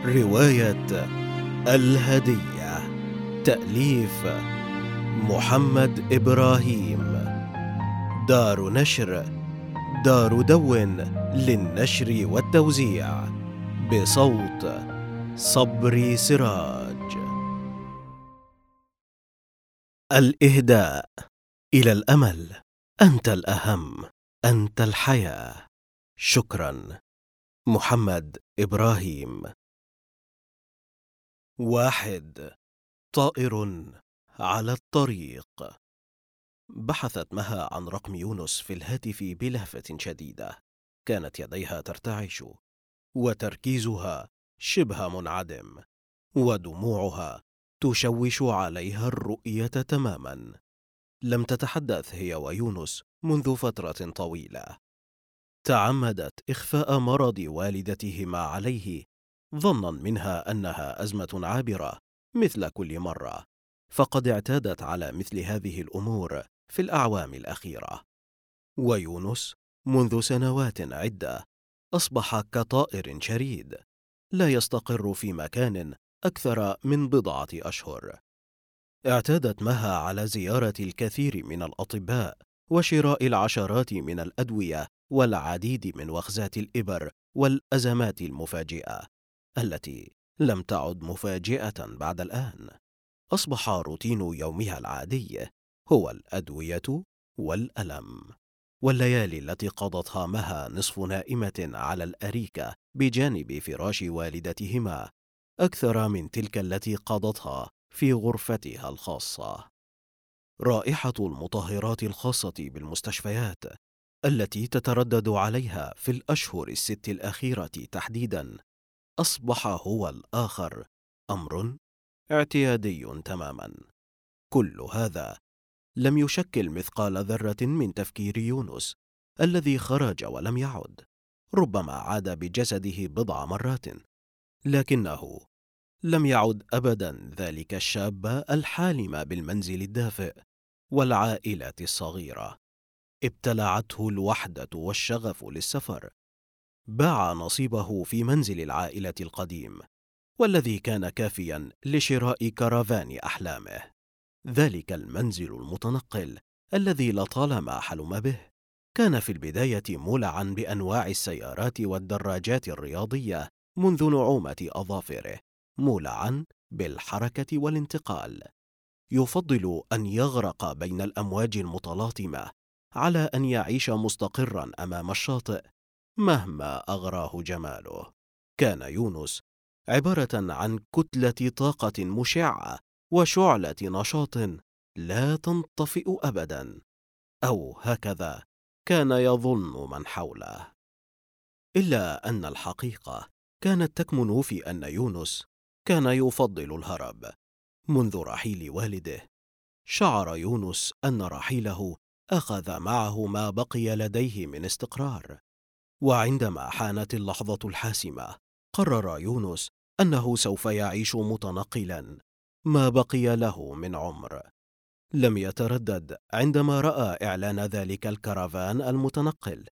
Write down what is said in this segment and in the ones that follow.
رواية الهدية، تأليف محمد إبراهيم، دار نشر دار دون للنشر والتوزيع، بصوت صبري سراج. الإهداء إلى الأمل. أنت الأهم، أنت الحياة. شكرا، محمد إبراهيم. 1. طائر على الطريق. بحثت مها عن رقم يونس في الهاتف بلهفة شديدة. كانت يديها ترتعش، وتركيزها شبه منعدم، ودموعها تشوش عليها الرؤية تماما. لم تتحدث هي ويونس منذ فترة طويلة. تعمدت إخفاء مرض والدتهما عليه، ظنا منها أنها أزمة عابرة مثل كل مرة، فقد اعتادت على مثل هذه الأمور في الأعوام الأخيرة. ويونس منذ سنوات عدة أصبح كطائر شريد، لا يستقر في مكان أكثر من بضعة أشهر. اعتادت مها على زيارة الكثير من الأطباء، وشراء العشرات من الأدوية والعديد من وخزات الإبر والأزمات المفاجئة التي لم تعد مفاجئة بعد الآن. أصبح روتين يومها العادي هو الأدوية والألم، والليالي التي قضتها مها نصف نائمة على الأريكة بجانب فراش والدتهما أكثر من تلك التي قضتها في غرفتها الخاصة. رائحة المطهرات الخاصة بالمستشفيات التي تتردد عليها في الأشهر الست الأخيرة تحديدا أصبح هو الآخر أمر اعتيادي تماما. كل هذا لم يشكل مثقال ذرة من تفكير يونس الذي خرج ولم يعد. ربما عاد بجسده بضع مرات، لكنه لم يعد أبدا ذلك الشاب الحالم بالمنزل الدافئ والعائلة الصغيرة. ابتلعته الوحدة والشغف للسفر. باع نصيبه في منزل العائلة القديم، والذي كان كافيا لشراء كرفان أحلامه، ذلك المنزل المتنقل الذي لطالما حلم به. كان في البداية مولعا بأنواع السيارات والدراجات الرياضية منذ نعومة أظافره، مولعا بالحركة والانتقال. يفضل أن يغرق بين الأمواج المتلاطمة على أن يعيش مستقرا أمام الشاطئ مهما أغراه جماله. كان يونس عبارة عن كتلة طاقة مشعة وشعلة نشاط لا تنطفئ أبدا، أو هكذا كان يظن من حوله. إلا أن الحقيقة كانت تكمن في أن يونس كان يفضل الهرب. منذ رحيل والده شعر يونس أن رحيله أخذ معه ما بقي لديه من استقرار، وعندما حانت اللحظة الحاسمة قرر يونس أنه سوف يعيش متنقلا ما بقي له من عمر. لم يتردد عندما رأى إعلان ذلك الكرفان المتنقل،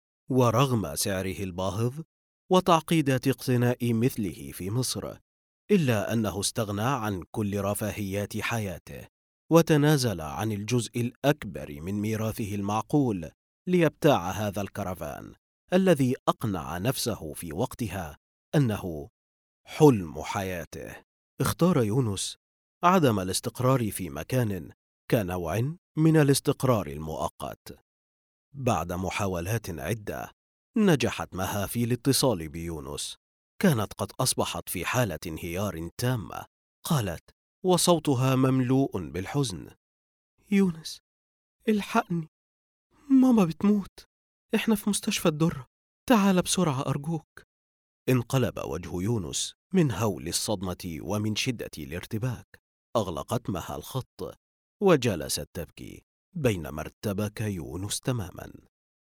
ورغم سعره الباهظ وتعقيدات اقتناء مثله في مصر، إلا أنه استغنى عن كل رفاهيات حياته، وتنازل عن الجزء الأكبر من ميراثه المعقول ليبتاع هذا الكرفان الذي أقنع نفسه في وقتها أنه حلم حياته. اختار يونس عدم الاستقرار في مكان كنوع من الاستقرار المؤقت. بعد محاولات عدة نجحت مها في الاتصال بيونس. كانت قد أصبحت في حالة انهيار تامة. قالت وصوتها مملوء بالحزن: يونس، الحقني، ماما بتموت، احنا في مستشفى الدرة، تعال بسرعة أرجوك. انقلب وجه يونس من هول الصدمة ومن شدة الارتباك. أغلقت مها الخط وجلست تبكي، بينما ارتبك يونس تماما.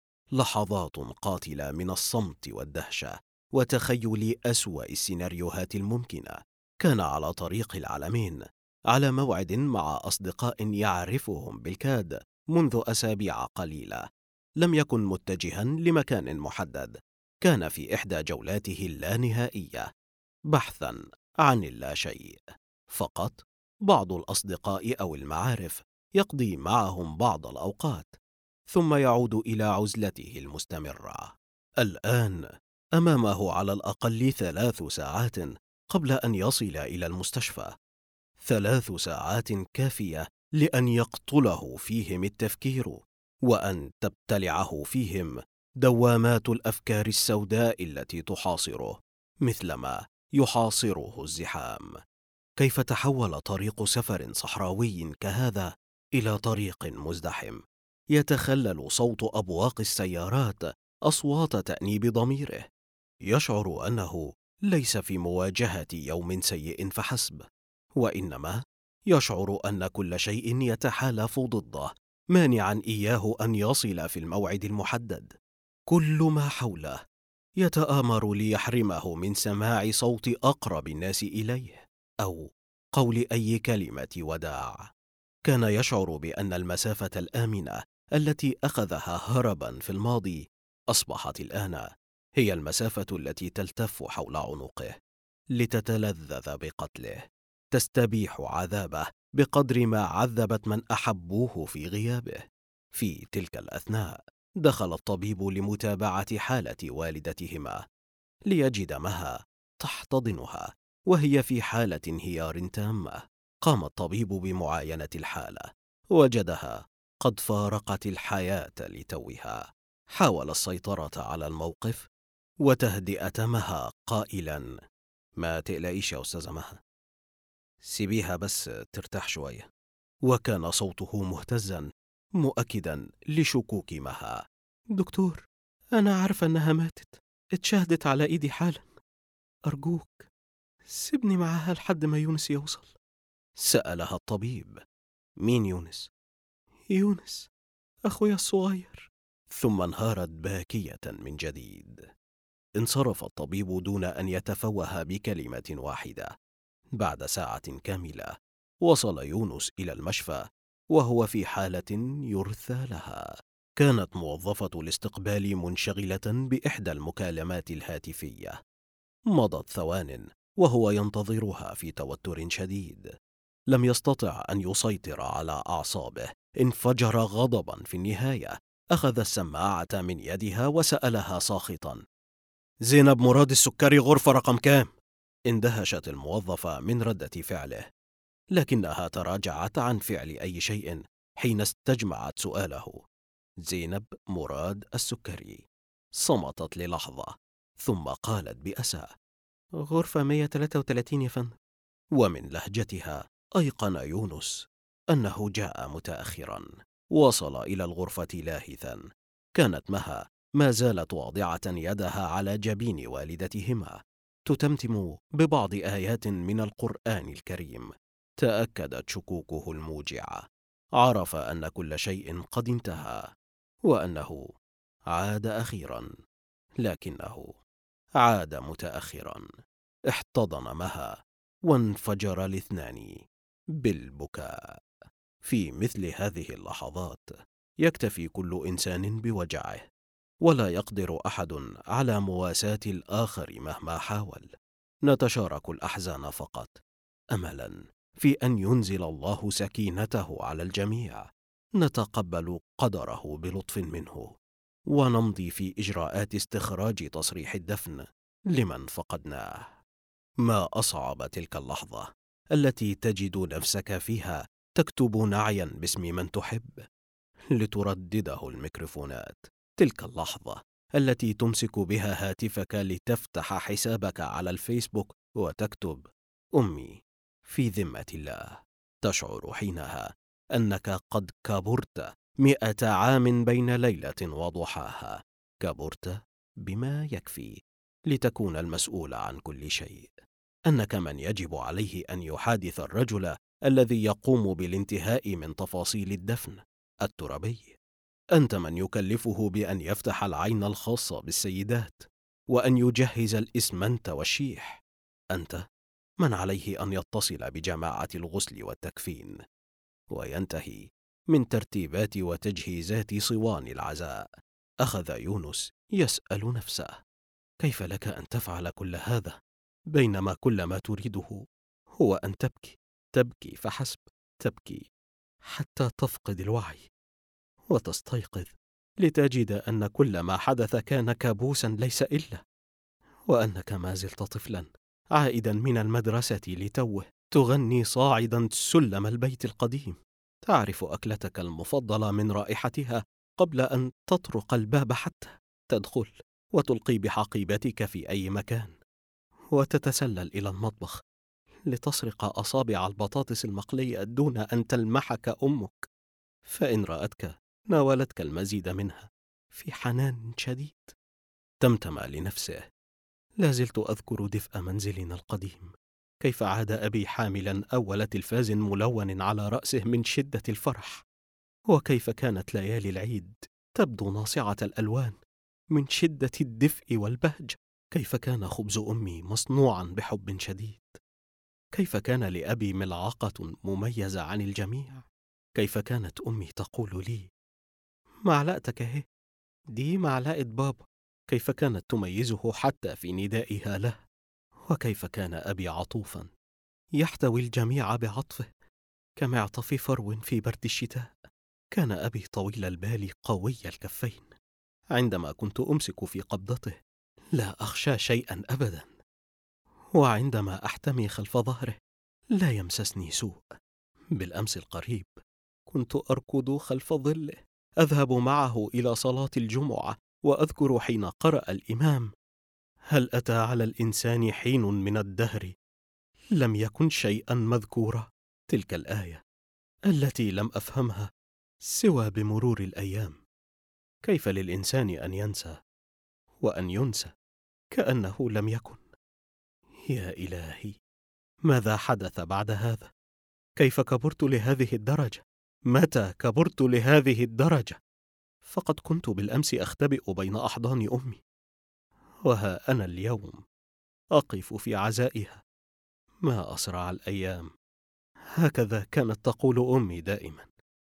لحظات قاتلة من الصمت والدهشة وتخيل أسوأ السيناريوهات الممكنة. كان على طريق العلمين، على موعد مع أصدقاء يعرفهم بالكاد منذ أسابيع قليلة. لم يكن متجها لمكان محدد، كان في إحدى جولاته اللانهائية. بحثا عن اللاشيء فقط. بعض الأصدقاء أو المعارف يقضي معهم بعض الأوقات ثم يعود إلى عزلته المستمرة. الآن أمامه على الأقل 3 ساعات قبل أن يصل إلى المستشفى، 3 ساعات كافية لأن يقتله فيهم التفكير، وأن تبتلعه فيهم دوامات الأفكار السوداء التي تحاصره مثلما يحاصره الزحام. كيف تحول طريق سفر صحراوي كهذا إلى طريق مزدحم يتخلل صوت أبواق السيارات أصوات تأنيب ضميره؟ يشعر أنه ليس في مواجهة يوم سيء فحسب، وإنما يشعر أن كل شيء يتحالف ضده مانعا إياه أن يصل في الموعد المحدد. كل ما حوله يتآمر ليحرمه من سماع صوت أقرب الناس إليه أو قول أي كلمة وداع. كان يشعر بأن المسافة الآمنة التي أخذها هربا في الماضي أصبحت الآن هي المسافة التي تلتف حول عنقه لتتلذذ بقتله، تستبيح عذابه بقدر ما عذبت من أحبوه في غيابه. في تلك الأثناء دخل الطبيب لمتابعة حالة والدتهما ليجد مها تحتضنها وهي في حالة انهيار تامة. قام الطبيب بمعاينة الحالة، وجدها قد فارقت الحياة لتوها. حاول السيطرة على الموقف وتهدئة مها قائلا: ما تقلقيش يا أستاذة مها، سيبيها بس ترتاح شوية. وكان صوته مهتزا مؤكدا لشكوك مها: دكتور، أنا عارفة أنها ماتت، اتشهدت على إيدي حالا، أرجوك سيبني معاها لحد ما يونس يوصل. سألها الطبيب: مين يونس؟ يونس أخويا الصغير. ثم انهارت باكية من جديد. انصرف الطبيب دون أن يتفوه بكلمة واحدة. بعد ساعة كاملة وصل يونس إلى المشفى وهو في حالة يرثى لها. كانت موظفة الاستقبال منشغلة بإحدى المكالمات الهاتفية. مضت ثوان وهو ينتظرها في توتر شديد. لم يستطع أن يسيطر على أعصابه، انفجر غضبا في النهاية. أخذ السماعة من يدها وسألها ساخطا: زينب مراد السكري غرفة رقم كام؟ اندهشت الموظفة من ردة فعله، لكنها تراجعت عن فعل أي شيء حين استجمعت سؤاله: زينب مراد السكري. صمتت للحظة ثم قالت بأسى: غرفة 133 يا فندم. ومن لهجتها أيقن يونس أنه جاء متأخرا. وصل إلى الغرفة لاهثا. كانت مها ما زالت واضعة يدها على جبين والدتهما تتمتم ببعض آيات من القرآن الكريم. تأكدت شكوكه الموجعة. عرف أن كل شيء قد انتهى وأنه عاد أخيرا، لكنه عاد متأخرا. احتضن مها وانفجر الاثنان بالبكاء. في مثل هذه اللحظات يكتفي كل إنسان بوجعه، ولا يقدر أحد على مواساة الآخر مهما حاول. نتشارك الأحزان فقط أملا في أن ينزل الله سكينته على الجميع. نتقبل قدره بلطف منه ونمضي في إجراءات استخراج تصريح الدفن لمن فقدناه. ما أصعب تلك اللحظة التي تجد نفسك فيها تكتب نعيا باسم من تحب لتردده الميكروفونات. تلك اللحظة التي تمسك بها هاتفك لتفتح حسابك على الفيسبوك وتكتب: أمي في ذمة الله. تشعر حينها أنك قد كبرت 100 عام بين ليلة وضحاها. كبرت بما يكفي لتكون المسؤول عن كل شيء. أنك من يجب عليه أن يحادث الرجل الذي يقوم بالانتهاء من تفاصيل الدفن الترابي. أنت من يكلفه بأن يفتح العين الخاصة بالسيدات وأن يجهز الإسمنت والشيح. أنت من عليه أن يتصل بجماعة الغسل والتكفين وينتهي من ترتيبات وتجهيزات صوان العزاء. أخذ يونس يسأل نفسه: كيف لك أن تفعل كل هذا بينما كل ما تريده هو أن تبكي، تبكي فحسب، تبكي حتى تفقد الوعي وتستيقظ لتجد أن كل ما حدث كان كابوسا ليس إلا، وأنك ما زلت طفلا عائدا من المدرسة لتوه تغني صاعدا سلم البيت القديم، تعرف أكلتك المفضلة من رائحتها قبل أن تطرق الباب حتى تدخل، وتلقي بحقيبتك في أي مكان، وتتسلل إلى المطبخ لتسرق أصابع البطاطس المقلية دون أن تلمحك أمك، فإن رأتك ناولتك المزيد منها في حنان شديد. تمتم لنفسه: لا زلت أذكر دفء منزلنا القديم، كيف عاد أبي حاملا أول تلفاز ملون على رأسه من شدة الفرح، وكيف كانت ليالي العيد تبدو ناصعة الألوان من شدة الدفء والبهج، كيف كان خبز أمي مصنوعا بحب شديد، كيف كان لأبي ملعقة مميزة عن الجميع، كيف كانت أمي تقول لي: معلقتك اهي، دي معلقة بابا، كيف كانت تميزه حتى في ندائها له، وكيف كان أبي عطوفا يحتوي الجميع بعطفه كمعطف فرو في برد الشتاء. كان أبي طويل البال قوي الكفين، عندما كنت أمسك في قبضته لا أخشى شيئا أبدا، وعندما أحتمي خلف ظهره لا يمسسني سوء. بالأمس القريب كنت أركض خلف ظله أذهب معه إلى صلاة الجمعة، وأذكر حين قرأ الإمام: هل أتى على الإنسان حين من الدهر لم يكن شيئا مذكورا، تلك الآية التي لم أفهمها سوى بمرور الأيام. كيف للإنسان أن ينسى وأن ينسى كأنه لم يكن؟ يا إلهي، ماذا حدث بعد هذا؟ كيف كبرت لهذه الدرجة؟ متى كبرت لهذه الدرجة؟ فقد كنت بالأمس أختبئ بين أحضان أمي، وها أنا اليوم أقف في عزائها. ما أسرع الأيام، هكذا كانت تقول أمي دائما.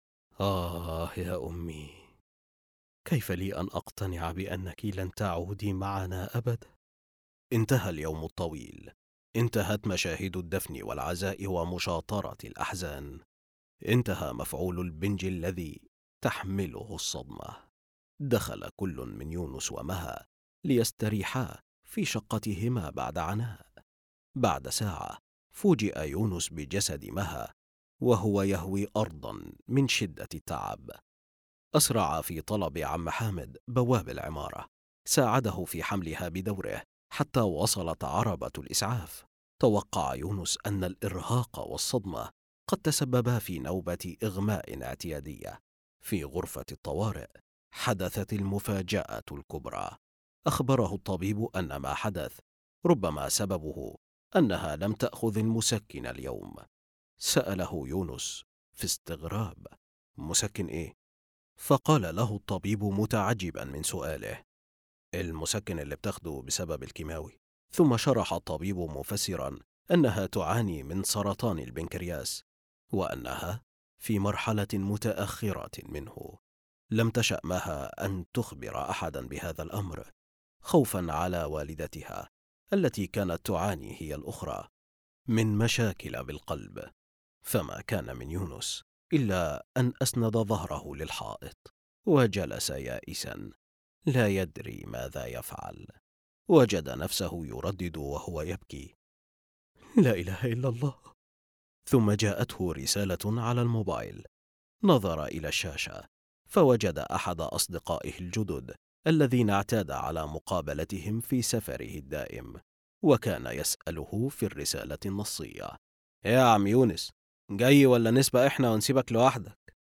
يا أمي، كيف لي أن أقتنع بأنك لن تعودي معنا أبدا؟ انتهى اليوم الطويل، انتهت مشاهد الدفن والعزاء ومشاطرة الأحزان، انتهى مفعول البنج الذي تحمله الصدمة. دخل كل من يونس ومها ليستريحا في شقتهما بعد عناء. بعد ساعة فوجئ يونس بجسد مها وهو يهوي أرضا من شدة التعب. أسرع في طلب عم حامد بواب العمارة، ساعده في حملها بدوره حتى وصلت عربة الإسعاف. توقع يونس أن الإرهاق والصدمة قد تسببا في نوبة إغماء اعتيادية. في غرفة الطوارئ حدثت المفاجأة الكبرى. أخبره الطبيب أن ما حدث ربما سببه أنها لم تأخذ المسكن اليوم. سأله يونس في استغراب: مسكن إيه؟ فقال له الطبيب متعجبا من سؤاله: المسكن اللي بتاخده بسبب الكيماوي. ثم شرح الطبيب مفسرا أنها تعاني من سرطان البنكرياس، وأنها في مرحلة متأخرة منه. لم تشأ مها أن تخبر أحدا بهذا الأمر، خوفا على والدتها التي كانت تعاني هي الأخرى من مشاكل بالقلب. فما كان من يونس إلا أن أسند ظهره للحائط وجلس يائسا لا يدري ماذا يفعل. وجد نفسه يردد وهو يبكي: لا إله إلا الله. ثم جاءته رسالة على الموبايل، نظر إلى الشاشة فوجد أحد أصدقائه الجدد الذين اعتاد على مقابلتهم في سفره الدائم، وكان يسأله في الرسالة النصية: يا عم يونس، جاي ولا نسبة إحنا ونسيبك لوحدك؟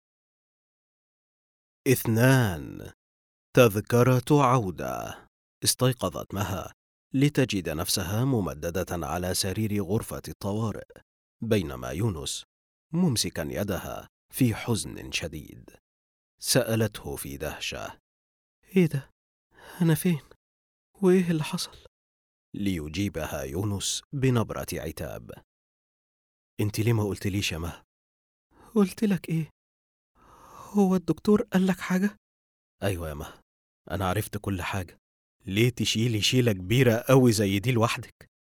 2. تذكرة عودة. استيقظت مها لتجد نفسها ممددة على سرير غرفة الطوارئ، بينما يونس ممسكا يدها في حزن شديد. سألته في دهشة: إيه ده؟ أنا فين؟ وإيه اللي حصل؟ ليجيبها يونس بنبرة عتاب: أنت ليه ما قلتليش يا مها؟ قلت لك إيه؟ هو الدكتور قال لك حاجة؟ أيوة يا مها، أنا عرفت كل حاجة. ليه تشيلي شيلة كبيرة قوي زي دي لوحدك؟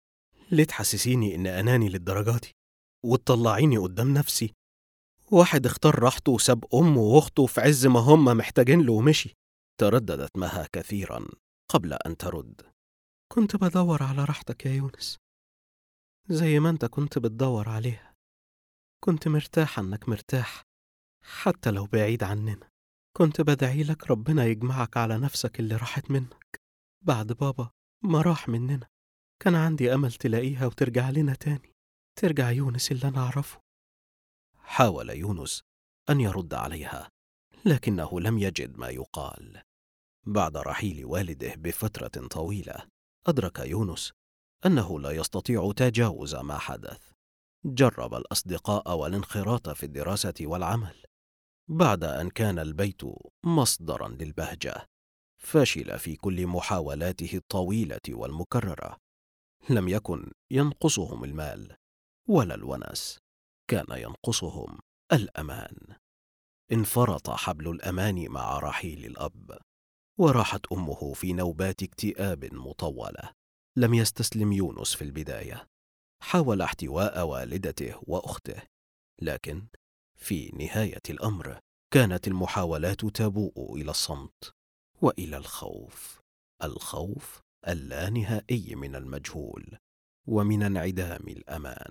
ليه تحسسيني إن أناني للدرجة دي وتطلعيني قدام نفسي؟ واحد اختار راحته وساب أمه وأخته في عز ما هم محتاجين له ومشي. ترددت مها كثيرا قبل أن ترد. كنت بدور على راحتك يا يونس، زي ما أنت كنت بتدور عليها. كنت مرتاحة إنك مرتاح حتى لو بعيد عننا. كنت بدعي لك ربنا يجمعك على نفسك اللي راحت منك بعد بابا ما راح مننا. كان عندي أمل تلاقيها وترجع لنا تاني، ترجع يونس اللي أنا أعرفه. حاول يونس أن يرد عليها لكنه لم يجد ما يقال. بعد رحيل والده بفترة طويلة أدرك يونس أنه لا يستطيع تجاوز ما حدث. جرب الأصدقاء والانخراط في الدراسة والعمل. بعد أن كان البيت مصدرا للبهجة فشل في كل محاولاته الطويلة والمكررة. لم يكن ينقصهم المال ولا الونس، كان ينقصهم الأمان. انفرط حبل الأمان مع رحيل الأب، وراحت أمه في نوبات اكتئاب مطولة. لم يستسلم يونس في البداية، حاول احتواء والدته وأخته، لكن في نهاية الأمر كانت المحاولات تبوء إلى الصمت وإلى الخوف. الخوف اللانهائي من المجهول ومن انعدام الأمان.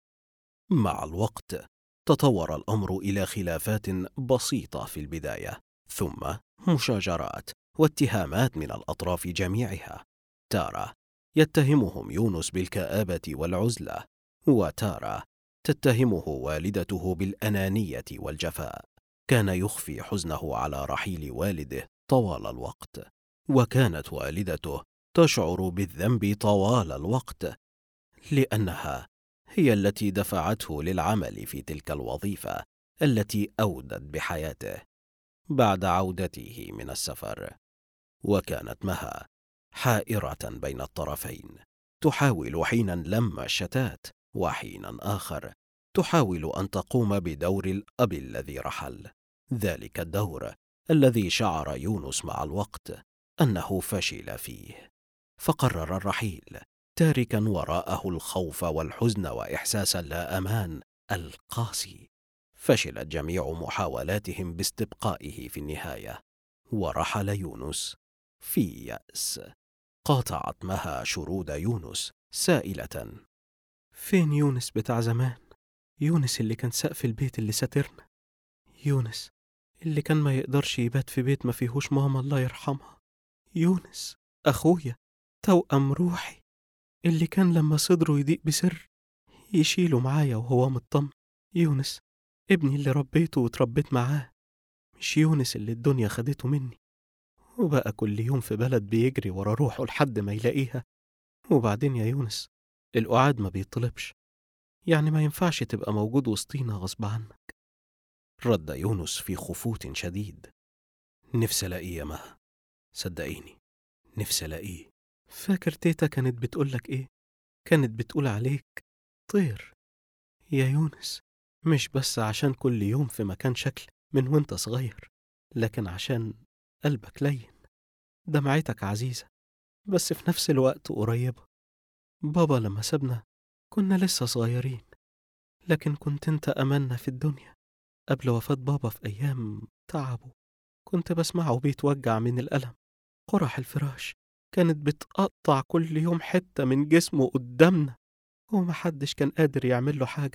مع الوقت تطور الأمر إلى خلافات بسيطة في البداية، ثم مشاجرات واتهامات من الأطراف جميعها. تارة يتهمهم يونس بالكآبة والعزلة، وتارة تتهمه والدته بالأنانية والجفاء. كان يخفي حزنه على رحيل والده طوال الوقت، وكانت والدته تشعر بالذنب طوال الوقت لأنها هي التي دفعته للعمل في تلك الوظيفة التي أودت بحياته بعد عودته من السفر. وكانت مها حائرة بين الطرفين، تحاول حينا لم الشتات وحينا آخر تحاول أن تقوم بدور الأب الذي رحل، ذلك الدور الذي شعر يونس مع الوقت أنه فشل فيه. فقرر الرحيل تاركا وراءه الخوف والحزن وإحساس اللا أمان القاسي. فشلت جميع محاولاتهم باستبقائه في النهاية، ورحل يونس في يأس. قاطعت مها شرود يونس سائلة: فين يونس بتاع زمان؟ يونس اللي كان سقف البيت اللي ساترنا، يونس اللي كان ما يقدرش يبات في بيت ما فيهوش ماما الله يرحمها، يونس أخويا توأم روحي اللي كان لما صدره يضيق بسر يشيله معايا وهو مطمن، يونس ابني اللي ربيته وتربيت معاه، مش يونس اللي الدنيا خدته مني وبقى كل يوم في بلد بيجري ورا روحه لحد ما يلاقيها. وبعدين يا يونس القعاد ما بيطلبش، يعني ما ينفعش تبقى موجود وسطينا غصب عنك. رد يونس في خفوت شديد: نفسي الاقيه يا مها، صدقيني نفسي الاقيه. فاكر تيتا كانت بتقولك ايه؟ كانت بتقول عليك طير يا يونس، مش بس عشان كل يوم في مكان شكل من وانت صغير، لكن عشان قلبك لين، دمعتك عزيزة بس في نفس الوقت قريبة. بابا لما سابنا كنا لسه صغيرين، لكن كنت انت أملنا في الدنيا. قبل وفاة بابا في أيام تعبه كنت بسمعه بيتوجع من الألم، قرح الفراش كانت بتقطع كل يوم حتة من جسمه قدامنا ومحدش كان قادر يعمل له حاجة.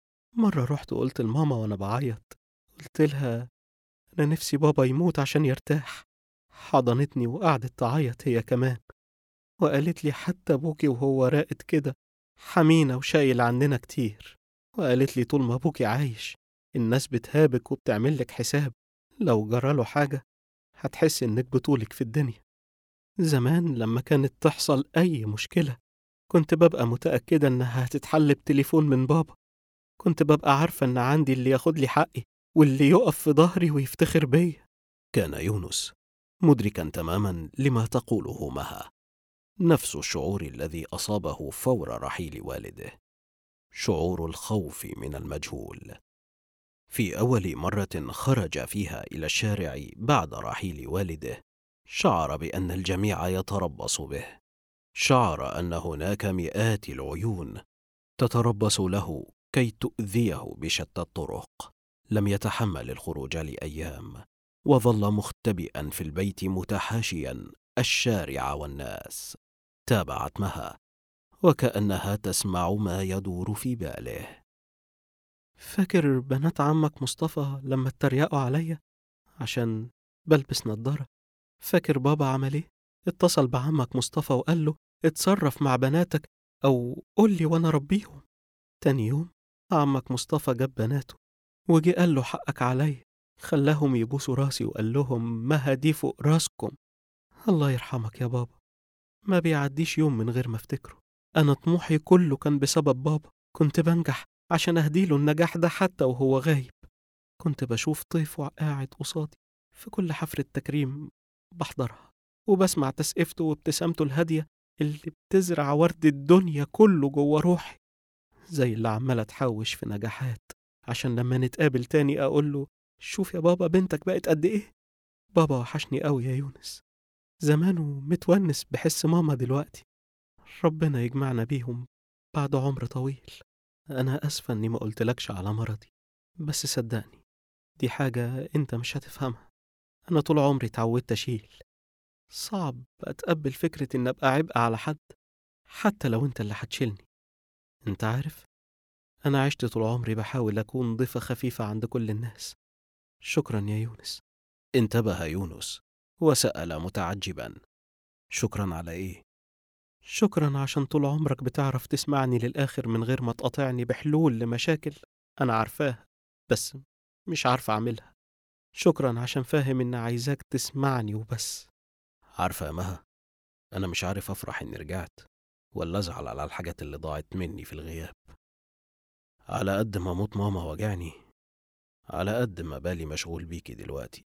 مرة رحت وقلت لماما وأنا بعيط، قلت لها أنا نفسي بابا يموت عشان يرتاح. حضنتني وقعدت تعيط هي كمان، وقالت لي حتى أبوكي وهو راقد كده حمينا وشايل عننا كتير، وقالت لي طول ما أبوكي عايش الناس بتهابك وبتعملك حساب، لو جراله حاجة هتحس إنك بطولك في الدنيا. زمان لما كانت تحصل أي مشكلة كنت ببقى متأكدة إنها هتتحل بتليفون من بابا، كنت ببقى عارفة إن عندي اللي ياخد لي حقي واللي يقف في ظهري ويفتخر بيا. كان يونس مدركا تماما لما تقوله مها، نفس الشعور الذي أصابه فور رحيل والده، شعور الخوف من المجهول. في أول مرة خرج فيها إلى الشارع بعد رحيل والده شعر بأن الجميع يتربص به، شعر أن هناك مئات العيون تتربص له كي تؤذيه بشتى الطرق. لم يتحمل الخروج لأيام، وظل مختبئا في البيت متحاشيا الشارع والناس. تابعت مها وكأنها تسمع ما يدور في باله. فاكر بنات عمك مصطفى لما اتريقوا عليا عشان بلبس نضارة؟ فاكر بابا عمل ايه؟ اتصل بعمك مصطفى وقال له اتصرف مع بناتك أو قولي وأنا ربيهم. تاني يوم عمك مصطفى جاب بناته وجي قال له حقك عليا، خلاهم يبوسوا راسي وقال لهم مها دي فوق راسكم. الله يرحمك يا بابا، ما بيعديش يوم من غير ما افتكره. أنا طموحي كله كان بسبب بابا، كنت بنجح عشان أهديله النجاح ده حتى وهو غايب. كنت بشوف طيفه قاعد قصادي في كل حفلة تكريم بحضرها، وبسمع تسقيفته وابتسامته الهادية اللي بتزرع ورد الدنيا كله جوه روحي، زي اللي عمالة تحوش في نجاحات عشان لما نتقابل تاني أقول له شوف يا بابا بنتك بقت قد إيه. بابا وحشني قوي يا يونس، زمانه متونس بحس ماما دلوقتي. ربنا يجمعنا بيهم بعد عمر طويل. أنا أسفة إني ما قلتلكش على مرضي، بس صدقني دي حاجة أنت مش هتفهمها. أنا طول عمري اتعودت أشيل، صعب أتقبل فكرة إن أبقى عبء على حد حتى لو أنت اللي هتشيلني. أنت عارف، أنا عشت طول عمري بحاول أكون ضيفة خفيفة عند كل الناس. شكرا يا يونس. انتبه يونس وسأل متعجبا: شكرا على إيه؟ شكرا عشان طول عمرك بتعرف تسمعني للآخر من غير ما تقاطعني بحلول لمشاكل أنا عارفاها بس مش عارفة أعملها. شكرا عشان فاهم إن عايزاك تسمعني وبس. عارفة يا مها، أنا مش عارف أفرح إني رجعت ولا أزعل على الحاجات اللي ضاعت مني في الغياب. على قد ما موت ماما وجعني، على قد ما بالي مشغول بيكي دلوقتي،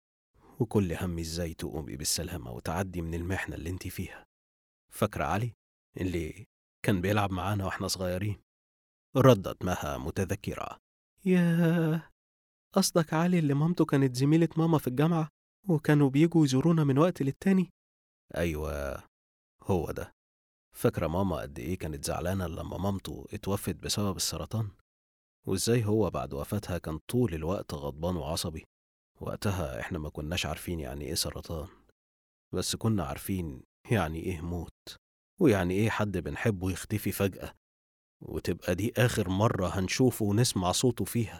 وكل همي إزاي تقومي بالسلامة وتعدي من المحنة اللي انتي فيها. فاكرة علي اللي كان بيلعب معانا واحنا صغيرين؟ ردت مها متذكرة. ياه، قصدك علي اللي مامته كانت زميلة ماما في الجامعة وكانوا بيجوا يزورونا من وقت للتاني؟ أيوة، هو ده. فاكرة ماما قد إيه كانت زعلانة لما مامته اتوفت بسبب السرطان، وإزاي هو بعد وفاتها كان طول الوقت غضبان وعصبي؟ وقتها إحنا ما كناش عارفين يعني إيه سرطان، بس كنا عارفين يعني إيه موت، ويعني إيه حد بنحبه يختفي فجأة وتبقى دي آخر مرة هنشوفه ونسمع صوته فيها.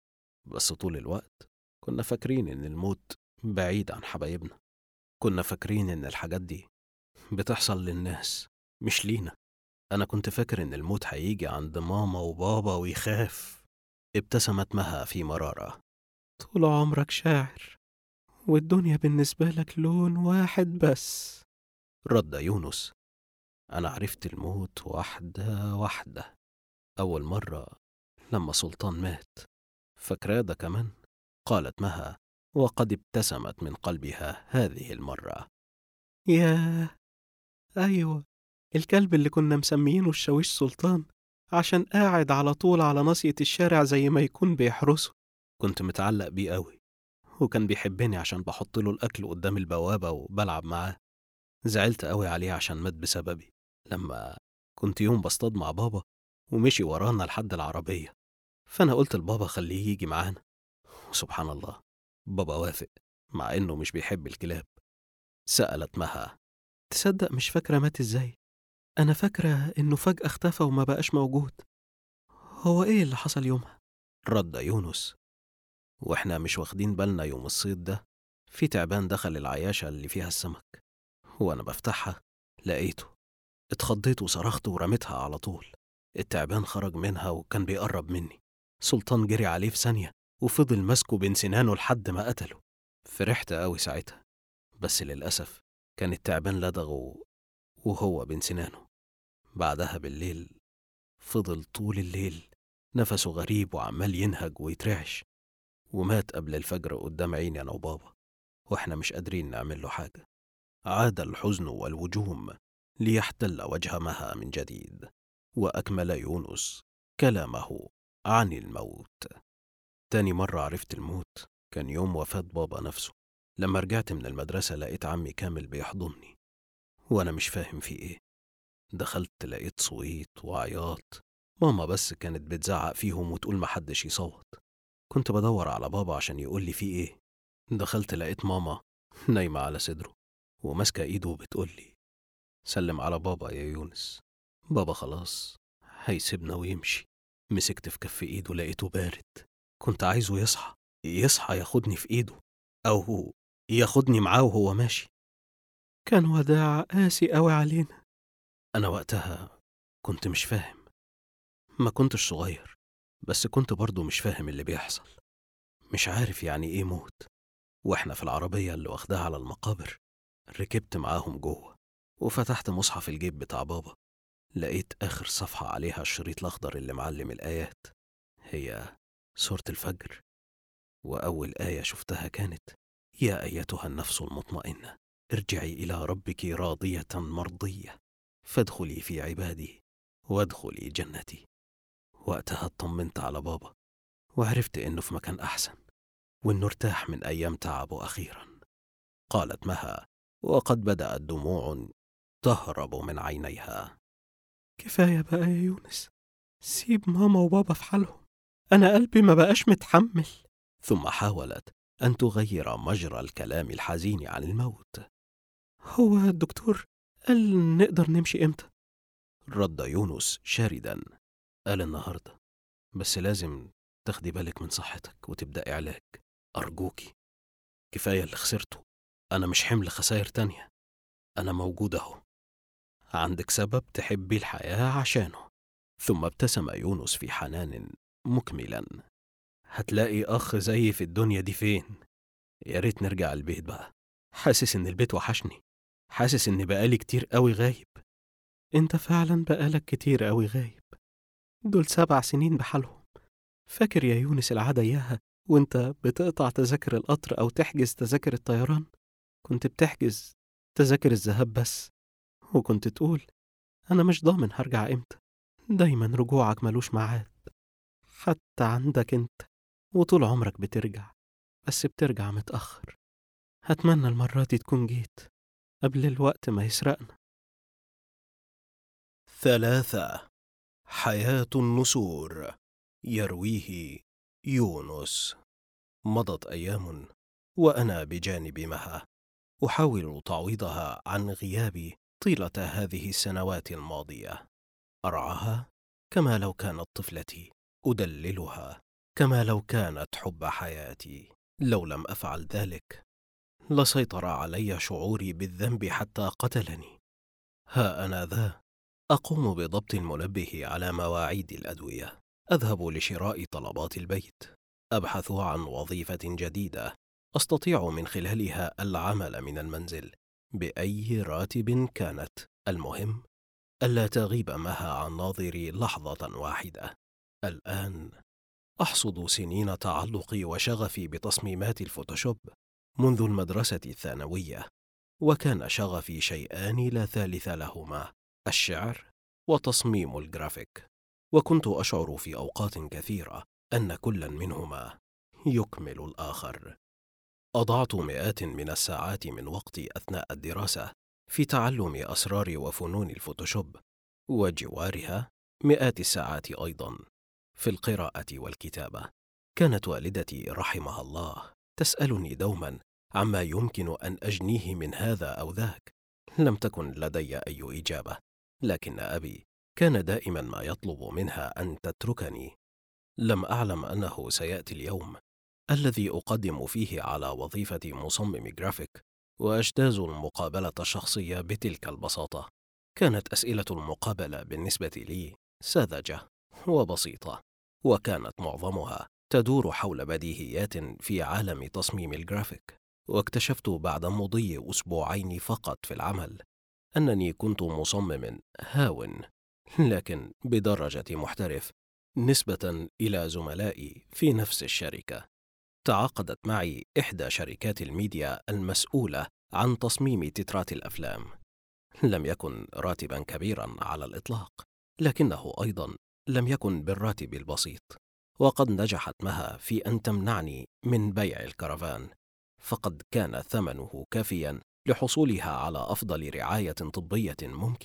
بس طول الوقت كنا فاكرين إن الموت بعيد عن حبايبنا، كنا فاكرين إن الحاجات دي بتحصل للناس مش لينا. أنا كنت فاكر إن الموت هيجي عند ماما وبابا ويخاف. ابتسمت مها في مرارة. طول عمرك شاعر والدنيا بالنسبة لك لون واحد بس، رد يونس. أنا عرفت الموت واحدة واحدة. أول مرة لما سلطان مات، فاكراه ده كمان؟ قالت مها وقد ابتسمت من قلبها هذه المرة. ياه، أيوة، الكلب اللي كنا مسميينه الشاويش سلطان عشان قاعد على طول على ناصية الشارع زي ما يكون بيحرسه. كنت متعلق بيه قوي، وكان بيحبني عشان بحط له الأكل قدام البوابة وبلعب معاه. زعلت قوي عليه عشان مات بسببي لما كنت يوم بصطاد مع بابا ومشي ورانا لحد العربية، فأنا قلت لبابا خليه يجي معانا، وسبحان الله بابا وافق مع إنه مش بيحب الكلاب. سألت مها: تصدق مش فاكرة مات إزاي؟ أنا فاكرة إنه فجأة اختفى وما بقاش موجود. هو إيه اللي حصل يومها؟ رد يونس: وإحنا مش واخدين بالنا يوم الصيد ده في تعبان دخل العياشة اللي فيها السمك، وأنا بفتحها لقيته. اتخضيت وصرخت ورميتها على طول. التعبان خرج منها وكان بيقرب مني. سلطان جري عليه في ثانية وفضل ماسكه بين سنانه لحد ما قتله. فرحت قوي ساعتها، بس للأسف كان التعبان لدغه وهو بين سنانه. بعدها بالليل فضل طول الليل نفسه غريب وعمال ينهج ويترعش، ومات قبل الفجر قدام عيني أنا وبابا، وإحنا مش قادرين نعمل له حاجة. عاد الحزن والوجوم ليحتل وجه مها من جديد، وأكمل يونس كلامه عن الموت. تاني مرة عرفت الموت كان يوم وفاة بابا نفسه. لما رجعت من المدرسة لقيت عمي كامل بيحضني وأنا مش فاهم في إيه. دخلت لقيت صويت وعياط. ماما بس كانت بتزعق فيهم وتقول محدش يصوت. كنت بدور على بابا عشان يقول لي فيه ايه. دخلت لقيت ماما نايمة على صدره وماسكة ايده وبتقولي: سلم على بابا يا يونس، بابا خلاص هيسيبنا ويمشي. مسكت في كف ايده لقيته بارد. كنت عايزه يصحى ياخدني في ايده، او ياخدني معاه وهو ماشي. كان وداع قاسي قوي علينا. انا وقتها كنت مش فاهم. ما كنتش صغير، بس كنت برضو مش فاهم اللي بيحصل. مش عارف يعني ايه موت. واحنا في العربية اللي واخداها على المقابر، ركبت معاهم جوه وفتحت مصحف الجيب بتاع بابا. لقيت آخر صفحة عليها الشريط الأخضر اللي معلم الآيات، هي سورة الفجر. وأول آية شفتها كانت: يا أيتها النفس المطمئنة ارجعي إلى ربك راضية مرضية فادخلي في عبادي وادخلي جنتي. وقتها اطمنت على بابا وعرفت إنه في مكان أحسن، وإنه ارتاح من أيام تعبه أخيرا. قالت مها وقد بدأت دموع تهرب من عينيها: كفاية بقى يا يونس، سيب ماما وبابا في حالهم، أنا قلبي ما بقاش متحمل. ثم حاولت أن تغير مجرى الكلام الحزين عن الموت. هو الدكتور قال نقدر نمشي إمتى؟ رد يونس شاردا: قال النهاردة، بس لازم تاخدي بالك من صحتك وتبدأي علاج، أرجوكي. كفاية اللي خسرته، أنا مش حمل خسائر تانية. أنا موجود أهو، عندك سبب تحبي الحياة عشانه. ثم ابتسم يونس في حنان مكملا: هتلاقي أخ زيي في الدنيا دي فين؟ يا ريت نرجع البيت بقى. حاسس إن البيت وحشني، حاسس إن بقالي كتير قوي غايب. انت فعلا بقالك كتير قوي غايب، دول 7 سنين بحالهم. فاكر يا يونس العادة إياها وانت بتقطع تذاكر القطر أو تحجز تذاكر الطيران؟ كنت بتحجز تذاكر الذهاب بس، وكنت تقول أنا مش ضامن هرجع إمتى. دايما رجوعك ملوش ميعاد، حتى عندك انت، وطول عمرك بترجع، بس بترجع متأخر. هتمنى المرة دي تكون جيت قبل الوقت ما يسرقنا. 3. حياة النسور. يرويه يونس. مضت أيام وأنا بجانب مها أحاول تعويضها عن غيابي طيلة هذه السنوات الماضية. أرعاها كما لو كانت طفلتي، أدللها كما لو كانت حب حياتي. لو لم أفعل ذلك لسيطر علي شعوري بالذنب حتى قتلني. ها أنا ذا أقوم بضبط المنبه على مواعيد الأدوية، أذهب لشراء طلبات البيت، أبحث عن وظيفة جديدة أستطيع من خلالها العمل من المنزل بأي راتب كانت. المهم ألا تغيب مها عن ناظري لحظة واحدة. الآن أحصد سنين تعلقي وشغفي بتصميمات الفوتوشوب منذ المدرسة الثانوية، وكان شغفي شيئان لا ثالث لهما: الشعر وتصميم الجرافيك. وكنت أشعر في أوقات كثيرة أن كل منهما يكمل الآخر. أضعت مئات من الساعات من وقتي أثناء الدراسة في تعلم أسرار وفنون الفوتوشوب، وجوارها مئات الساعات أيضا في القراءة والكتابة. كانت والدتي رحمها الله تسألني دوما عما يمكن أن أجنيه من هذا أو ذاك. لم تكن لدي أي إجابة، لكن أبي كان دائما ما يطلب منها أن تتركني. لم أعلم أنه سيأتي اليوم الذي أقدم فيه على وظيفة مصمم جرافيك وأجتاز المقابلة الشخصية بتلك البساطة. كانت أسئلة المقابلة بالنسبة لي ساذجة وبسيطة، وكانت معظمها تدور حول بديهيات في عالم تصميم الجرافيك. واكتشفت بعد مضي أسبوعين فقط في العمل أنني كنت مصمم هاون، لكن بدرجة محترف نسبة إلى زملائي في نفس الشركة. تعاقدت معي إحدى شركات الميديا المسؤولة عن تصميم تترات الأفلام. لم يكن راتبا كبيرا على الإطلاق، لكنه أيضا لم يكن بالراتب البسيط. وقد نجحت مها في أن تمنعني من بيع الكرفان، فقد كان ثمنه كافيا لحصولها على أفضل رعاية طبية ممكنة.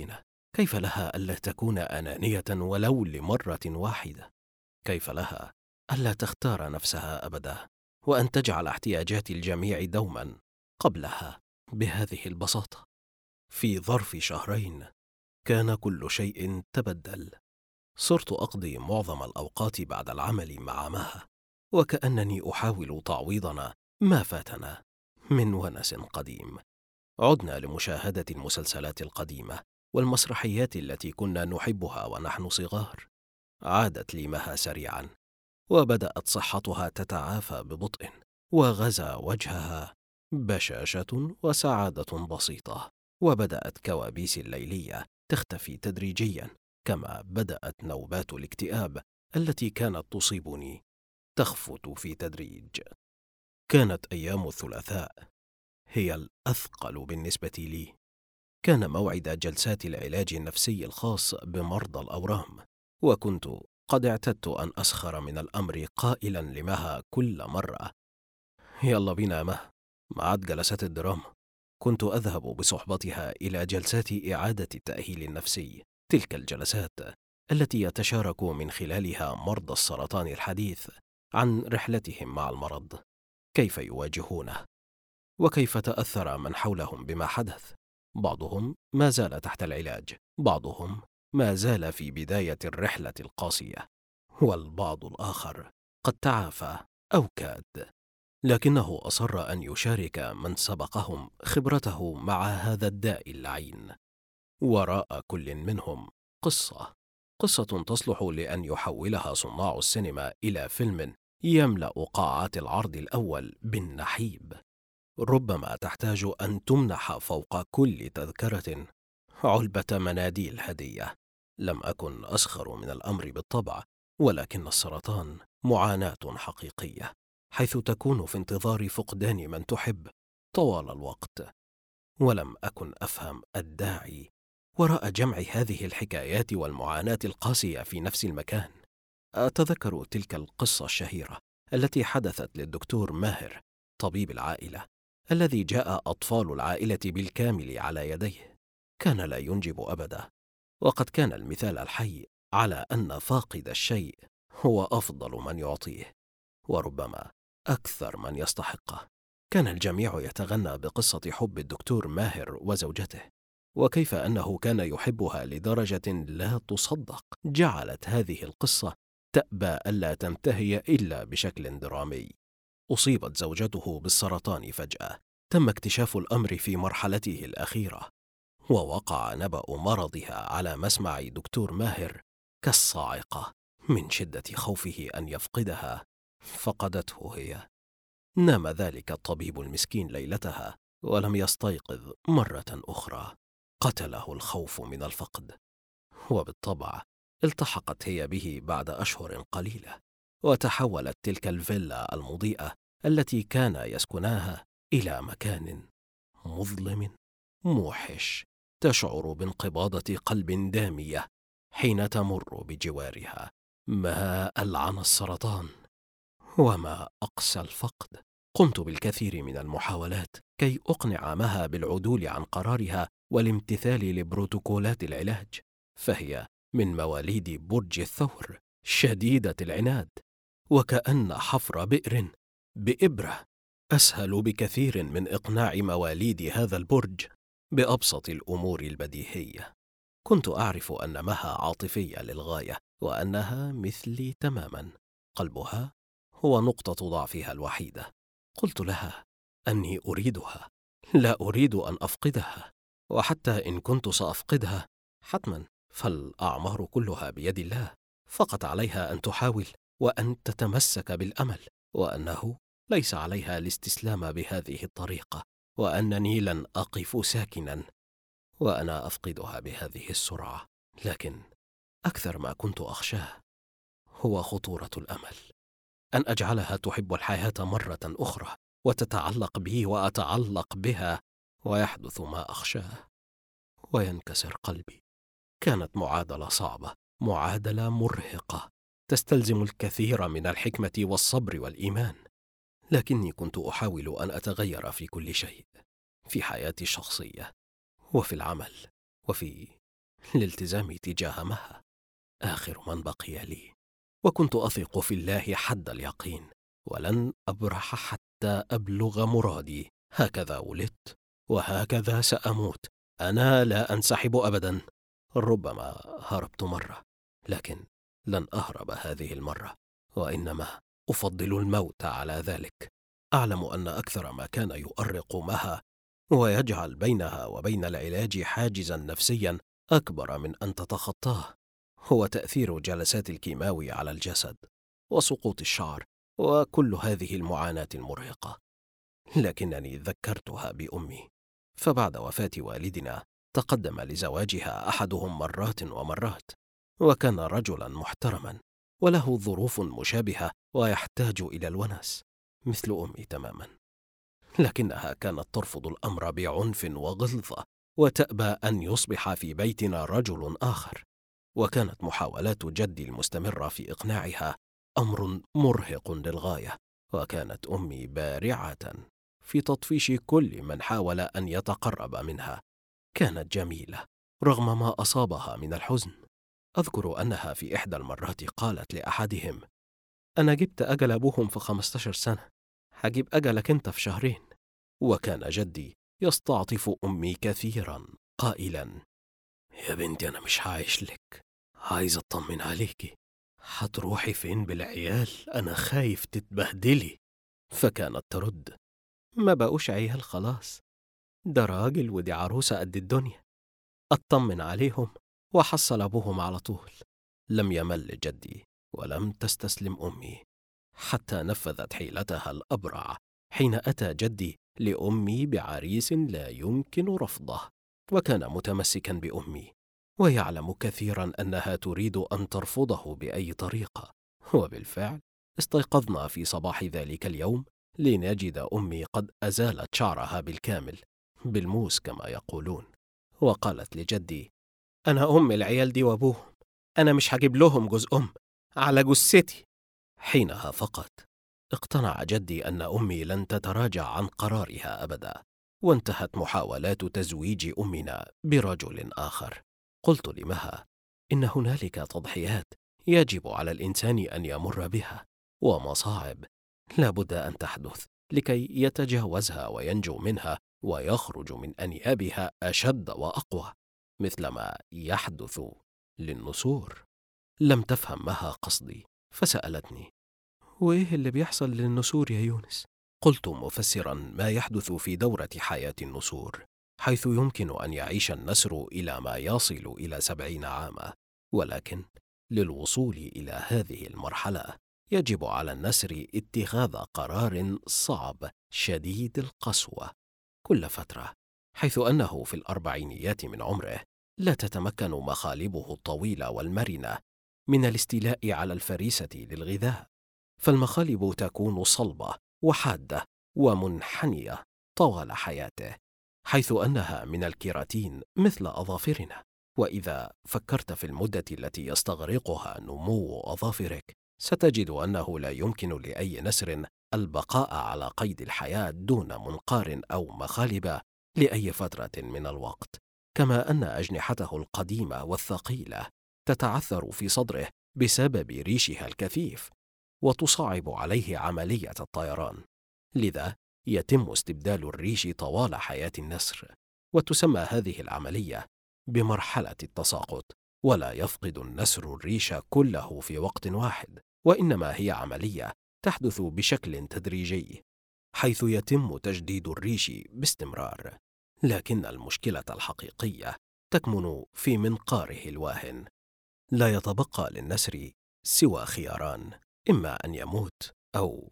كيف لها ألا تكون أنانية ولو لمرة واحدة؟ كيف لها ألا تختار نفسها أبدا، وأن تجعل احتياجات الجميع دوما قبلها بهذه البساطة؟ في ظرف شهرين كان كل شيء تبدل. صرت أقضي معظم الأوقات بعد العمل مع مها، وكأنني أحاول تعويضنا ما فاتنا من ونس قديم. عدنا لمشاهدة المسلسلات القديمة والمسرحيات التي كنا نحبها ونحن صغار. عادت لي مها سريعا، وبدأت صحتها تتعافى ببطء، وغزا وجهها بشاشة وسعادة بسيطة، وبدأت كوابيس الليلية تختفي تدريجيا، كما بدأت نوبات الاكتئاب التي كانت تصيبني تخفت في تدريج. كانت أيام الثلاثاء هي الأثقل بالنسبة لي. كان موعد جلسات العلاج النفسي الخاص بمرضى الأورام، وكنت قد اعتدت أن أسخر من الأمر قائلا لمها كل مرة: يلا بينا مه، ميعاد جلسات الدراما. كنت أذهب بصحبتها إلى جلسات إعادة التأهيل النفسي، تلك الجلسات التي يتشارك من خلالها مرضى السرطان الحديث عن رحلتهم مع المرض، كيف يواجهونه، وكيف تأثر من حولهم بما حدث. بعضهم ما زال تحت العلاج، بعضهم ما زال في بداية الرحلة القاسية، والبعض الآخر قد تعافى أو كاد، لكنه أصر أن يشارك من سبقهم خبرته مع هذا الداء اللعين. وراء كل منهم قصة تصلح لأن يحولها صناع السينما إلى فيلم يملأ قاعات العرض الأول بالنحيب. ربما تحتاج أن تمنح فوق كل تذكرة علبة مناديل هدية. لم أكن أسخر من الأمر بالطبع، ولكن السرطان معاناة حقيقية، حيث تكون في انتظار فقدان من تحب طوال الوقت. ولم أكن أفهم الداعي وراء جمع هذه الحكايات والمعاناة القاسية في نفس المكان. أتذكر تلك القصة الشهيرة التي حدثت للدكتور ماهر، طبيب العائلة، الذي جاء أطفال العائلة بالكامل على يديه. كان لا ينجب أبدا، وقد كان المثال الحي على أن فاقد الشيء هو أفضل من يعطيه، وربما أكثر من يستحقه. كان الجميع يتغنى بقصة حب الدكتور ماهر وزوجته، وكيف أنه كان يحبها لدرجة لا تصدق. جعلت هذه القصة تأبى ألا تنتهي إلا بشكل درامي. أصيبت زوجته بالسرطان فجأة، تم اكتشاف الأمر في مرحلته الأخيرة، ووقع نبأ مرضها على مسمع دكتور ماهر كالصاعقة. من شدة خوفه أن يفقدها فقدته هي. نام ذلك الطبيب المسكين ليلتها ولم يستيقظ مرة أخرى. قتله الخوف من الفقد، وبالطبع التحقت هي به بعد أشهر قليلة، وتحولت تلك الفيلا المضيئة التي كان يسكناها إلى مكان مظلم موحش، تشعر بانقباضة قلب دامية حين تمر بجوارها. ما ألعن السرطان، وما أقسى الفقد. قمت بالكثير من المحاولات كي أقنع مها بالعدول عن قرارها والامتثال لبروتوكولات العلاج، فهي من مواليد برج الثور، شديدة العناد، وكأن حفر بئر بإبرة أسهل بكثير من إقناع مواليد هذا البرج بأبسط الأمور البديهية. كنت أعرف أن مها عاطفية للغاية، وأنها مثلي تماما، قلبها هو نقطة ضعفها الوحيدة. قلت لها أني أريدها، لا أريد أن أفقدها، وحتى إن كنت سأفقدها حتما فالأعمار كلها بيد الله، فقط عليها أن تحاول وأن تتمسك بالأمل، وأنه ليس عليها الاستسلام بهذه الطريقة، وأنني لن أقف ساكنا وأنا أفقدها بهذه السرعة. لكن أكثر ما كنت أخشاه هو خطورة الأمل، أن أجعلها تحب الحياة مرة أخرى وتتعلق بي وأتعلق بها، ويحدث ما أخشاه وينكسر قلبي. كانت معادلة صعبة، معادلة مرهقة، تستلزم الكثير من الحكمة والصبر والإيمان، لكني كنت أحاول أن أتغير في كل شيء، في حياتي الشخصية وفي العمل وفي لالتزامي تجاه مها، آخر من بقي لي، وكنت أثق في الله حد اليقين، ولن أبرح حتى أبلغ مرادي. هكذا ولدت وهكذا سأموت، أنا لا أنسحب أبدا. ربما هربت مرة، لكن لن أهرب هذه المرة، وإنما أفضل الموت على ذلك. أعلم أن أكثر ما كان يؤرق مها ويجعل بينها وبين العلاج حاجزا نفسيا أكبر من أن تتخطاه هو تأثير جلسات الكيماوي على الجسد وسقوط الشعر وكل هذه المعاناة المرهقة. لكنني ذكرتها بأمي، فبعد وفاة والدنا تقدم لزواجها أحدهم مرات ومرات، وكان رجلا محترما وله ظروف مشابهة ويحتاج إلى الونس مثل أمي تماما، لكنها كانت ترفض الأمر بعنف وغلظة وتأبى أن يصبح في بيتنا رجل آخر. وكانت محاولات جدي المستمرة في إقناعها أمر مرهق للغاية، وكانت أمي بارعة في تطفيش كل من حاول أن يتقرب منها. كانت جميلة رغم ما أصابها من الحزن. أذكر أنها في إحدى المرات قالت لأحدهم: أنا جبت أجل أبوهم في 15 سنة، هجيب أجلك أنت في شهرين. وكان جدي يستعطف أمي كثيرا قائلا: يا بنتي أنا مش هعيش لك، عايز أطمن عليكي، هتروحي فين بالعيال؟ أنا خايف تتبهدلي. فكانت ترد: ما بقوش عيال خلاص، ده راجل ودي عروسة قد الدنيا، أطمن عليهم وحصل أبوهم على طول. لم يمل جدي ولم تستسلم أمي حتى نفذت حيلتها الأبرع حين أتى جدي لأمي بعريس لا يمكن رفضه، وكان متمسكا بأمي ويعلم كثيرا أنها تريد أن ترفضه بأي طريقة. وبالفعل استيقظنا في صباح ذلك اليوم لنجد أمي قد أزالت شعرها بالكامل، بالموس كما يقولون، وقالت لجدي: أنا أم العيال دي وأبوهم، أنا مش هجيب لهم جوز أم على جثتي. حينها فقط اقتنع جدي أن أمي لن تتراجع عن قرارها أبدا، وانتهت محاولات تزويج أمنا برجل آخر. قلت لمها: إن هنالك تضحيات يجب على الإنسان أن يمر بها، ومصاعب لا بد أن تحدث لكي يتجاوزها وينجو منها ويخرج من أنيابها أشد وأقوى، مثلما يحدث للنسور. لم تفهم مها قصدي فسألتني: وإيه اللي بيحصل للنسور يا يونس؟ قلت مفسرا ما يحدث في دورة حياة النسور، حيث يمكن أن يعيش النسر إلى ما يصل إلى 70 عاما، ولكن للوصول إلى هذه المرحلة يجب على النسر اتخاذ قرار صعب شديد القسوة كل فترة، حيث أنه في الأربعينيات من عمره لا تتمكن مخالبه الطويلة والمرنة من الاستيلاء على الفريسة للغذاء، فالمخالب تكون صلبة وحادة ومنحنية طوال حياته، حيث أنها من الكيراتين مثل أظافرنا. وإذا فكرت في المدة التي يستغرقها نمو أظافرك ستجد أنه لا يمكن لأي نسر البقاء على قيد الحياة دون منقار أو مخالب لأي فترة من الوقت، كما أن أجنحته القديمة والثقيلة تتعثر في صدره بسبب ريشها الكثيف وتصعب عليه عملية الطيران، لذا يتم استبدال الريش طوال حياة النسر، وتسمى هذه العملية بمرحلة التساقط. ولا يفقد النسر الريش كله في وقت واحد، وإنما هي عملية تحدث بشكل تدريجي، حيث يتم تجديد الريش باستمرار. لكن المشكلة الحقيقية تكمن في منقاره الواهن. لا يتبقى للنسر سوى خياران: إما أن يموت أو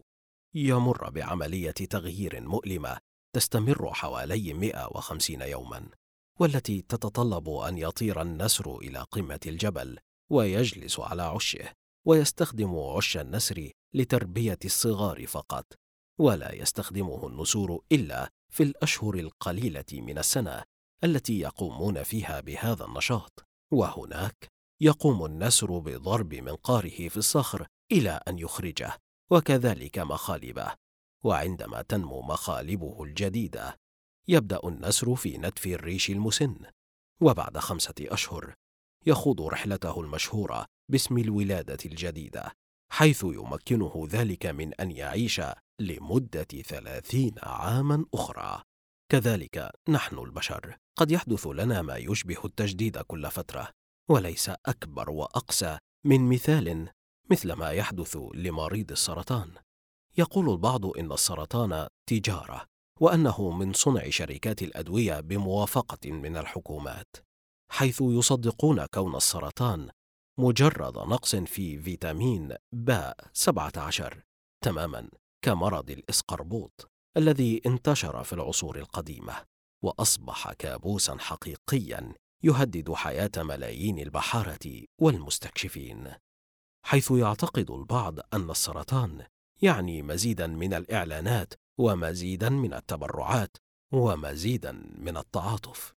يمر بعملية تغيير مؤلمة تستمر حوالي 150 يوما، والتي تتطلب أن يطير النسر إلى قمة الجبل ويجلس على عشه، ويستخدم عش النسر لتربية الصغار فقط، ولا يستخدمه النسور إلا في الأشهر القليلة من السنة التي يقومون فيها بهذا النشاط، وهناك يقوم النسر بضرب منقاره في الصخر إلى أن يخرجه، وكذلك مخالبه. وعندما تنمو مخالبه الجديدة يبدأ النسر في نتف الريش المسن، وبعد 5 أشهر يخوض رحلته المشهورة باسم الولادة الجديدة، حيث يمكنه ذلك من أن يعيش لمدة 30 عاماً أخرى. كذلك نحن البشر قد يحدث لنا ما يشبه التجديد كل فترة، وليس أكبر وأقسى من مثل ما يحدث لمريض السرطان. يقول البعض إن السرطان تجارة، وأنه من صنع شركات الأدوية بموافقة من الحكومات، حيث يصدقون كون السرطان مجرد نقص في فيتامين B17، تماما كمرض الإسقربوط الذي انتشر في العصور القديمة وأصبح كابوسا حقيقيا يهدد حياة ملايين البحارة والمستكشفين، حيث يعتقد البعض أن السرطان يعني مزيدا من الإعلانات ومزيدا من التبرعات ومزيدا من التعاطف.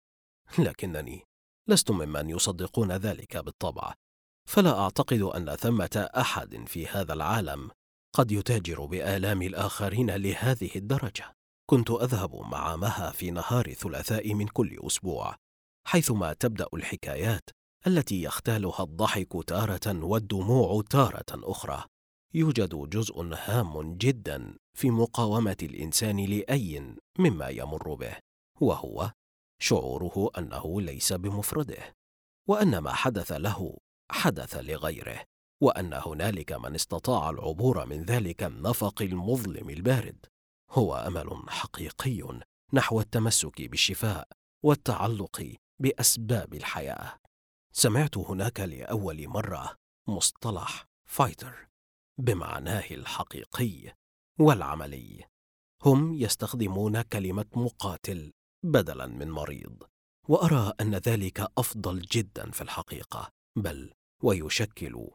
لكنني لست ممن يصدقون ذلك بالطبع، فلا أعتقد أن ثمة أحد في هذا العالم قد يتاجر بآلام الآخرين لهذه الدرجة. كنت أذهب مع مها في نهار ثلاثاء من كل أسبوع، حيثما تبدأ الحكايات التي يختالها الضحك تارة والدموع تارة أخرى. يوجد جزء هام جدا في مقاومة الإنسان لأي مما يمر به، وهو شعوره أنه ليس بمفرده، وأن ما حدث له حدث لغيره، وأن هنالك من استطاع العبور من ذلك النفق المظلم البارد. هو أمل حقيقي نحو التمسك بالشفاء والتعلق بأسباب الحياة. سمعت هناك لأول مرة مصطلح فايتر بمعناه الحقيقي والعملي. هم يستخدمون كلمة مقاتل بدلاً من مريض، وأرى أن ذلك أفضل جداً في الحقيقة، بل ويشكل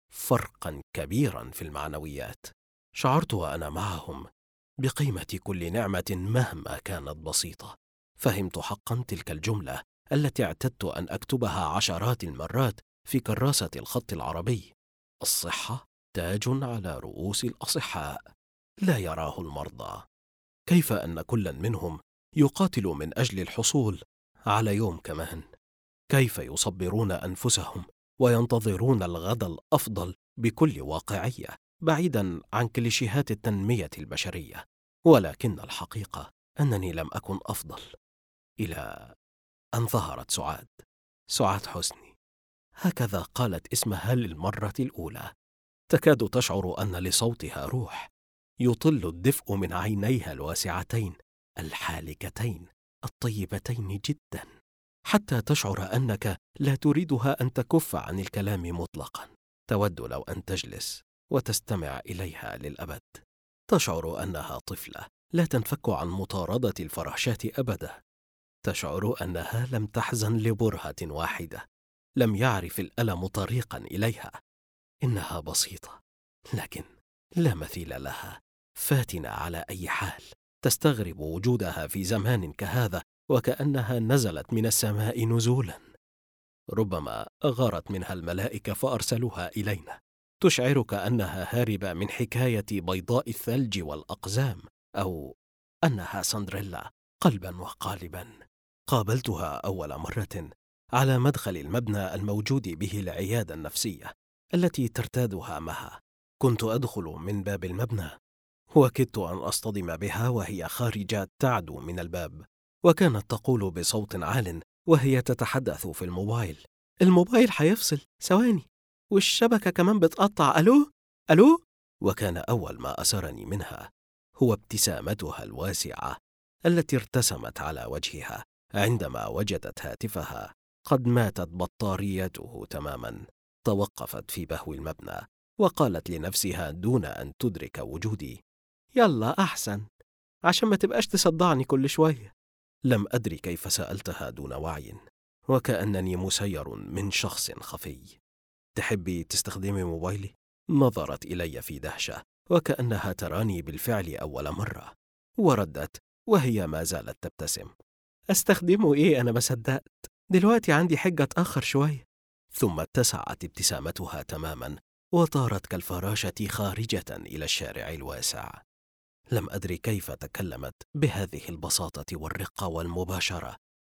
فرقاً كبيراً في المعنويات. شعرت وأنا معهم بقيمة كل نعمة مهما كانت بسيطة. فهمت حقاً تلك الجملة التي اعتدت أن أكتبها عشرات المرات في كراسة الخط العربي: الصحة تاج على رؤوس الأصحاء لا يراه المرضى. كيف أن كل منهم يقاتل من أجل الحصول على يوم كمان؟ كيف يصبرون أنفسهم وينتظرون الغد الأفضل بكل واقعية، بعيداً عن كليشيهات التنمية البشرية؟ ولكن الحقيقة أنني لم أكن أفضل، إلى أن ظهرت سعاد حسني. هكذا قالت اسمها للمرة الأولى. تكاد تشعر أن لصوتها روح، يطل الدفء من عينيها الواسعتين الحالكتين الطيبتين جدا، حتى تشعر أنك لا تريدها أن تكف عن الكلام مطلقا. تود لو أن تجلس وتستمع إليها للأبد. تشعر أنها طفلة لا تنفك عن مطاردة الفراشات أبدا. تشعر أنها لم تحزن لبرهة واحدة، لم يعرف الألم طريقا إليها. إنها بسيطة، لكن لا مثيل لها، فاتنة على أي حال. تستغرب وجودها في زمان كهذا، وكأنها نزلت من السماء نزولا. ربما غارت منها الملائكة فأرسلوها إلينا، تشعرك أنها هاربة من حكاية بيضاء الثلج والأقزام، أو أنها سندريلا قلبا وقالبا. قابلتها أول مرة على مدخل المبنى الموجود به العيادة النفسية التي ترتادها مها. كنت أدخل من باب المبنى، وكدت أن أصطدم بها وهي خارجة تعدو من الباب، وكانت تقول بصوت عال وهي تتحدث في الموبايل: الموبايل حيفصل ثواني، والشبكة كمان بتقطع، ألو ألو. وكان أول ما أسرني منها هو ابتسامتها الواسعة التي ارتسمت على وجهها عندما وجدت هاتفها قد ماتت بطاريته تماما. توقفت في بهو المبنى وقالت لنفسها دون أن تدرك وجودي: يلا أحسن، عشان ما تبقاش تصدعني كل شوية. لم أدري كيف سألتها دون وعي، وكأنني مسير من شخص خفي. تحبي تستخدمي موبايلي؟ نظرت إلي في دهشة، وكأنها تراني بالفعل أول مرة، وردت وهي ما زالت تبتسم: أستخدمه إيه، أنا ما صدقت، دلوقتي عندي حجة أتأخر شوية. ثم اتسعت ابتسامتها تماما وطارت كالفراشة خارجة إلى الشارع الواسع. لم أدري كيف تكلمت بهذه البساطة والرقة والمباشرة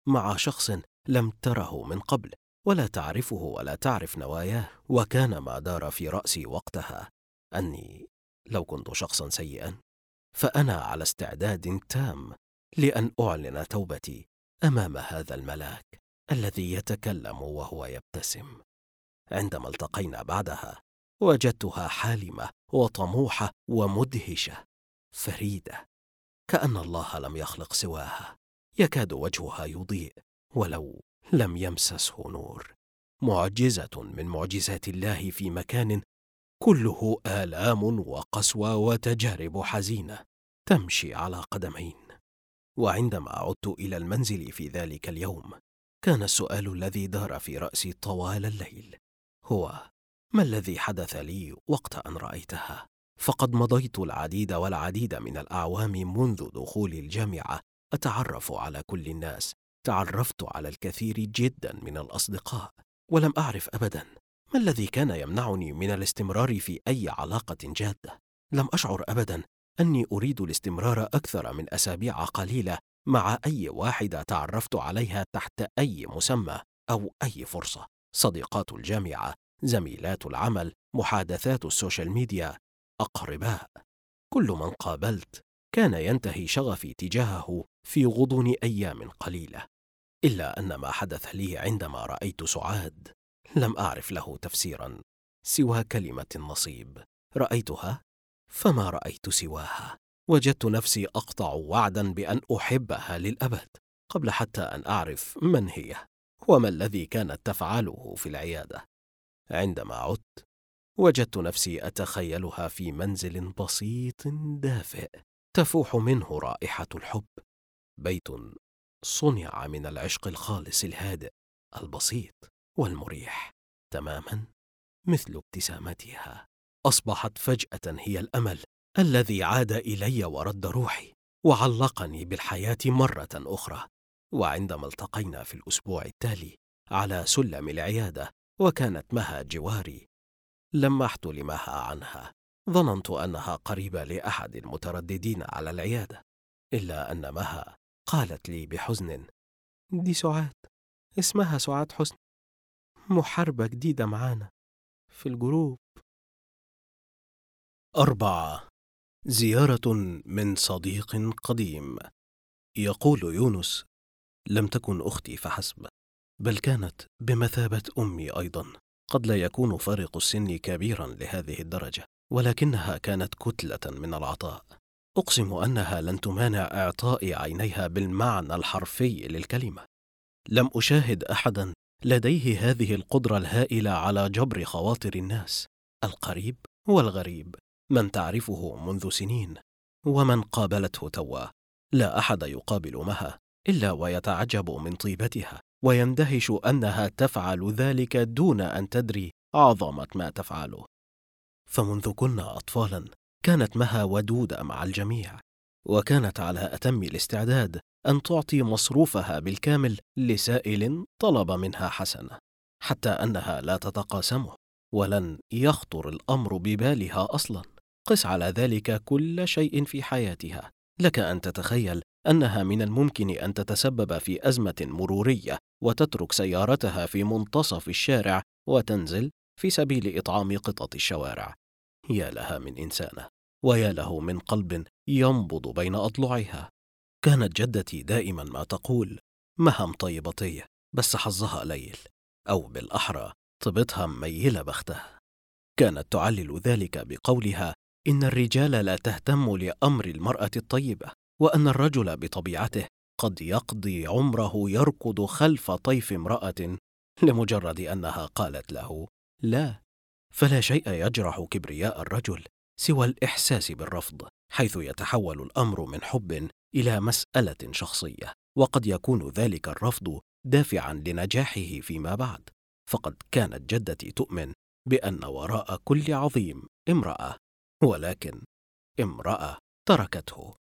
مع شخص لم تره من قبل ولا تعرفه ولا تعرف نواياه. وكان ما دار في رأسي وقتها أني لو كنت شخصا سيئا فأنا على استعداد تام لأن أعلن توبتي أمام هذا الملاك الذي يتكلم وهو يبتسم. عندما التقينا بعدها وجدتها حالمة وطموحة ومدهشة فريدة، كأن الله لم يخلق سواها، يكاد وجهها يضيء ولو لم يمسسه نور. معجزة من معجزات الله في مكان كله آلام وقسوة وتجارب حزينة تمشي على قدمين. وعندما عدت إلى المنزل في ذلك اليوم كان السؤال الذي دار في رأسي طوال الليل هو: ما الذي حدث لي وقت أن رأيتها؟ فقد مضيت العديد والعديد من الأعوام منذ دخول الجامعة أتعرف على كل الناس، تعرفت على الكثير جدا من الأصدقاء، ولم أعرف أبدا ما الذي كان يمنعني من الاستمرار في أي علاقة جادة. لم أشعر أبدا أني أريد الاستمرار أكثر من أسابيع قليلة مع أي واحدة تعرفت عليها تحت أي مسمى أو أي فرصة. صديقات الجامعة، زميلات العمل، محادثات السوشيال ميديا، أقرباء، كل من قابلت كان ينتهي شغفي تجاهه في غضون أيام قليلة. إلا أن ما حدث لي عندما رأيت سعاد لم أعرف له تفسيرا سوى كلمة النصيب. رأيتها فما رأيت سواها. وجدت نفسي أقطع وعدا بأن أحبها للأبد قبل حتى أن أعرف من هي وما الذي كانت تفعله في العيادة. عندما عدت وجدت نفسي أتخيلها في منزل بسيط دافئ تفوح منه رائحة الحب، بيت صنع من العشق الخالص الهادئ البسيط والمريح تماما مثل ابتسامتها. أصبحت فجأة هي الأمل الذي عاد إلي ورد روحي وعلقني بالحياة مرة أخرى. وعندما التقينا في الأسبوع التالي على سلم العيادة وكانت مها جواري لمحت لمها عنها، ظننت أنها قريبة لأحد المترددين على العيادة، إلا أن مها قالت لي بحزن: دي سعاد، اسمها سعاد حسني، محاربة جديدة معانا في الجروب. 4. زيارة من صديق قديم. يقول يونس: لم تكن أختي فحسب، بل كانت بمثابة أمي أيضا. قد لا يكون فارق السن كبيرا لهذه الدرجة، ولكنها كانت كتلة من العطاء. أقسم أنها لن تمانع إعطائي عينيها بالمعنى الحرفي للكلمة. لم أشاهد أحدا لديه هذه القدرة الهائلة على جبر خواطر الناس، القريب والغريب، من تعرفه منذ سنين ومن قابلته توا. لا أحد يقابل مها إلا ويتعجب من طيبتها ويندهش أنها تفعل ذلك دون أن تدري عظمة ما تفعله. فمنذ كنا أطفالا كانت مها ودودة مع الجميع، وكانت على أتم الاستعداد أن تعطي مصروفها بالكامل لسائل طلب منها حسنة، حتى أنها لا تتقاسمه ولن يخطر الأمر ببالها أصلا. قس على ذلك كل شيء في حياتها. لك أن تتخيل أنها من الممكن أن تتسبب في أزمة مرورية وتترك سيارتها في منتصف الشارع وتنزل في سبيل إطعام قطط الشوارع. يا لها من إنسانة، ويا له من قلب ينبض بين أضلعها. كانت جدتي دائما ما تقول: مهم طيبطية بس حظها قليل، أو بالأحرى طبتها مميلة بختها. كانت تعلل ذلك بقولها إن الرجال لا تهتم لأمر المرأة الطيبة، وأن الرجل بطبيعته قد يقضي عمره يركض خلف طيف امرأة لمجرد أنها قالت له لا. فلا شيء يجرح كبرياء الرجل سوى الإحساس بالرفض، حيث يتحول الأمر من حب إلى مسألة شخصية، وقد يكون ذلك الرفض دافعا لنجاحه فيما بعد. فقد كانت جدتي تؤمن بأن وراء كل عظيم امرأة، ولكن امرأة تركته.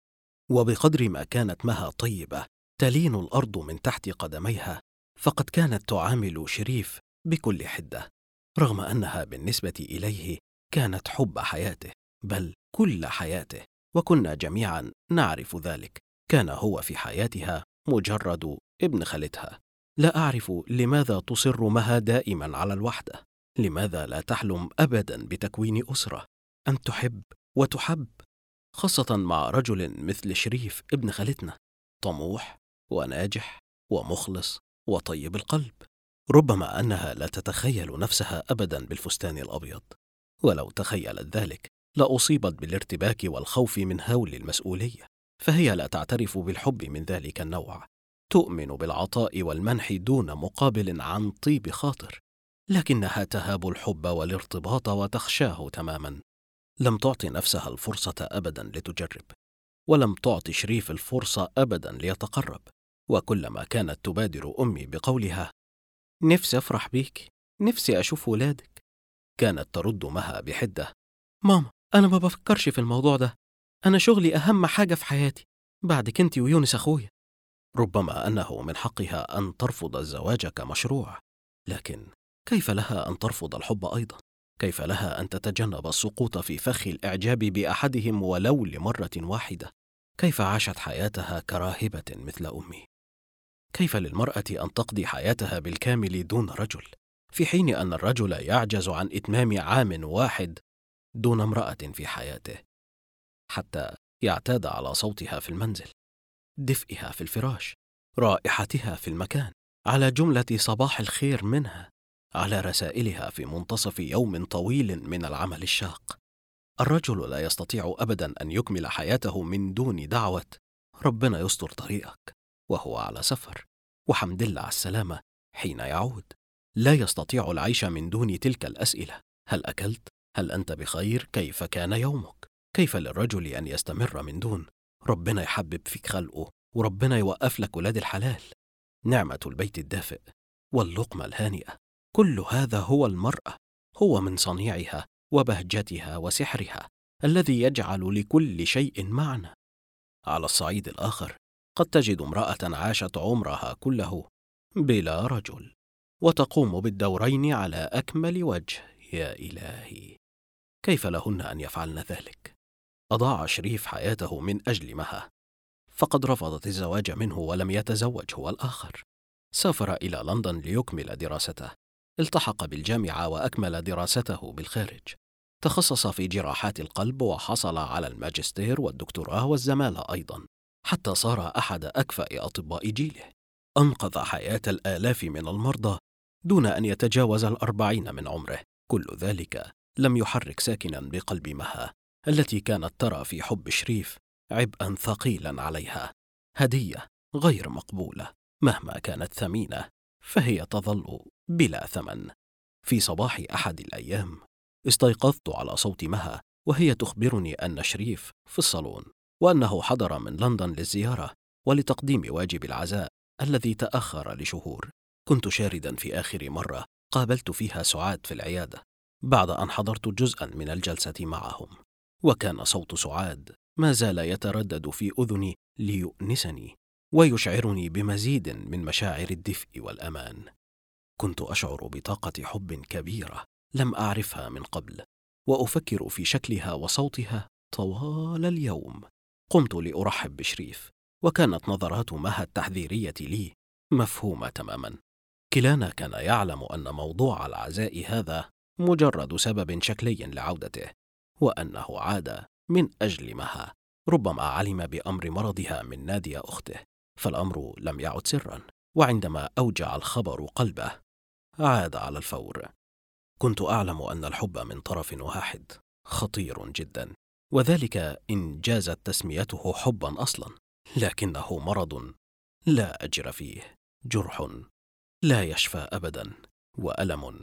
وبقدر ما كانت مها طيبة تلين الأرض من تحت قدميها، فقد كانت تعامل شريف بكل حدة، رغم أنها بالنسبة إليه كانت حب حياته، بل كل حياته، وكنا جميعا نعرف ذلك. كان هو في حياتها مجرد ابن خالتها. لا أعرف لماذا تصر مها دائما على الوحدة. لماذا لا تحلم أبدا بتكوين أسرة، أن تحب وتحب، خاصة مع رجل مثل شريف ابن خالتنا، طموح وناجح ومخلص وطيب القلب. ربما أنها لا تتخيل نفسها أبدا بالفستان الأبيض، ولو تخيلت ذلك لأصيبت بالارتباك والخوف من هول المسؤولية، فهي لا تعترف بالحب من ذلك النوع. تؤمن بالعطاء والمنح دون مقابل عن طيب خاطر، لكنها تهاب الحب والارتباط وتخشاه تماما. لم تعط نفسها الفرصة أبدا لتجرب، ولم تعط شريف الفرصة أبدا ليتقرب. وكلما كانت تبادر أمي بقولها نفسي أفرح بيك، نفسي أشوف ولادك، كانت ترد مها بحدة ماما أنا ما بفكرش في الموضوع ده، أنا شغلي أهم حاجة في حياتي بعدك أنت ويونس أخويا. ربما أنه من حقها أن ترفض الزواج كمشروع، لكن كيف لها أن ترفض الحب أيضا؟ كيف لها أن تتجنب السقوط في فخ الإعجاب بأحدهم ولو لمرة واحدة؟ كيف عاشت حياتها كراهبة مثل أمي؟ كيف للمرأة أن تقضي حياتها بالكامل دون رجل، في حين أن الرجل يعجز عن إتمام عام واحد دون امرأة في حياته، حتى يعتاد على صوتها في المنزل، دفئها في الفراش، رائحتها في المكان، على جملة صباح الخير منها، على رسائلها في منتصف يوم طويل من العمل الشاق. الرجل لا يستطيع أبدا أن يكمل حياته من دون دعوة ربنا يستر طريقك وهو على سفر، وحمد الله على السلامة حين يعود. لا يستطيع العيش من دون تلك الأسئلة: هل أكلت؟ هل أنت بخير؟ كيف كان يومك؟ كيف للرجل أن يستمر من دون ربنا يحبب فيك خلقه وربنا يوقف لك ولاد الحلال، نعمة البيت الدافئ واللقمة الهانئة؟ كل هذا هو المرأة، هو من صنيعها وبهجتها وسحرها الذي يجعل لكل شيء معنى. على الصعيد الآخر قد تجد امرأة عاشت عمرها كله بلا رجل وتقوم بالدورين على أكمل وجه. يا إلهي، كيف لهن أن يفعلن ذلك؟ أضاع شريف حياته من أجل مها، فقد رفضت الزواج منه ولم يتزوج هو الآخر. سافر إلى لندن ليكمل دراسته، التحق بالجامعة وأكمل دراسته بالخارج، تخصص في جراحات القلب وحصل على الماجستير والدكتوراه والزمالة أيضا، حتى صار أحد أكفأ أطباء جيله. أنقذ حياة الآلاف من المرضى دون أن يتجاوز 40 من عمره. كل ذلك لم يحرك ساكنا بقلب مها التي كانت ترى في حب شريف عبئا ثقيلا عليها، هدية غير مقبولة، مهما كانت ثمينة فهي تظل بلا ثمن. في صباح أحد الأيام استيقظت على صوت مها وهي تخبرني أن شريف في الصالون، وأنه حضر من لندن للزيارة ولتقديم واجب العزاء الذي تأخر لشهور. كنت شاردا في آخر مرة قابلت فيها سعاد في العيادة بعد أن حضرت جزءا من الجلسة معهم، وكان صوت سعاد ما زال يتردد في أذني ليؤنسني ويشعرني بمزيد من مشاعر الدفء والأمان. كنت أشعر بطاقة حب كبيرة لم أعرفها من قبل، وأفكر في شكلها وصوتها طوال اليوم. قمت لأرحب بشريف، وكانت نظرات مها التحذيرية لي مفهومة تماما. كلانا كان يعلم أن موضوع العزاء هذا مجرد سبب شكلي لعودته، وأنه عاد من أجل مها. ربما علم بأمر مرضها من نادية أخته، فالأمر لم يعد سرا، وعندما أوجع الخبر قلبه عاد على الفور. كنت أعلم أن الحب من طرف واحد خطير جدا، وذلك إن جازت تسميته حبا أصلا، لكنه مرض لا أجر فيه، جرح لا يشفى أبدا، وألم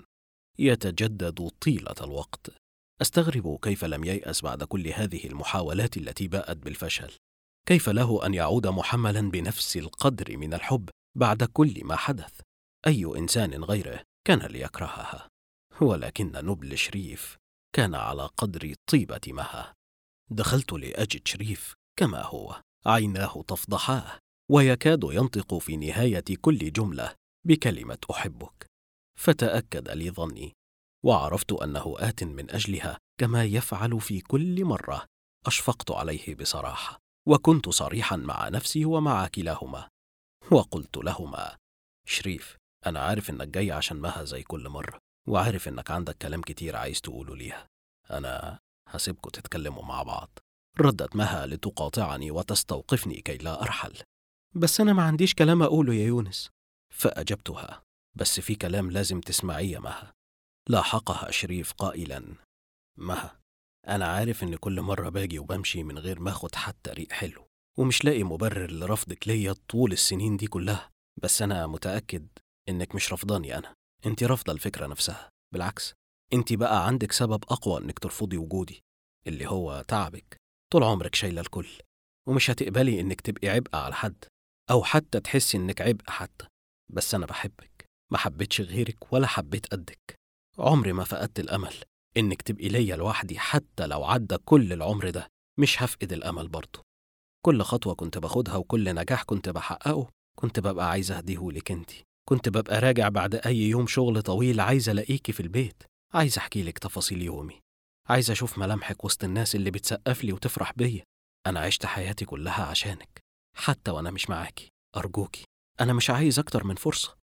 يتجدد طيلة الوقت. أستغرب كيف لم ييأس بعد كل هذه المحاولات التي باءت بالفشل. كيف له أن يعود محملا بنفس القدر من الحب بعد كل ما حدث؟ أي إنسان غيره كان ليكرهها، ولكن نبل شريف كان على قدر طيبة مها. دخلت لأجد شريف كما هو، عيناه تفضحاه، ويكاد ينطق في نهاية كل جملة بكلمة أحبك. فتأكد لي ظني، وعرفت أنه آت من أجلها كما يفعل في كل مرة. أشفقت عليه بصراحة، وكنت صريحا مع نفسي ومع كلاهما. وقلت لهما: شريف، أنا عارف إنك جاي عشان مها زي كل مرة، وعارف إنك عندك كلام كتير عايز تقوله ليها. أنا هسيبكوا تتكلموا مع بعض. ردت مها لتقاطعني وتستوقفني كي لا أرحل. بس أنا ما عنديش كلام أقوله يا يونس. فأجبتها: بس في كلام لازم تسمعيه يا مها. لاحقها شريف قائلا: مها، أنا عارف إن كل مرة باجي وبمشي من غير ما أخد حتى ريق حلو، ومش لاقي مبرر لرفضك ليا طول السنين دي كلها، بس أنا متأكد إنك مش رفضاني أنا، أنت رافضة الفكرة نفسها. بالعكس، أنت بقى عندك سبب أقوى إنك ترفضي وجودي، اللي هو تعبك. طول عمرك شايلة الكل، ومش هتقبلي إنك تبقي عبء على حد، أو حتى تحسي إنك عبء حتى. بس أنا بحبك، ما حبيتش غيرك ولا حبيت قدك. عمري ما فقدت الأمل إنك تبقي ليا لوحدي، حتى لو عدى كل العمر ده مش هفقد الأمل برضه. كل خطوة كنت باخدها وكل نجاح كنت بحققه كنت ببقى عايز أهديهولك انتي. كنت ببقى راجع بعد أي يوم شغل طويل عايز ألاقيكي في البيت، عايز أحكيلك تفاصيل يومي، عايز أشوف ملامحك وسط الناس اللي بتسقفلي وتفرح بيا. أنا عشت حياتي كلها عشانك، حتى وأنا مش معاكي. أرجوكي، أنا مش عايز أكتر من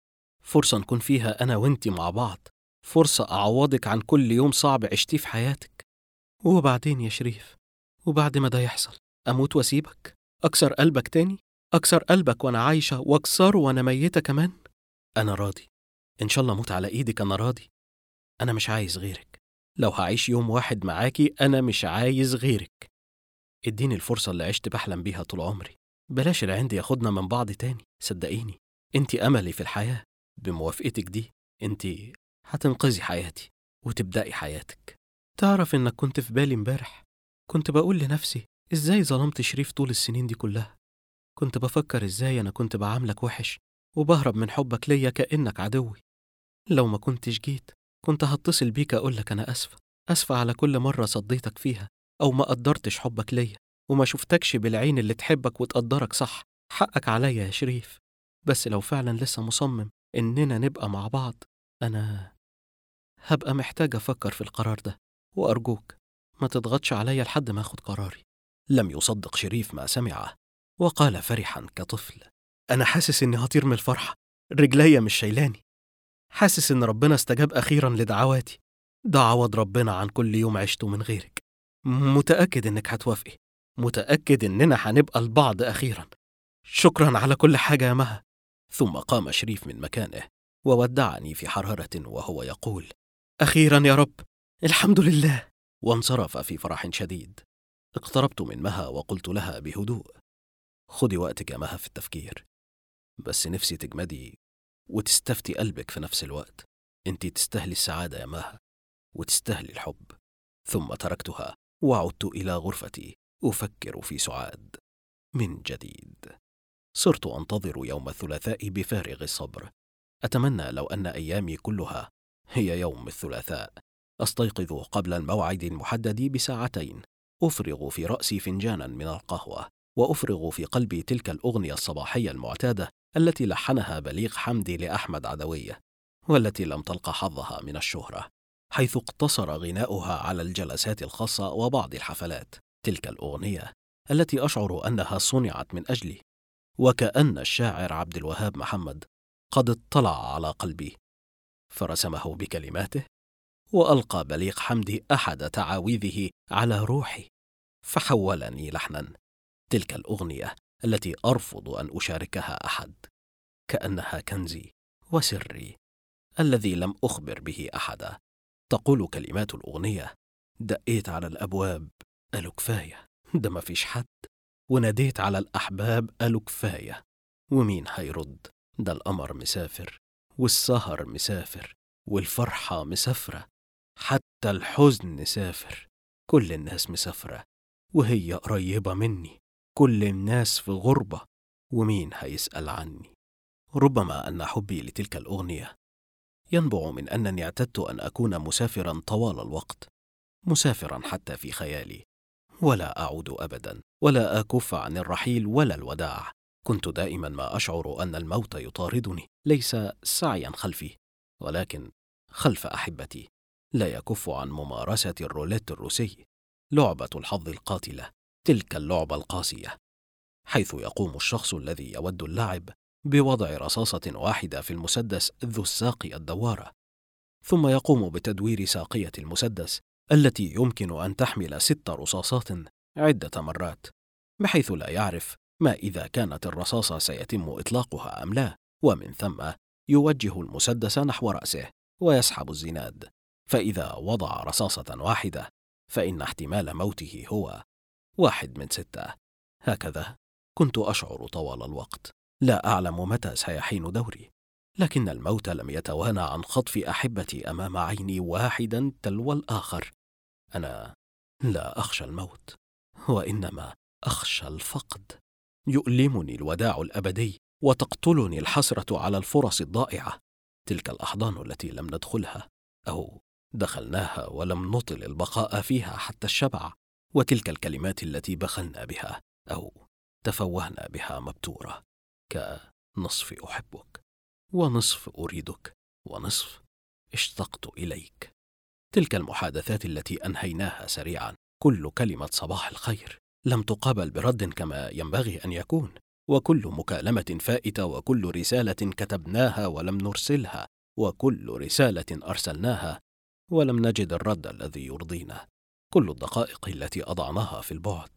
فرصة نكون فيها أنا وإنتي مع بعض، فرصة أعوضك عن كل يوم صعب عشتيه في حياتك. وبعدين يا شريف، وبعد ما ده يحصل، أموت وأسيبك؟ أكسر قلبك تاني؟ أكسر قلبك وأنا عايشة وأكسره وأنا ميتة كمان؟ أنا راضي، إن شاء الله أموت على إيدك، أنا راضي. أنا مش عايز غيرك. لو هعيش يوم واحد معاكي أنا مش عايز غيرك. اديني الفرصة اللي عشت بحلم بيها طول عمري. بلاش العند ياخدنا من بعض تاني. صدقيني، انتي أملي في الحياة. بموافقتك دي انتي هتنقذي حياتي وتبدأي حياتك. تعرف إنك كنت في بالي امبارح. كنت بقول لنفسي: إزاي ظلمت شريف طول السنين دي كلها؟ كنت بفكر إزاي أنا كنت بعاملك وحش وبهرب من حبك ليا كأنك عدوي. لو ما كنتش جيت كنت هتصل بيك أقولك أنا أسفة على كل مرة صديتك فيها، أو ما قدرتش حبك ليا وما شفتكش بالعين اللي تحبك وتقدرك صح. حقك عليا يا شريف. بس لو فعلا لسه مصمم إننا نبقى مع بعض، أنا هبقى محتاج أفكر في القرار ده، وأرجوك ما تضغطش عليا لحد ما أخد قراري. لم يصدق شريف ما سمعه، وقال فرحا كطفل: أنا حاسس إني هطير من الفرحة، رجليا مش شايلاني. حاسس إن ربنا استجاب أخيرا لدعواتي. ده عوض ربنا عن كل يوم عشته من غيرك. متأكد إنك هتوافقي، متأكد إننا هنبقى لبعض أخيرا. شكرا على كل حاجة يا مها. ثم قام شريف من مكانه وودعني في حرارة وهو يقول: أخيرا يا رب، الحمد لله. وانصرف في فرح شديد. اقتربت من مها وقلت لها بهدوء: خدي وقتك يا مها في التفكير، بس نفسي تجمدي وتستفتي قلبك في نفس الوقت. انتي تستاهلي السعادة يا مها، وتستاهلي الحب. ثم تركتها وعدت إلى غرفتي أفكر في سعاد من جديد. صرت أنتظر يوم الثلاثاء بفارغ الصبر. أتمنى لو أن أيامي كلها هي يوم الثلاثاء. أستيقظ قبل الموعد المحدد بساعتين، أفرغ في رأسي فنجانا من القهوة، وأفرغ في قلبي تلك الأغنية الصباحية المعتادة التي لحنها بليغ حمدي لأحمد عدوية، والتي لم تلق حظها من الشهرة، حيث اقتصر غناؤها على الجلسات الخاصة وبعض الحفلات. تلك الأغنية التي أشعر أنها صنعت من أجلي، وكأن الشاعر عبد الوهاب محمد قد اطلع على قلبي فرسمه بكلماته، وألقى بليغ حمدي أحد تعاويذه على روحي فحولني لحنا. تلك الأغنية التي أرفض أن أشاركها أحد، كأنها كنزي وسري الذي لم أخبر به أحدا. تقول كلمات الأغنية: دقيت على الأبواب قالوا كفاية، ده مفيش حد، وناديت على الأحباب قالوا كفاية، ومين هيرد؟ ده القمر مسافر، والسهر مسافر، والفرحة مسافرة، حتى الحزن سافر. كل الناس مسافرة وهي قريبة مني، كل الناس في غربة، ومين هيسأل عني؟ ربما أن حبي لتلك الأغنية ينبع من أنني اعتدت أن أكون مسافرا طوال الوقت، مسافرا حتى في خيالي، ولا أعود أبدا، ولا أكف عن الرحيل ولا الوداع. كنت دائما ما أشعر أن الموت يطاردني، ليس سعيا خلفي، ولكن خلف أحبتي. لا يكف عن ممارسة الروليت الروسي، لعبة الحظ القاتلة، تلك اللعبة القاسية، حيث يقوم الشخص الذي يود اللعب بوضع رصاصة واحدة في المسدس ذو الساقية الدوارة، ثم يقوم بتدوير ساقية المسدس التي يمكن أن تحمل 6 رصاصات عدة مرات، بحيث لا يعرف ما إذا كانت الرصاصة سيتم إطلاقها أم لا، ومن ثم يوجه المسدس نحو رأسه ويسحب الزناد، فإذا وضع رصاصة واحدة فإن احتمال موته هو 1 من 6. هكذا كنت أشعر طوال الوقت، لا أعلم متى سيحين دوري، لكن الموت لم يتوانى عن خطف أحبتي أمام عيني واحدا تلو الآخر. أنا لا أخشى الموت، وإنما أخشى الفقد. يؤلمني الوداع الأبدي، وتقتلني الحسرة على الفرص الضائعة، تلك الأحضان التي لم ندخلها، أو دخلناها ولم نطل البقاء فيها حتى الشبع، وتلك الكلمات التي بخلنا بها أو تفوهنا بها مبتورة، كنصف أحبك، ونصف أريدك، ونصف اشتقت إليك. تلك المحادثات التي أنهيناها سريعا، كل كلمة صباح الخير لم تقابل برد كما ينبغي أن يكون، وكل مكالمة فائتة، وكل رسالة كتبناها ولم نرسلها، وكل رسالة أرسلناها ولم نجد الرد الذي يرضينا، كل الدقائق التي أضعناها في البعد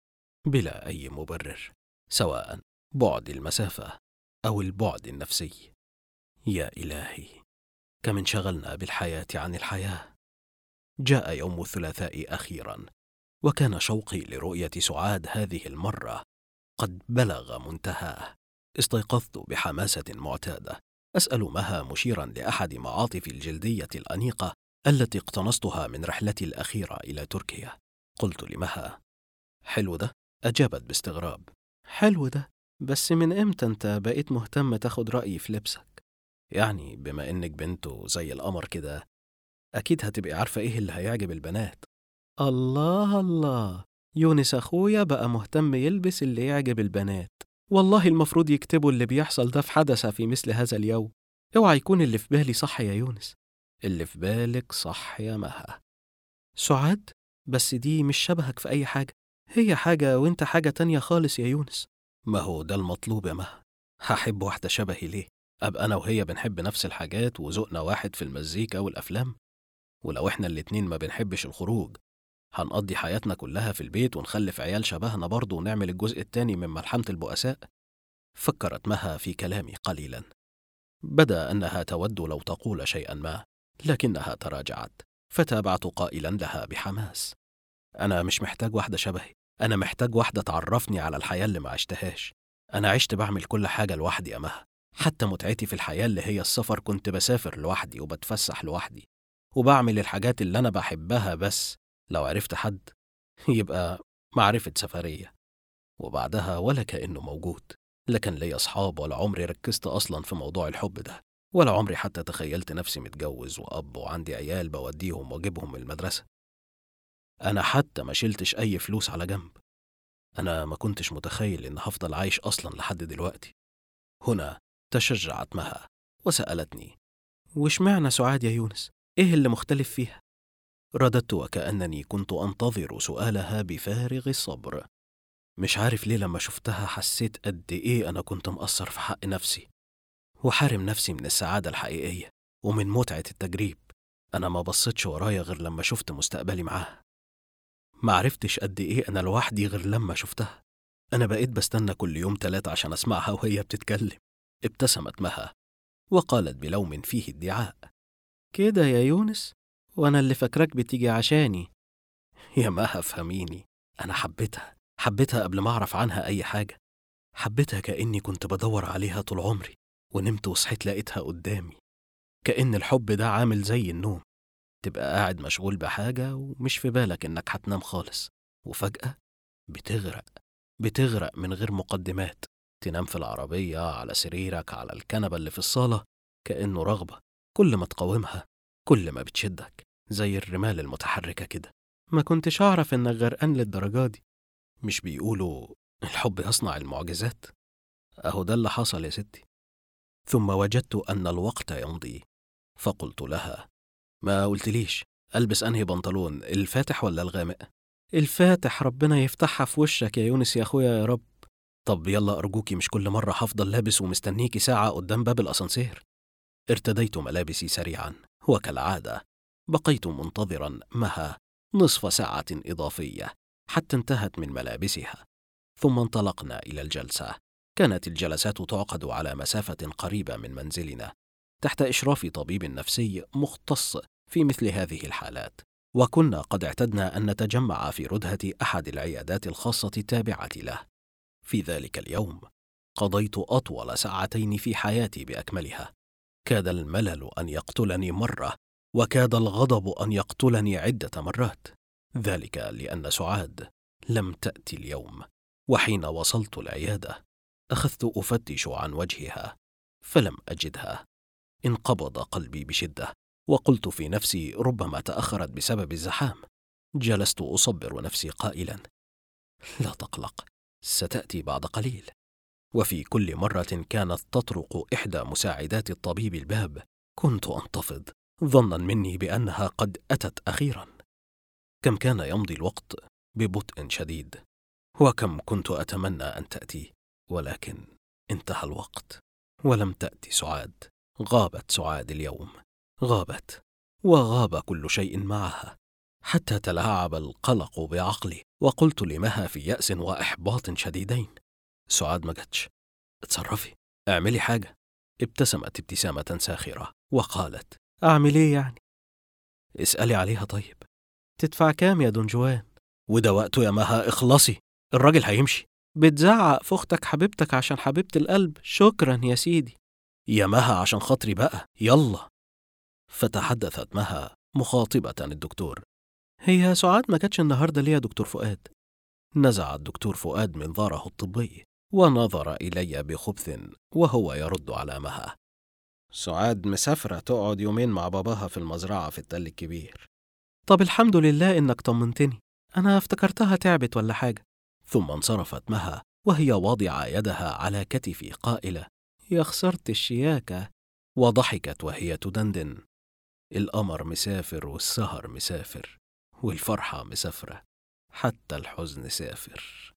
بلا أي مبرر، سواء بعد المسافة أو البعد النفسي. يا إلهي، كم انشغلنا بالحياة عن الحياة. جاء يوم الثلاثاء أخيرا، وكان شوقي لرؤية سعاد هذه المرة قد بلغ منتهاه. استيقظت بحماسة معتادة، أسأل مها مشيرا لأحد معاطفي الجلدية الأنيقة التي اقتنصتها من رحلتي الأخيرة إلى تركيا. قلت لمها: حلو ده؟ أجابت باستغراب: حلو ده، بس من إمتى أنت بقيت مهتم تاخد رأيي في لبسك؟ يعني بما إنك بنت زي القمر كده، أكيد هتبقي عارفة إيه اللي هيعجب البنات. الله الله، يونس أخويا بقى مهتم يلبس اللي يعجب البنات. والله المفروض يكتبوا اللي بيحصل ده في حدث في مثل هذا اليوم. اوعى يكون اللي في بالي صح يا يونس. اللي في بالك صح يا مها. سعاد؟ بس دي مش شبهك في أي حاجة، هي حاجة وانت حاجة تانية خالص يا يونس. ما هو ده المطلوب يا مها. هحب واحدة شبهي ليه؟ أبقى أنا وهي بنحب نفس الحاجات وذوقنا واحد في المزيكا والأفلام؟ ولو إحنا الاتنين ما بنحبش الخروج، هنقضي حياتنا كلها في البيت ونخلف عيال شبهنا برضه ونعمل الجزء التاني من ملحمة البؤساء؟ فكرت مها في كلامي قليلا. بدا أنها تود لو تقول شيئا ما، لكنها تراجعت، فتابعت قائلا لها بحماس: أنا مش محتاج واحدة شبهي، أنا محتاج واحدة تعرفني على الحياة اللي ما عشتهاش. أنا عشت بعمل كل حاجة لوحدي يا مها، حتى متعتي في الحياة اللي هي السفر كنت بسافر لوحدي وبتفسح لوحدي وبعمل الحاجات اللي أنا بحبها. بس لو عرفت حد يبقى معرفة سفرية، وبعدها ولا كأنه موجود. لا كان لي أصحاب، ولا عمري ركزت أصلا في موضوع الحب ده، ولا عمري حتى تخيلت نفسي متجوز وأب وعندي عيال بوديهم وأجيبهم من المدرسة. أنا حتى ما شلتش أي فلوس على جنب. أنا ما كنتش متخيل إن هفضل عايش أصلا لحد دلوقتي. هنا تشجعت مها وسألتني: وش معنى سعاد يا يونس؟ إيه اللي مختلف فيها؟ رددت وكأنني كنت أنتظر سؤالها بفارغ الصبر. مش عارف ليه لما شفتها حسيت قد إيه أنا كنت مقصر في حق نفسي، وحارم نفسي من السعادة الحقيقية ومن متعة التجريب. أنا ما بصيتش ورايا غير لما شفت مستقبلي معاها. ما عرفتش قد إيه أنا لوحدي غير لما شفتها. أنا بقيت بستنى كل يوم 3 عشان أسمعها وهي بتتكلم. ابتسمت مها وقالت بلوم فيه ادعاء: كده يا يونس؟ وأنا اللي فاكراك بتيجي عشاني. يا مها فهميني، أنا حبيتها قبل ما أعرف عنها أي حاجة. حبيتها كأني كنت بدور عليها طول عمري، ونمت وصحيت لقيتها قدامي. كأن الحب ده عامل زي النوم، تبقى قاعد مشغول بحاجة ومش في بالك إنك هتنام خالص، وفجأة بتغرق من غير مقدمات. تنام في العربية، على سريرك، على الكنبة اللي في الصالة، كأنه رغبة كل ما تقاومها كل ما بتشدك، زي الرمال المتحركة كده. ما كنتش أعرف إنك غرقان للدرجة دي. مش بيقولوا الحب يصنع المعجزات؟ أهو ده اللي حصل يا ستي. ثم وجدت أن الوقت يمضي، فقلت لها: ما قلتليش ألبس أنهي بنطلون، الفاتح ولا الغامق؟ الفاتح، ربنا يفتحها في وشك يا يونس يا أخويا يا رب. طب يلا أرجوكي، مش كل مرة هفضل لابس ومستنيكي ساعة قدام باب الأسانسير. ارتديت ملابسي سريعا، وكالعادة بقيت منتظرا مها نصف ساعة إضافية حتى انتهت من ملابسها، ثم انطلقنا إلى الجلسة. كانت الجلسات تعقد على مسافة قريبة من منزلنا تحت إشراف طبيب نفسي مختص في مثل هذه الحالات، وكنا قد اعتدنا أن نتجمع في ردهة أحد العيادات الخاصة التابعة له. في ذلك اليوم قضيت أطول ساعتين في حياتي بأكملها. كاد الملل أن يقتلني مرة، وكاد الغضب أن يقتلني عدة مرات، ذلك لأن سعاد لم تأتي اليوم. وحين وصلت العيادة أخذت أفتش عن وجهها فلم أجدها. انقبض قلبي بشدة، وقلت في نفسي ربما تأخرت بسبب الزحام. جلست أصبر نفسي قائلا: لا تقلق، ستأتي بعد قليل. وفي كل مرة كانت تطرق إحدى مساعدات الطبيب الباب كنت أنتفض ظنا مني بأنها قد أتت أخيرا. كم كان يمضي الوقت ببطء شديد، وكم كنت أتمنى أن تأتي، ولكن انتهى الوقت ولم تأتي سعاد. غابت سعاد اليوم، غابت، وغاب كل شيء معها، حتى تلاعب القلق بعقلي، وقلت لمها في يأس وإحباط شديدين: سعاد ما جتش، اتصرفي، اعملي حاجة. ابتسمت ابتسامة ساخرة وقالت: أعمل إيه يعني؟ اسألي عليها. طيب تدفع كام يا دونجوان؟ وده وقته يا مها، اخلصي، الراجل هيمشي. بتزعق في أختك حبيبتك عشان حبيبة القلب. شكرا يا سيدي. يا مها عشان خاطري بقى، يلا. فتحدثت مها مخاطبة الدكتور: هي سعاد ما جاتش النهاردة ليه يا دكتور فؤاد؟ نزع الدكتور فؤاد منظاره الطبي ونظر إلي بخبث وهو يرد على مها: سعاد مسافرة تقعد يومين مع باباها في المزرعة في التل الكبير. طب الحمد لله إنك طمنتني، أنا افتكرتها تعبت ولا حاجة. ثم انصرفت مها وهي واضعة يدها على كتفي قائلة: يا خسرة الشياكة. وضحكت وهي تدندن: القمر مسافر والسهر مسافر والفرحة مسافرة، حتى الحزن سافر.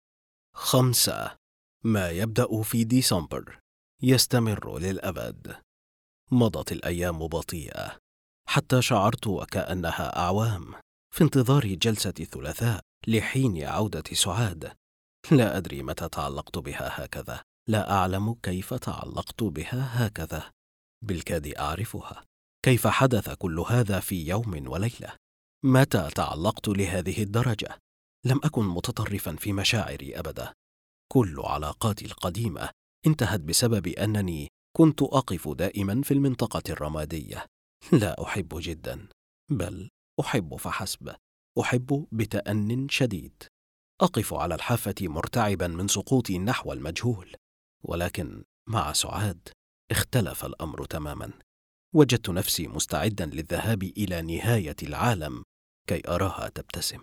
5. ما يبدأ في ديسمبر يستمر للأبد. مضت الأيام بطيئة حتى شعرت وكأنها أعوام في انتظار جلسة الثلاثاء لحين عودة سعاد. لا أدري متى تعلقت بها هكذا، لا أعلم كيف تعلقت بها هكذا. بالكاد أعرفها. كيف حدث كل هذا في يوم وليلة؟ متى تعلقت لهذه الدرجة؟ لم أكن متطرفا في مشاعري أبدا. كل علاقاتي القديمة انتهت بسبب أنني كنت أقف دائما في المنطقة الرمادية. لا أحب جدا، بل أحب فحسب. أحب بتأن شديد. أقف على الحافة مرتعبا من سقوطي نحو المجهول. ولكن مع سعاد اختلف الأمر تماما. وجدت نفسي مستعدا للذهاب إلى نهاية العالم كي أراها تبتسم،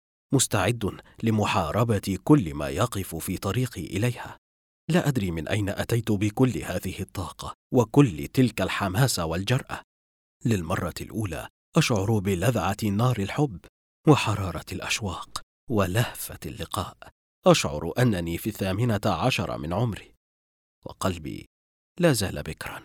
مستعد لمحاربة كل ما يقف في طريقي إليها. لا أدري من أين أتيت بكل هذه الطاقة وكل تلك الحماس والجرأة. للمرة الأولى أشعر بلذعة نار الحب وحرارة الأشواق ولهفة اللقاء. أشعر أنني في 18 من عمري، وقلبي لا زال بكرا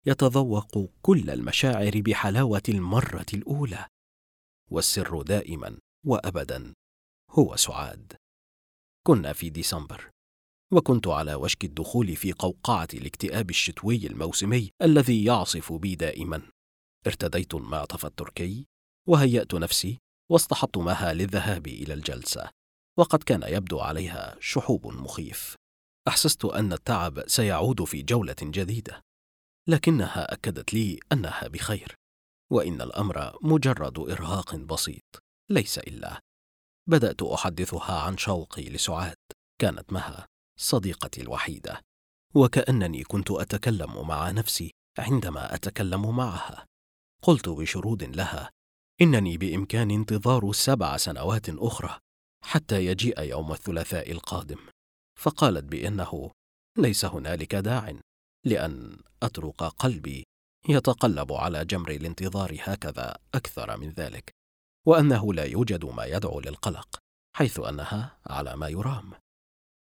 يتذوق كل المشاعر بحلاوة المرة الأولى. والسر دائما وأبدا هو سعاد. كنا في ديسمبر، وكنت على وشك الدخول في قوقعة الاكتئاب الشتوي الموسمي الذي يعصف بي دائما. ارتديت المعطف التركي وهيأت نفسي واصطحبت مها للذهاب إلى الجلسة، وقد كان يبدو عليها شحوب مخيف. أحسست أن التعب سيعود في جولة جديدة، لكنها أكدت لي أنها بخير، وإن الأمر مجرد إرهاق بسيط ليس إلا. بدأت أحدثها عن شوقي لسعاد. كانت مها صديقتي الوحيدة، وكأنني كنت أتكلم مع نفسي عندما أتكلم معها. قلت بشرود لها إنني بإمكاني انتظار 7 سنوات أخرى حتى يجيء يوم الثلاثاء القادم. فقالت بأنه ليس هنالك داع لأن أترك قلبي يتقلب على جمر الانتظار هكذا أكثر من ذلك، وأنه لا يوجد ما يدعو للقلق، حيث أنها على ما يرام.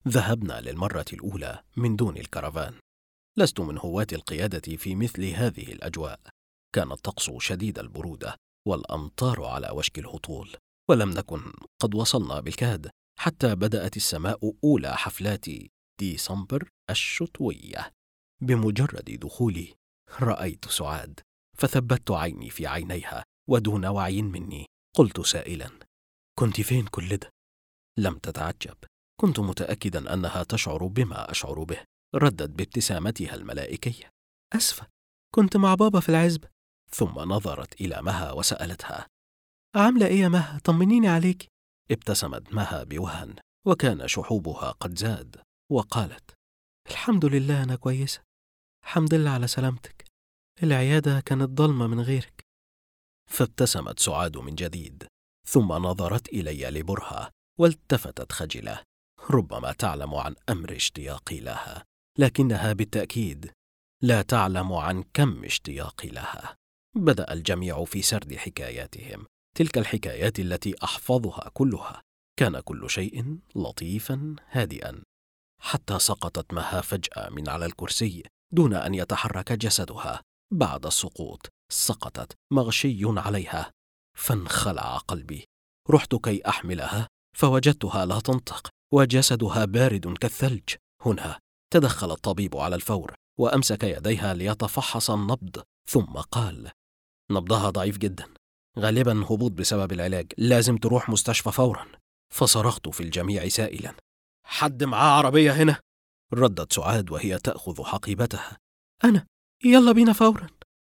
ذهبنا للمرة الأولى من دون الكرفان. لست من هواة القيادة في مثل هذه الأجواء. كان الطقس شديد البرودة والأمطار على وشك الهطول، ولم نكن قد وصلنا بالكاد حتى بدأت السماء أولى حفلات ديسمبر الشتوية. بمجرد دخولي رأيت سعاد، فثبت عيني في عينيها ودون وعي مني. قلت سائلا: كنت فين كل ده؟ لم تتعجب، كنت متأكدا أنها تشعر بما أشعر به. ردت بابتسامتها الملائكية: أسفة، كنت مع بابا في العزب. ثم نظرت إلى مها وسألتها: عاملة إيه يا مها؟ طمنيني عليك. ابتسمت مها بوهن وكان شحوبها قد زاد، وقالت: الحمد لله أنا كويسة، الحمد لله على سلامتك، العيادة كانت ضلمة من غيرك. فابتسمت سعاد من جديد، ثم نظرت إلي لبرهة والتفتت خجلة. ربما تعلم عن أمر اشتياقي لها، لكنها بالتأكيد لا تعلم عن كم اشتياقي لها. بدأ الجميع في سرد حكاياتهم، تلك الحكايات التي أحفظها كلها. كان كل شيء لطيفا هادئا، حتى سقطت مها فجأة من على الكرسي دون أن يتحرك جسدها. بعد السقوط سقطت مغشي عليها، فانخلع قلبي. رحت كي أحملها فوجدتها لا تنطق وجسدها بارد كالثلج. هنا تدخل الطبيب على الفور وأمسك يديها ليتفحص النبض، ثم قال: نبضها ضعيف جدا، غالبا هبوط بسبب العلاج، لازم تروح مستشفى فورا. فصرخت في الجميع سائلا: حد معاه عربية هنا؟ ردت سعاد وهي تأخذ حقيبتها: أنا، يلا بينا فورا.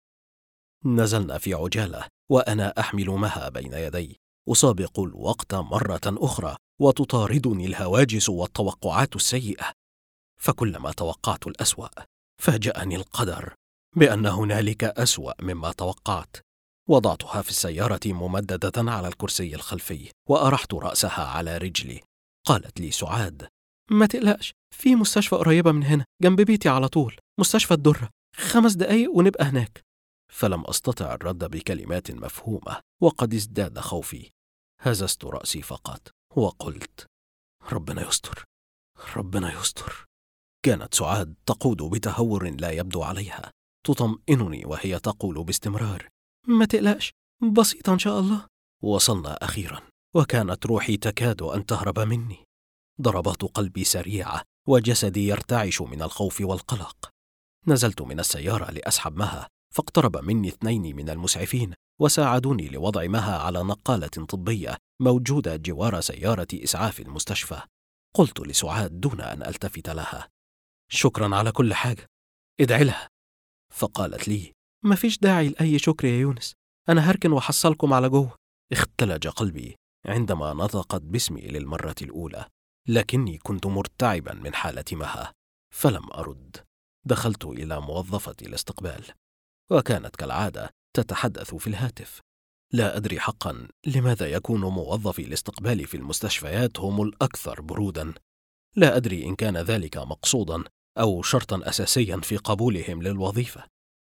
نزلنا في عجالة وأنا أحمل مها بين يدي، أسابق الوقت مرة أخرى وتطاردني الهواجس والتوقعات السيئة. فكلما توقعت الأسوأ فاجأني القدر بأن هنالك أسوأ مما توقعت. وضعتها في السيارة ممددة على الكرسي الخلفي وأرحت رأسها على رجلي. قالت لي سعاد: ما تقلقش، في مستشفى قريبة من هنا جنب بيتي على طول، مستشفى الدرة، 5 دقايق ونبقى هناك. فلم أستطع الرد بكلمات مفهومة، وقد ازداد خوفي. هززت رأسي فقط وقلت: ربنا يستر، ربنا يستر. كانت سعاد تقود بتهور لا يبدو عليها، تطمئنني وهي تقول باستمرار: ما تقلقش، بسيطة إن شاء الله. وصلنا أخيرا، وكانت روحي تكاد أن تهرب مني. ضربات قلبي سريعة وجسدي يرتعش من الخوف والقلق. نزلت من السيارة لأسحب مها، فاقترب مني 2 من المسعفين وساعدوني لوضع مها على نقالة طبية موجودة جوار سيارة إسعاف المستشفى. قلت لسعاد دون أن ألتفت لها: شكرا على كل حاجة، ادعي لها. فقالت لي: مفيش داعي لأي شكر يا يونس، أنا هركن وحصلكم على جوه. اختلج قلبي عندما نطقت باسمي للمرة الأولى، لكني كنت مرتعبا من حالة مها، فلم أرد. دخلت إلى موظفة الاستقبال، وكانت كالعادة تتحدث في الهاتف. لا أدري حقا لماذا يكون موظفي الاستقبال في المستشفيات هم الأكثر بروداً. لا أدري إن كان ذلك مقصودا أو شرطا أساسيا في قبولهم للوظيفة.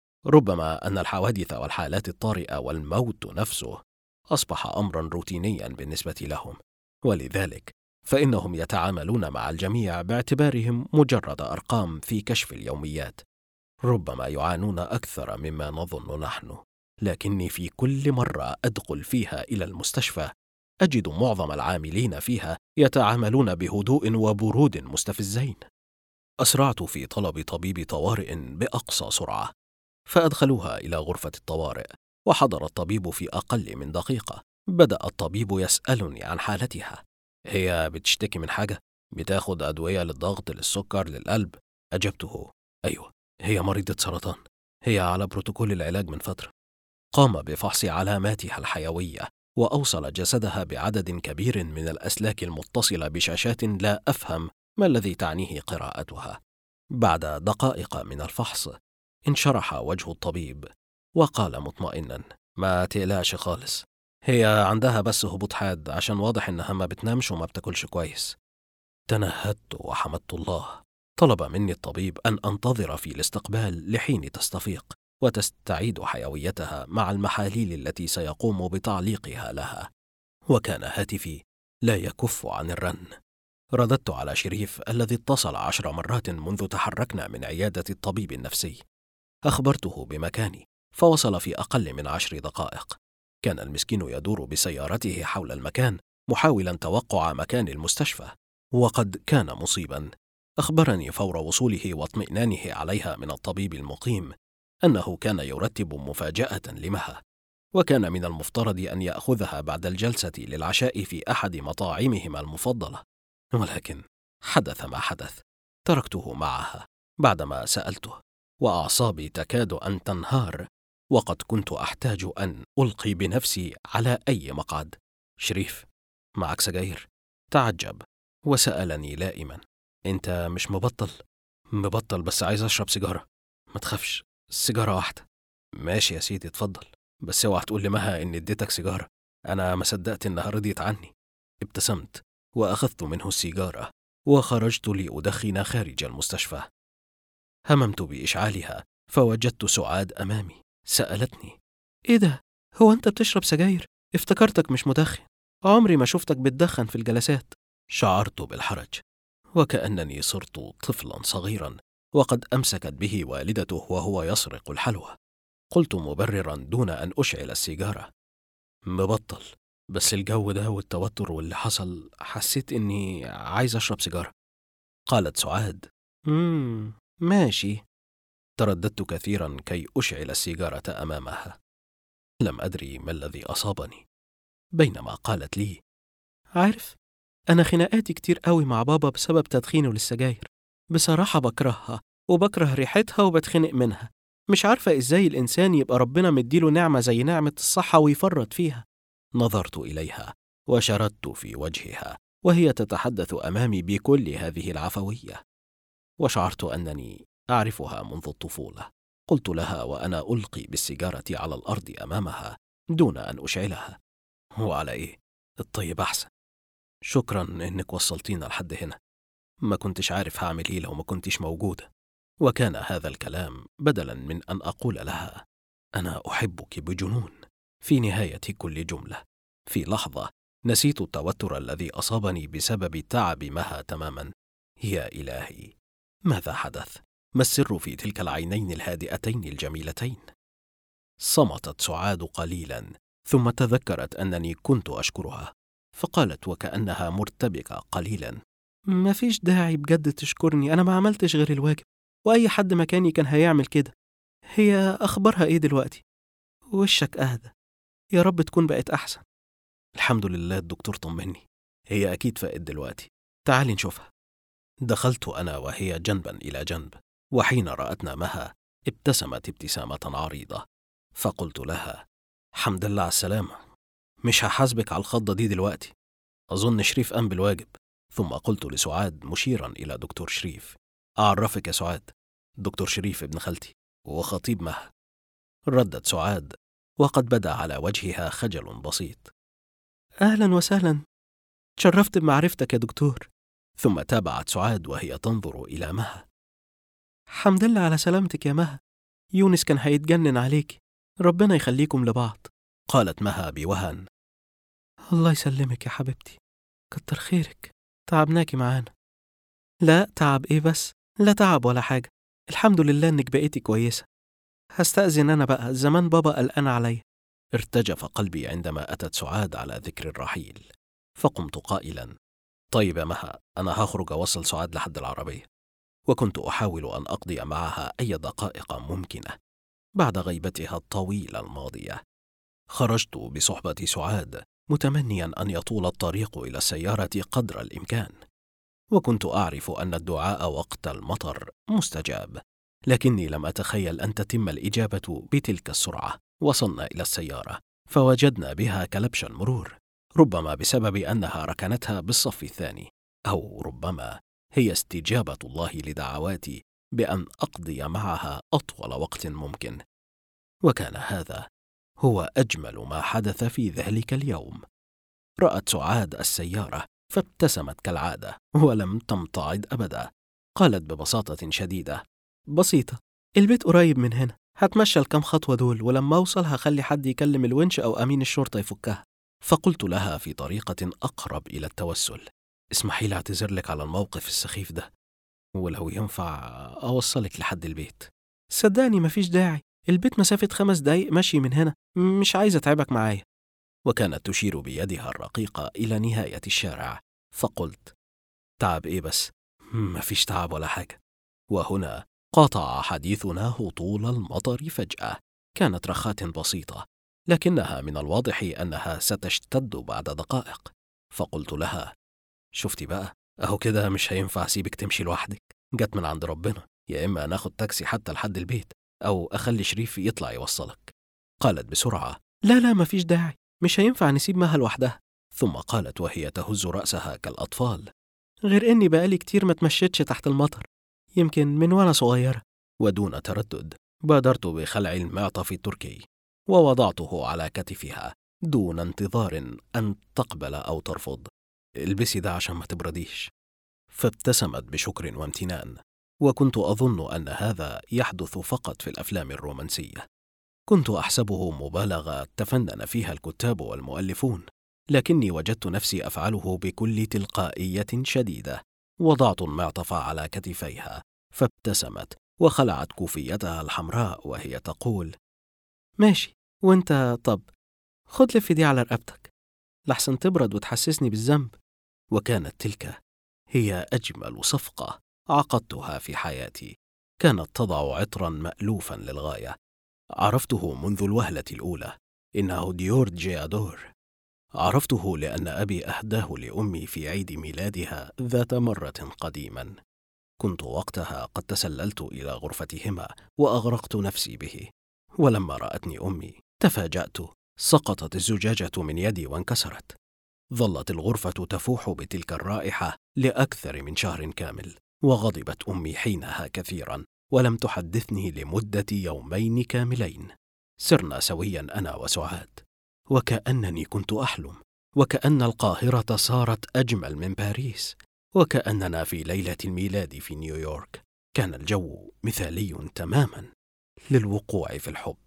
ربما أن الحوادث والحالات الطارئة والموت نفسه أصبح أمرا روتينيا بالنسبة لهم، ولذلك فإنهم يتعاملون مع الجميع باعتبارهم مجرد أرقام في كشف اليوميات. ربما يعانون أكثر مما نظن نحن، لكني في كل مرة أدخل فيها إلى المستشفى أجد معظم العاملين فيها يتعاملون بهدوء وبرود مستفزين. أسرعت في طلب طبيب طوارئ بأقصى سرعة، فأدخلوها إلى غرفة الطوارئ، وحضر الطبيب في أقل من دقيقة. بدأ الطبيب يسألني عن حالتها: هي بتشتكي من حاجة؟ بتاخد أدوية للضغط، للسكر، للقلب؟ أجبته: أيوة، هي مريضة سرطان، هي على بروتوكول العلاج من فترة. قام بفحص علاماتها الحيوية وأوصل جسدها بعدد كبير من الأسلاك المتصلة بشاشات لا أفهم ما الذي تعنيه قراءتها. بعد دقائق من الفحص انشرح وجه الطبيب وقال مطمئنا: ما تقلقش خالص، هي عندها بس هبوط حاد، عشان واضح إنها ما بتنامش وما بتاكلش كويس. تنهدت وحمدت الله. طلب مني الطبيب أن أنتظر في الاستقبال لحين تستفيق وتستعيد حيويتها مع المحاليل التي سيقوم بتعليقها لها. وكان هاتفي لا يكف عن الرن. رددت على شريف الذي اتصل 10 مرات منذ تحركنا من عيادة الطبيب النفسي. أخبرته بمكاني، فوصل في أقل من 10 دقائق. كان المسكين يدور بسيارته حول المكان محاولا توقع مكان المستشفى، وقد كان مصيبا. أخبرني فور وصوله واطمئنانه عليها من الطبيب المقيم أنه كان يرتب مفاجأة لمها، وكان من المفترض أن يأخذها بعد الجلسة للعشاء في أحد مطاعمهما المفضلة، ولكن حدث ما حدث. تركته معها بعدما سألته، وأعصابي تكاد أن تنهار، وقد كنت أحتاج أن ألقي بنفسي على أي مقعد. شريف، معك سجاير؟ تعجب وسألني لائما: أنت مش مبطل؟ مبطل، بس عايز أشرب سيجارة. ما تخافش، سيجارة واحدة. ماشي يا سيدي، اتفضل، بس اوعى تقول لمها إني اديتك سيجارة. أنا ما صدقت إنها رضيت عني. ابتسمت وأخذت منه السيجارة وخرجت لأدخن خارج المستشفى. هممت بإشعالها فوجدت سعاد أمامي. سألتني: إيه ده؟ هو أنت بتشرب سجاير؟ افتكرتك مش مدخن، عمري ما شفتك بتدخن في الجلسات. شعرت بالحرج وكأنني صرت طفلا صغيرا وقد أمسكت به والدته وهو يسرق الحلوى. قلت مبررا دون أن أشعل السيجارة: مبطل، بس الجو ده والتوتر واللي حصل حسيت إني عايز أشرب سيجارة. قالت سعاد: ماشي. ترددت كثيرا كي أشعل السيجارة أمامها. لم أدري ما الذي أصابني، بينما قالت لي: عارف، أنا خناقاتي كتير قوي مع بابا بسبب تدخينه للسجاير. بصراحة بكرهها وبكره ريحتها وبتخنق منها. مش عارفة إزاي الإنسان يبقى ربنا مديله نعمة زي نعمة الصحة ويفرط فيها. نظرت إليها وشردت في وجهها وهي تتحدث أمامي بكل هذه العفوية، وشعرت أنني أعرفها منذ الطفولة. قلت لها وأنا ألقي بالسيجارة على الأرض أمامها دون أن أشعلها: وعلى إيه؟ الطيب أحسن. شكرا إنك وصلتينا لحد هنا، ما كنتش عارف هعمل إيه لو ما كنتش موجودة. وكان هذا الكلام بدلا من أن أقول لها: أنا أحبك بجنون، في نهاية كل جملة. في لحظة نسيت التوتر الذي أصابني بسبب تعب مها تماما. يا إلهي، ماذا حدث؟ ما السر في تلك العينين الهادئتين الجميلتين؟ صمتت سعاد قليلا ثم تذكرت أنني كنت أشكرها، فقالت وكأنها مرتبكة قليلا: ما فيش داعي بجد تشكرني، أنا ما عملتش غير الواجب، وأي حد مكاني كان هيعمل كده. هي أخبارها إيه دلوقتي؟ وشك أهدى، يا رب تكون بقت أحسن. الحمد لله، الدكتور طمني، هي أكيد فقت دلوقتي، تعالي نشوفها. دخلت أنا وهي جنبا إلى جنب، وحين رأتنا مها ابتسمت ابتسامة عريضة، فقلت لها: حمد لله على السلامة، مش هحاسبك على الخضة دي دلوقتي، أظن شريف قام بالواجب. ثم قلت لسعاد مشيرا إلى دكتور شريف: أعرفك يا سعاد، دكتور شريف ابن خالتي وخطيب مها. ردت سعاد وقد بدا على وجهها خجل بسيط: أهلا وسهلا، تشرفت بمعرفتك يا دكتور. ثم تابعت سعاد وهي تنظر إلى مها: حمد لله على سلامتك يا مها، يونس كان هيتجنن عليك، ربنا يخليكم لبعض. قالت مها بوهن: الله يسلمك يا حبيبتي، كتر خيرك، تعبناكي معانا. لا تعب إيه بس، لا تعب ولا حاجة، الحمد لله إنك بقيتي كويسة. هستأذن أنا بقى، زمان بابا قلقان عليا. ارتجف قلبي عندما أتت سعاد على ذكر الرحيل، فقمت قائلا: طيب يا مها، أنا هخرج أوصل سعاد لحد العربية. وكنت أحاول أن أقضي معها أي دقائق ممكنة بعد غيبتها الطويلة الماضية. خرجت بصحبة سعاد متمنيا أن يطول الطريق إلى السيارة قدر الإمكان، وكنت أعرف أن الدعاء وقت المطر مستجاب، لكني لم أتخيل أن تتم الإجابة بتلك السرعة. وصلنا إلى السيارة فوجدنا بها كلبش المرور، ربما بسبب أنها ركنتها بالصف الثاني، أو ربما هي استجابة الله لدعواتي بأن أقضي معها أطول وقت ممكن. وكان هذا هو أجمل ما حدث في ذلك اليوم. رأت سعاد السيارة فابتسمت كالعادة ولم تمتعض أبدا. قالت ببساطة شديدة: بسيطة، البيت قريب من هنا، هتمشى الكام خطوة دول، ولما أوصل هخلي حد يكلم الونش أو أمين الشرطة يفكها. فقلت لها في طريقة أقرب إلى التوسل: اسمحي لي اعتذر لك على الموقف السخيف ده، ولو ينفع أوصلك لحد البيت. صدقني مفيش داعي، البيت مسافة 5 دقايق مشي من هنا، مش عايزة أتعبك معايا. وكانت تشير بيدها الرقيقة إلى نهاية الشارع. فقلت: تعب إيه بس؟ مفيش تعب ولا حاجة. وهنا قاطع حديثنا هطول المطر فجأة. كانت رخات بسيطة، لكنها من الواضح أنها ستشتد بعد دقائق. فقلت لها: شفتي بقى، أهو كده مش هينفع أسيبك تمشي لوحدك، جت من عند ربنا. يا إما ناخد تاكسي حتى لحد البيت، أو أخلي شريف يطلع يوصلك. قالت بسرعة: لا لا مفيش داعي، مش هينفع نسيب مها لوحدها. ثم قالت وهي تهز رأسها كالأطفال: غير إني بقالي كتير ما تمشيتش تحت المطر، يمكن من وأنا صغيرة. ودون تردد بادرت بخلع المعطف التركي ووضعته على كتفها دون انتظار أن تقبل أو ترفض. البسي ده عشان ما تبرديش. فابتسمت بشكر وامتنان، وكنت أظن أن هذا يحدث فقط في الأفلام الرومانسية. كنت أحسبه مبالغة تفنن فيها الكتاب والمؤلفون، لكني وجدت نفسي أفعله بكل تلقائية شديدة. وضعت المعطف على كتفيها، فابتسمت وخلعت كوفيتها الحمراء وهي تقول: ماشي، وانت طب خد لف دي على رقبتك لحسن تبرد وتحسسني بالذنب. وكانت تلك هي أجمل صفقة عقدتها في حياتي. كانت تضع عطرا مألوفا للغاية. عرفته منذ الوهلة الأولى، إنه ديور جيادور. عرفته لأن أبي أهداه لأمي في عيد ميلادها ذات مرة قديما. كنت وقتها قد تسللت إلى غرفتهما وأغرقت نفسي به، ولما رأتني أمي تفاجأت. سقطت الزجاجة من يدي وانكسرت. ظلت الغرفة تفوح بتلك الرائحة لأكثر من شهر كامل، وغضبت أمي حينها كثيرا، ولم تحدثني لمدة يومين كاملين. سرنا سويا أنا وسعاد، وكأنني كنت أحلم، وكأن القاهرة صارت أجمل من باريس، وكأننا في ليلة الميلاد في نيويورك. كان الجو مثالي تماما للوقوع في الحب.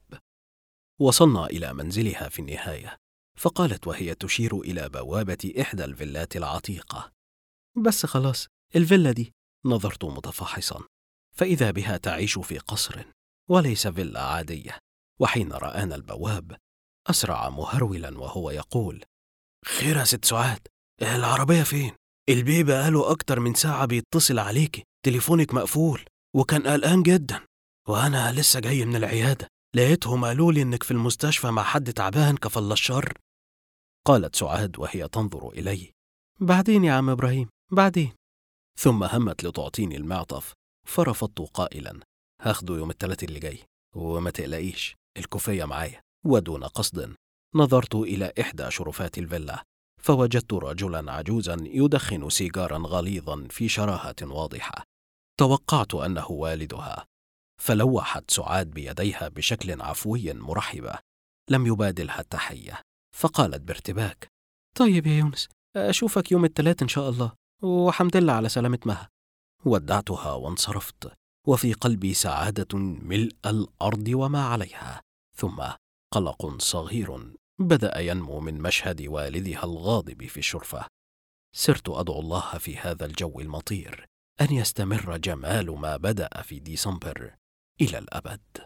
وصلنا إلى منزلها في النهاية، فقالت وهي تشير إلى بوابة إحدى الفيلات العتيقة: بس خلاص الفيلا دي. نظرت متفحصا، فإذا بها تعيش في قصر وليس فيلا عادية. وحين رآنا البواب أسرع مهرولا وهو يقول: خير يا ست سعاد، العربية فين؟ البيه بقاله أكتر من ساعة بيتصل عليكي، تليفونك مقفول، وكان قلقان جدا، وأنا لسه جاي من العيادة، لقيتهم قالوا لي إنك في المستشفى مع حد تعبان كفل الشر. قالت سعاد وهي تنظر إلي: بعدين يا عم إبراهيم، بعدين. ثم همت لتعطيني المعطف، فرفضت قائلا: هاخده يوم الثلاث اللي جاي، وما تقلقيش الكوفية معايا. ودون قصد نظرت إلى إحدى شرفات الفيلا، فوجدت رجلا عجوزا يدخن سيجارا غليظا في شراهة واضحة. توقعت أنه والدها، فلوحت سعاد بيديها بشكل عفوي مرحبة. لم يبادلها التحية، فقالت بارتباك: طيب يا يونس، أشوفك يوم الثلاث إن شاء الله، وحمد لله على سلامة مها. ودعتها وانصرفت، وفي قلبي سعادة ملء الأرض وما عليها. ثم قلق صغير بدأ ينمو من مشهد والدها الغاضب في الشرفة. سرت أدعو الله في هذا الجو المطير أن يستمر جمال ما بدأ في ديسمبر إلى الأبد.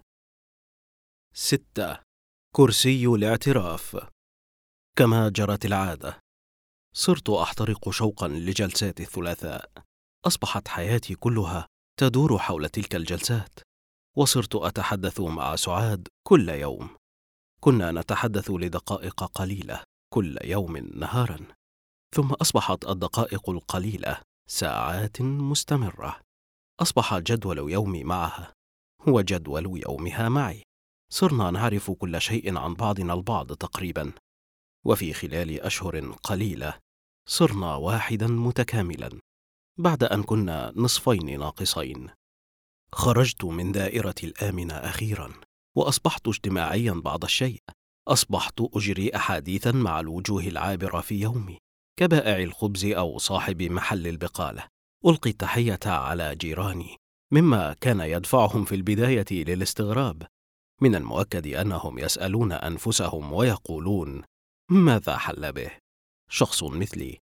6. كرسي الاعتراف. كما جرت العادة، صرت أحترق شوقا لجلسات الثلاثاء. أصبحت حياتي كلها تدور حول تلك الجلسات، وصرت أتحدث مع سعاد كل يوم. كنا نتحدث لدقائق قليلة كل يوم نهارا، ثم أصبحت الدقائق القليلة ساعات مستمرة. أصبح جدول يومي معها هو جدول يومها معي. صرنا نعرف كل شيء عن بعضنا البعض تقريبا، وفي خلال أشهر قليلة صرنا واحدا متكاملا، بعد أن كنا نصفين ناقصين. خرجت من دائرة الآمنة أخيرا، وأصبحت اجتماعيا بعض الشيء. أصبحت أجري أحاديثا مع الوجوه العابرة في يومي، كبائع الخبز أو صاحب محل البقالة. ألقي التحية على جيراني، مما كان يدفعهم في البداية للاستغراب. من المؤكد أنهم يسألون أنفسهم ويقولون: ماذا حل به؟ شخص مثلي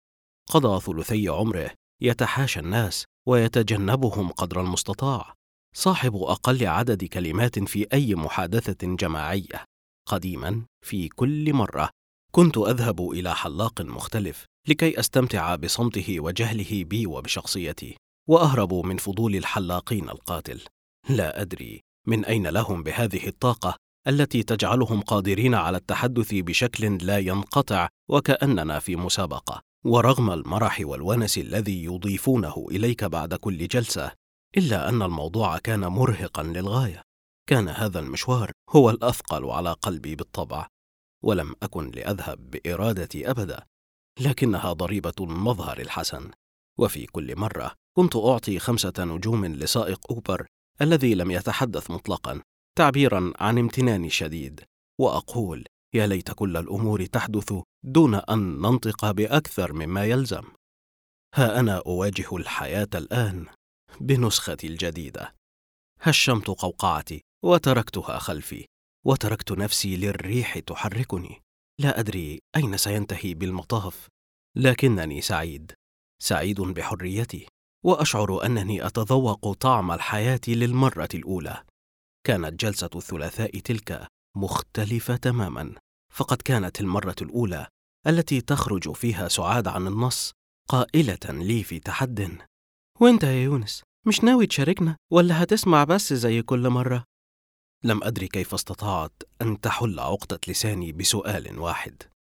قضى ثلثي عمره يتحاشى الناس ويتجنبهم قدر المستطاع، صاحب أقل عدد كلمات في أي محادثة جماعية. قديما في كل مرة كنت أذهب إلى حلاق مختلف لكي أستمتع بصمته وجهله بي وبشخصيتي، وأهرب من فضول الحلاقين القاتل. لا أدري من أين لهم بهذه الطاقة التي تجعلهم قادرين على التحدث بشكل لا ينقطع وكأننا في مسابقة. ورغم المرح والونس الذي يضيفونه إليك بعد كل جلسة، إلا أن الموضوع كان مرهقا للغاية. كان هذا المشوار هو الأثقل على قلبي بالطبع، ولم أكن لأذهب بإرادتي أبدا، لكنها ضريبة المظهر الحسن. وفي كل مرة كنت أعطي 5 نجوم لسائق أوبر الذي لم يتحدث مطلقا، تعبيرا عن امتناني الشديد، وأقول يا ليت كل الأمور تحدث دون أن ننطق بأكثر مما يلزم. ها أنا أواجه الحياة الآن بنسختي الجديدة. هشمت قوقعتي وتركتها خلفي، وتركت نفسي للريح تحركني. لا أدري أين سينتهي بالمطاف، لكنني سعيد بحريتي، وأشعر أنني أتذوق طعم الحياة للمرة الأولى. كانت جلسة الثلاثاء تلك مختلفة تماما، فقد كانت المرة الأولى التي تخرج فيها سعاد عن النص قائلة لي في تحد: وانت يا يونس مش ناوي تشاركنا ولا هتسمع بس زي كل مرة؟ لم أدري كيف استطاعت أن تحل عقدة لساني بسؤال واحد،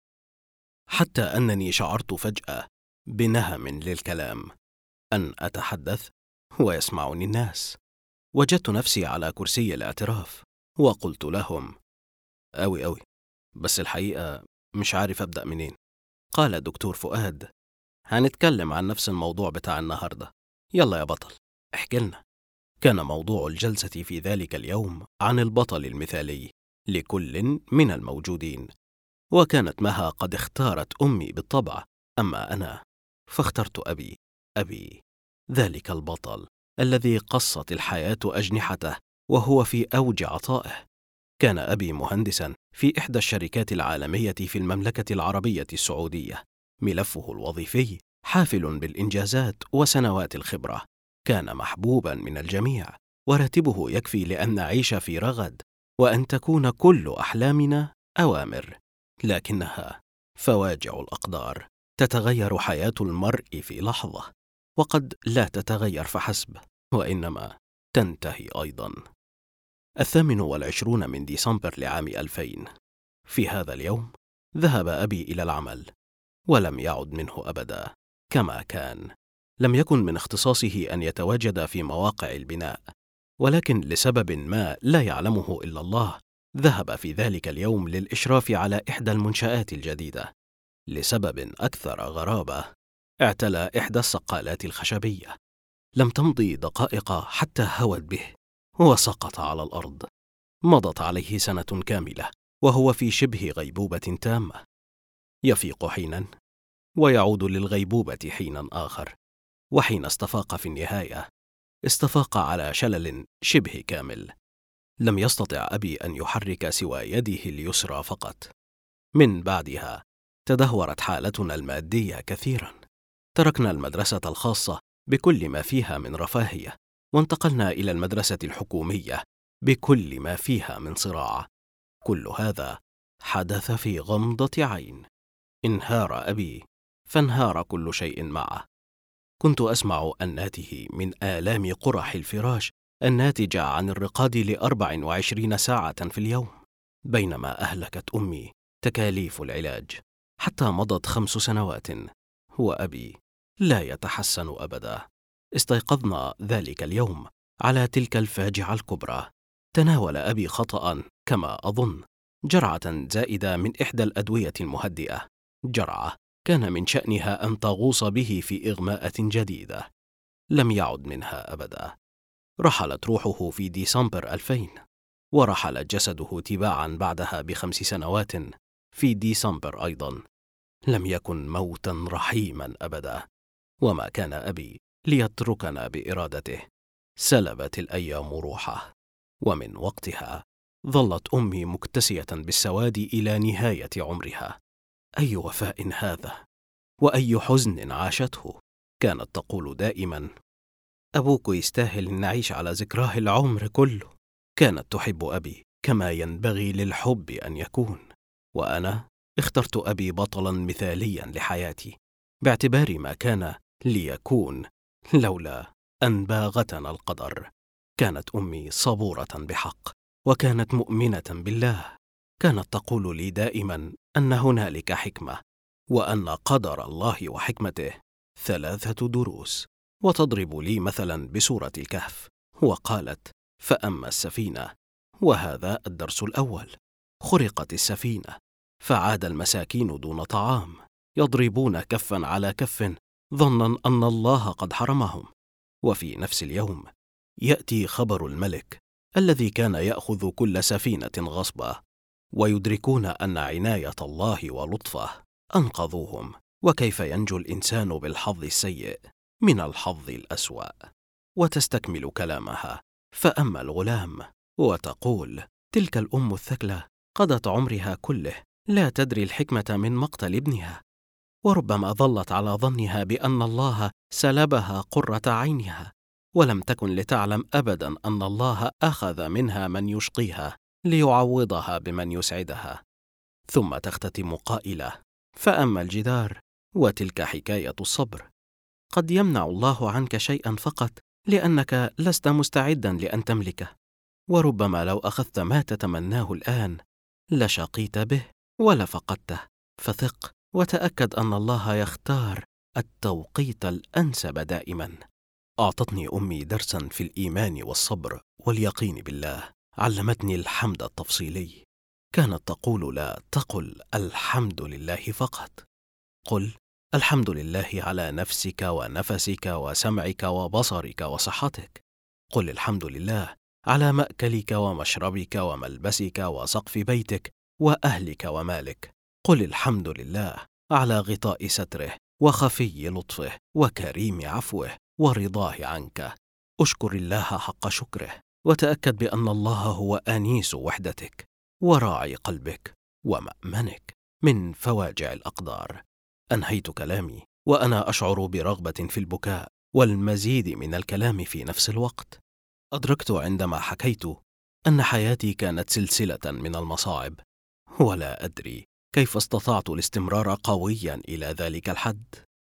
حتى أنني شعرت فجأة بنهم للكلام، أن أتحدث ويسمعني الناس. وجدت نفسي على كرسي الاعتراف وقلت لهم: أوي بس الحقيقة مش عارف أبدأ منين. قال الدكتور فؤاد: هنتكلم عن نفس الموضوع بتاع النهاردة، يلا يا بطل احكي لنا. كان موضوع الجلسة في ذلك اليوم عن البطل المثالي لكل من الموجودين، وكانت مها قد اختارت أمي بالطبع، أما أنا فاخترت أبي ذلك البطل الذي قصت الحياة أجنحته وهو في أوج عطائه. كان أبي مهندسا في إحدى الشركات العالمية في المملكة العربية السعودية، ملفه الوظيفي حافل بالإنجازات وسنوات الخبرة. كان محبوبا من الجميع، وراتبه يكفي لأن نعيش في رغد وأن تكون كل أحلامنا أوامر. لكنها فواجع الأقدار، تتغير حياة المرء في لحظة، وقد لا تتغير فحسب، وإنما تنتهي أيضا. 28 من ديسمبر لعام 2000. في هذا اليوم ذهب أبي إلى العمل، ولم يعد منه أبدا كما كان. لم يكن من اختصاصه أن يتواجد في مواقع البناء، ولكن لسبب ما لا يعلمه إلا الله ذهب في ذلك اليوم للإشراف على إحدى المنشآت الجديدة. لسبب أكثر غرابة، اعتلى إحدى الصقالات الخشبية. لم تمضي دقائق حتى هوت به وسقط على الأرض. مضت عليه سنة كاملة وهو في شبه غيبوبة تامة، يفيق حينا ويعود للغيبوبة حينا آخر، وحين استفاق في النهاية استفاق على شلل شبه كامل. لم يستطع أبي أن يحرك سوى يده اليسرى فقط. من بعدها تدهورت حالتنا المادية كثيرا. تركنا المدرسة الخاصة بكل ما فيها من رفاهية، وانتقلنا إلى المدرسة الحكومية بكل ما فيها من صراع. كل هذا حدث في غمضة عين. انهار أبي فانهار كل شيء معه. كنت أسمع أناته من آلام قرح الفراش الناتجة عن الرقاد ل24 ساعة في اليوم، بينما أهلكت أمي تكاليف العلاج، حتى مضت 5 سنوات وأبي لا يتحسن أبدا. استيقظنا ذلك اليوم على تلك الفاجعة الكبرى. تناول أبي خطأ كما أظن جرعة زائدة من إحدى الأدوية المهدئة، جرعة كان من شأنها أن تغوص به في إغماءة جديدة. لم يعد منها أبدا. رحلت روحه في ديسمبر 2000، ورحل جسده تباعا بعدها ب5 سنوات في ديسمبر أيضا. لم يكن موتا رحيما أبدا، وما كان أبي ليتركنا بإرادته. سلبت الأيام روحه، ومن وقتها ظلت أمي مكتسية بالسواد إلى نهاية عمرها. أي وفاء هذا! وأي حزن عاشته. كانت تقول دائما: أبوك يستاهل أن نعيش على ذكراه العمر كله. كانت تحب أبي كما ينبغي للحب أن يكون، وأنا اخترت أبي بطلا مثاليا لحياتي باعتبار ما كان ليكون لولا أن باغتنا القدر. كانت أمي صبورة بحق، وكانت مؤمنة بالله. كانت تقول لي دائما أن هنالك حكمة، وأن قدر الله وحكمته 3 دروس، وتضرب لي مثلا بسورة الكهف، وقالت: فأما السفينة، وهذا الدرس الأول، خرقت السفينة فعاد المساكين دون طعام، يضربون كفا على كف ظنا أن الله قد حرمهم. وفي نفس اليوم يأتي خبر الملك الذي كان يأخذ كل سفينة غصبا، ويدركون أن عناية الله ولطفه أنقذوهم، وكيف ينجو الإنسان بالحظ السيء من الحظ الأسوأ. وتستكمل كلامها: فأما الغلام، وتقول: تلك الأم الثكلى قضت عمرها كله لا تدري الحكمة من مقتل ابنها، وربما ظلت على ظنها بأن الله سلبها قرة عينها، ولم تكن لتعلم أبدا أن الله أخذ منها من يشقيها ليعوضها بمن يسعدها. ثم تختتم قائلة: فأما الجدار، وتلك حكاية الصبر، قد يمنع الله عنك شيئا فقط لأنك لست مستعدا لأن تملكه، وربما لو أخذت ما تتمناه الآن لشقيت به ولفقدته. فثق وتأكد أن الله يختار التوقيت الأنسب دائما. أعطتني أمي درسا في الإيمان والصبر واليقين بالله، علمتني الحمد التفصيلي. كانت تقول: لا تقل الحمد لله فقط، قل الحمد لله على نفسك ونفسك وسمعك وبصرك وصحتك. قل الحمد لله على مأكلك ومشربك وملبسك وسقف بيتك وأهلك ومالك. قل الحمد لله على غطاء ستره وخفي لطفه وكريم عفوه ورضاه عنك. أشكر الله حق شكره، وتأكد بأن الله هو أنيس وحدتك وراعي قلبك ومأمنك من فواجع الأقدار. أنهيت كلامي وأنا أشعر برغبة في البكاء والمزيد من الكلام في نفس الوقت. أدركت عندما حكيت أن حياتي كانت سلسلة من المصاعب، ولا أدري كيف استطعت الاستمرار قويا إلى ذلك الحد.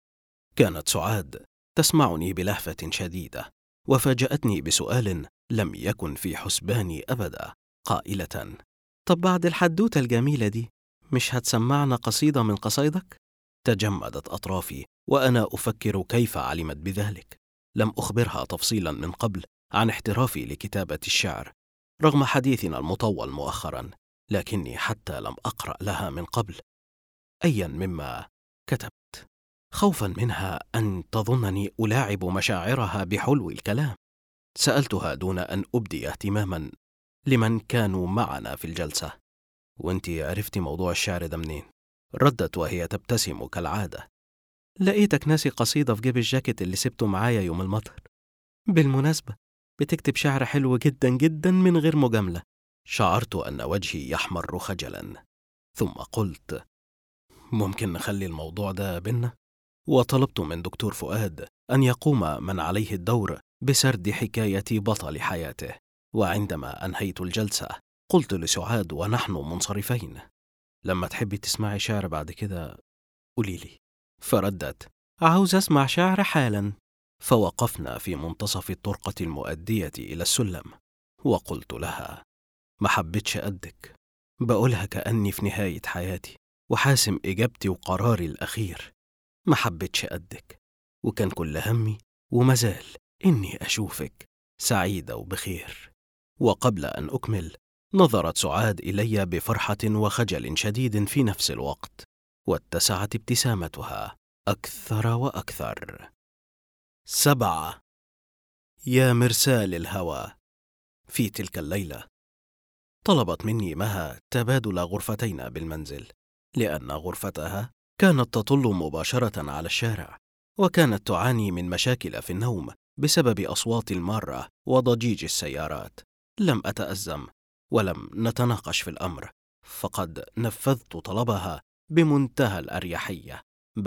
كانت سعاد تسمعني بلهفة شديدة، وفاجأتني بسؤال لم يكن في حسباني أبدا، قائلة: طب بعد الحدوتة الجميلة دي مش هتسمعنا قصيدة من قصايدك؟ تجمدت أطرافي وأنا أفكر كيف علمت بذلك. لم أخبرها تفصيلا من قبل عن احترافي لكتابة الشعر رغم حديثنا المطول مؤخرا، لكني حتى لم أقرأ لها من قبل أيا مما كتبت، خوفا منها أن تظنني ألاعب مشاعرها بحلو الكلام. سألتها دون أن أبدي اهتماما لمن كانوا معنا في الجلسة: وانتي عرفتي موضوع الشعر ده منين؟ ردت وهي تبتسم كالعادة: لقيتك ناسي قصيدة في جيب الجاكيت اللي سبته معايا يوم المطر. بالمناسبة بتكتب شعر حلو جدا جدا من غير مجاملة. شعرت أن وجهي يحمر خجلا، ثم قلت: ممكن نخلي الموضوع ده بينا؟ وطلبت من دكتور فؤاد أن يقوم من عليه الدور بسرد حكاية بطل حياته. وعندما أنهيت الجلسة قلت لسعاد ونحن منصرفين: لما تحبي تسمعي شعر بعد كده قوليلي. فردت: عاوز أسمع شعر حالا. فوقفنا في منتصف الطرقة المؤدية إلى السلم، وقلت لها: ما حبيتش قدك، بقولها كأني في نهاية حياتي وحاسم إجابتي وقراري الأخير. ما حبيتش قدك، وكان كل همي ومازال إني أشوفك سعيدة وبخير. وقبل أن أكمل نظرت سعاد إلي بفرحة وخجل شديد في نفس الوقت، واتسعت ابتسامتها أكثر وأكثر. 7. يا مرسال الهوى. في تلك الليلة طلبت مني مها تبادل غرفتين بالمنزل، لأن غرفتها كانت تطل مباشرة على الشارع، وكانت تعاني من مشاكل في النوم بسبب أصوات المارة وضجيج السيارات. لم أتأزم ولم نتناقش في الأمر، فقد نفذت طلبها بمنتهى الأريحية، بل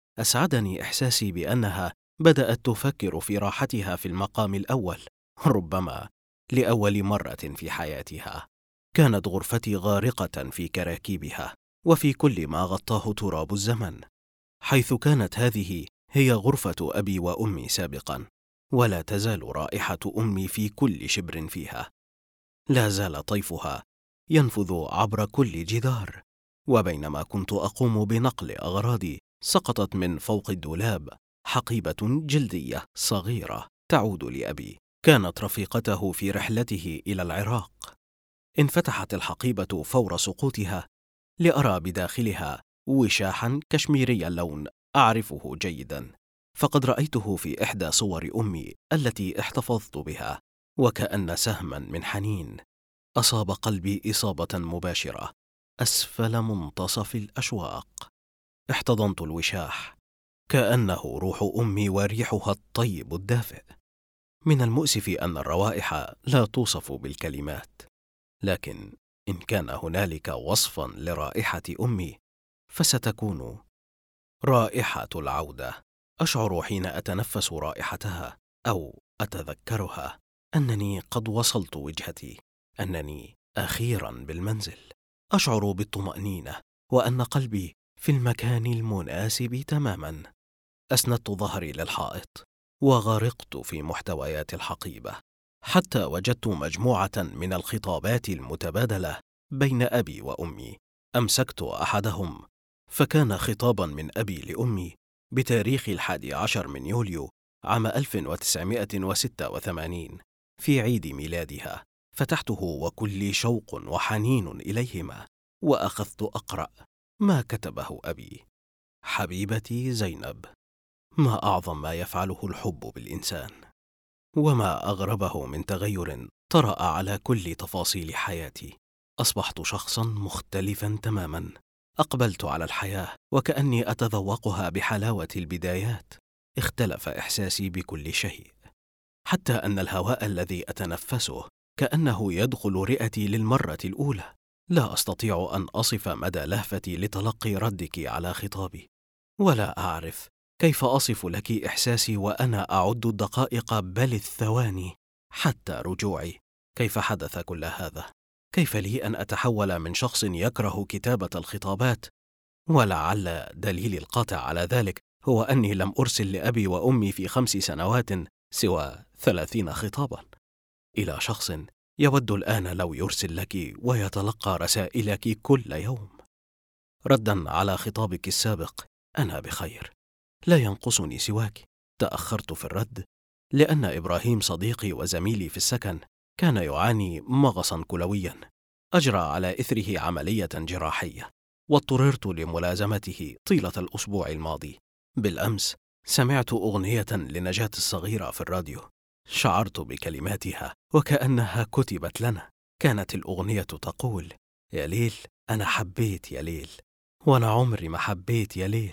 أسعدني إحساسي بأنها بدأت تفكر في راحتها في المقام الأول، ربما لأول مرة في حياتها. كانت غرفتي غارقة في كراكيبها وفي كل ما غطاه تراب الزمن، حيث كانت هذه هي غرفة أبي وأمي سابقا، ولا تزال رائحة أمي في كل شبر فيها. لا زال طيفها ينفذ عبر كل جدار. وبينما كنت أقوم بنقل أغراضي، سقطت من فوق الدولاب حقيبة جلدية صغيرة تعود لأبي، كانت رفيقته في رحلته إلى العراق. انفتحت الحقيبة فور سقوطها لأرى بداخلها وشاحا كشميري اللون أعرفه جيدا، فقد رأيته في إحدى صور أمي التي احتفظت بها، وكأن سهما من حنين أصاب قلبي إصابة مباشرة أسفل منتصف الأشواق. احتضنت الوشاح كأنه روح أمي وريحها الطيب الدافئ. من المؤسف أن الروائح لا توصف بالكلمات، لكن إن كان هنالك وصفا لرائحة أمي فستكون رائحة العودة. أشعر حين أتنفس رائحتها أو أتذكرها أنني قد وصلت وجهتي، أنني أخيرا بالمنزل. أشعر بالطمأنينة وأن قلبي في المكان المناسب تماما. أسندت ظهري للحائط وغرقت في محتويات الحقيبة حتى وجدت مجموعة من الخطابات المتبادلة بين أبي وأمي. أمسكت أحدهم، فكان خطابا من أبي لأمي بتاريخ 11 من يوليو عام 1986 في عيد ميلادها. فتحته وكل شوق وحنين إليهما، وأخذت أقرأ ما كتبه أبي: حبيبتي زينب، ما أعظم ما يفعله الحب بالإنسان، وما أغربه من تغير طرأ على كل تفاصيل حياتي. أصبحت شخصا مختلفا تماما. أقبلت على الحياة وكأني أتذوقها بحلاوة البدايات. اختلف إحساسي بكل شيء، حتى أن الهواء الذي أتنفسه كأنه يدخل رئتي للمرة الأولى. لا أستطيع أن أصف مدى لهفتي لتلقي ردك على خطابي، ولا أعرف كيف أصف لك إحساسي وأنا أعد الدقائق بل الثواني حتى رجوعي. كيف حدث كل هذا؟ كيف لي أن أتحول من شخص يكره كتابة الخطابات، ولعل دليلي القاطع على ذلك هو أني لم أرسل لأبي وأمي في 5 سنوات سوى 30 خطابا، إلى شخص يود الآن لو يرسل لك ويتلقى رسائلك كل يوم. ردا على خطابك السابق، أنا بخير، لا ينقصني سواك. تأخرت في الرد لأن إبراهيم صديقي وزميلي في السكن كان يعاني مغصا كلويا أجرى على إثره عملية جراحية، واضطررت لملازمته طيلة الأسبوع الماضي. بالأمس سمعت أغنية لنجاة الصغيرة في الراديو، شعرت بكلماتها وكأنها كتبت لنا. كانت الأغنية تقول: يا ليل أنا حبيت يا ليل، وأنا عمري ما حبيت يا ليل.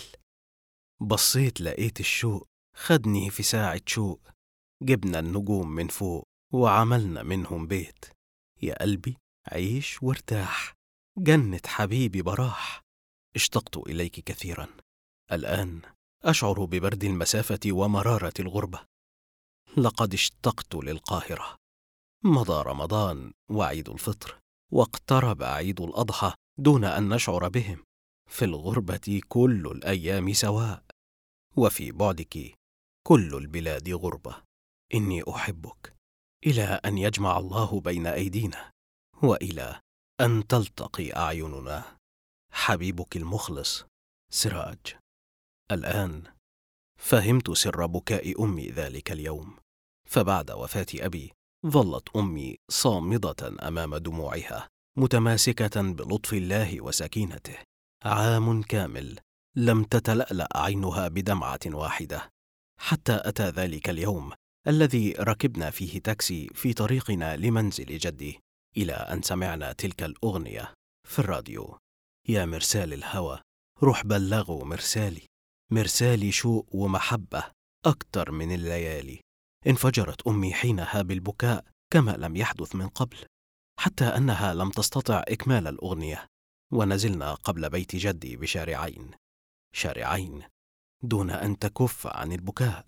بصيت لقيت الشوق خدني في ساعة شوق، جبنا النجوم من فوق وعملنا منهم بيت. يا قلبي عيش وارتاح، جنة حبيبي براح. اشتقت إليك كثيرا. الآن أشعر ببرد المسافة ومرارة الغربة. لقد اشتقت للقاهرة. مضى رمضان وعيد الفطر، واقترب عيد الأضحى دون أن نشعر بهم. في الغربة كل الأيام سواء، وفي بعدك كل البلاد غربة. إني أحبك إلى أن يجمع الله بين أيدينا، وإلى أن تلتقي أعيننا. حبيبك المخلص سراج. الآن فهمت سر بكاء أمي ذلك اليوم، فبعد وفاة أبي ظلت أمي صامدة أمام دموعها، متماسكة بلطف الله وسكينته. عام كامل لم تتلألأ عينها بدمعة واحدة، حتى أتى ذلك اليوم الذي ركبنا فيه تاكسي في طريقنا لمنزل جدي، إلى أن سمعنا تلك الأغنية في الراديو: يا مرسال الهوى روح بلغوا مرسالي، مرسالي شوق ومحبة أكتر من الليالي. انفجرت أمي حينها بالبكاء كما لم يحدث من قبل، حتى أنها لم تستطع إكمال الأغنية. ونزلنا قبل بيت جدي بشارعين، شارعين دون أن تكف عن البكاء.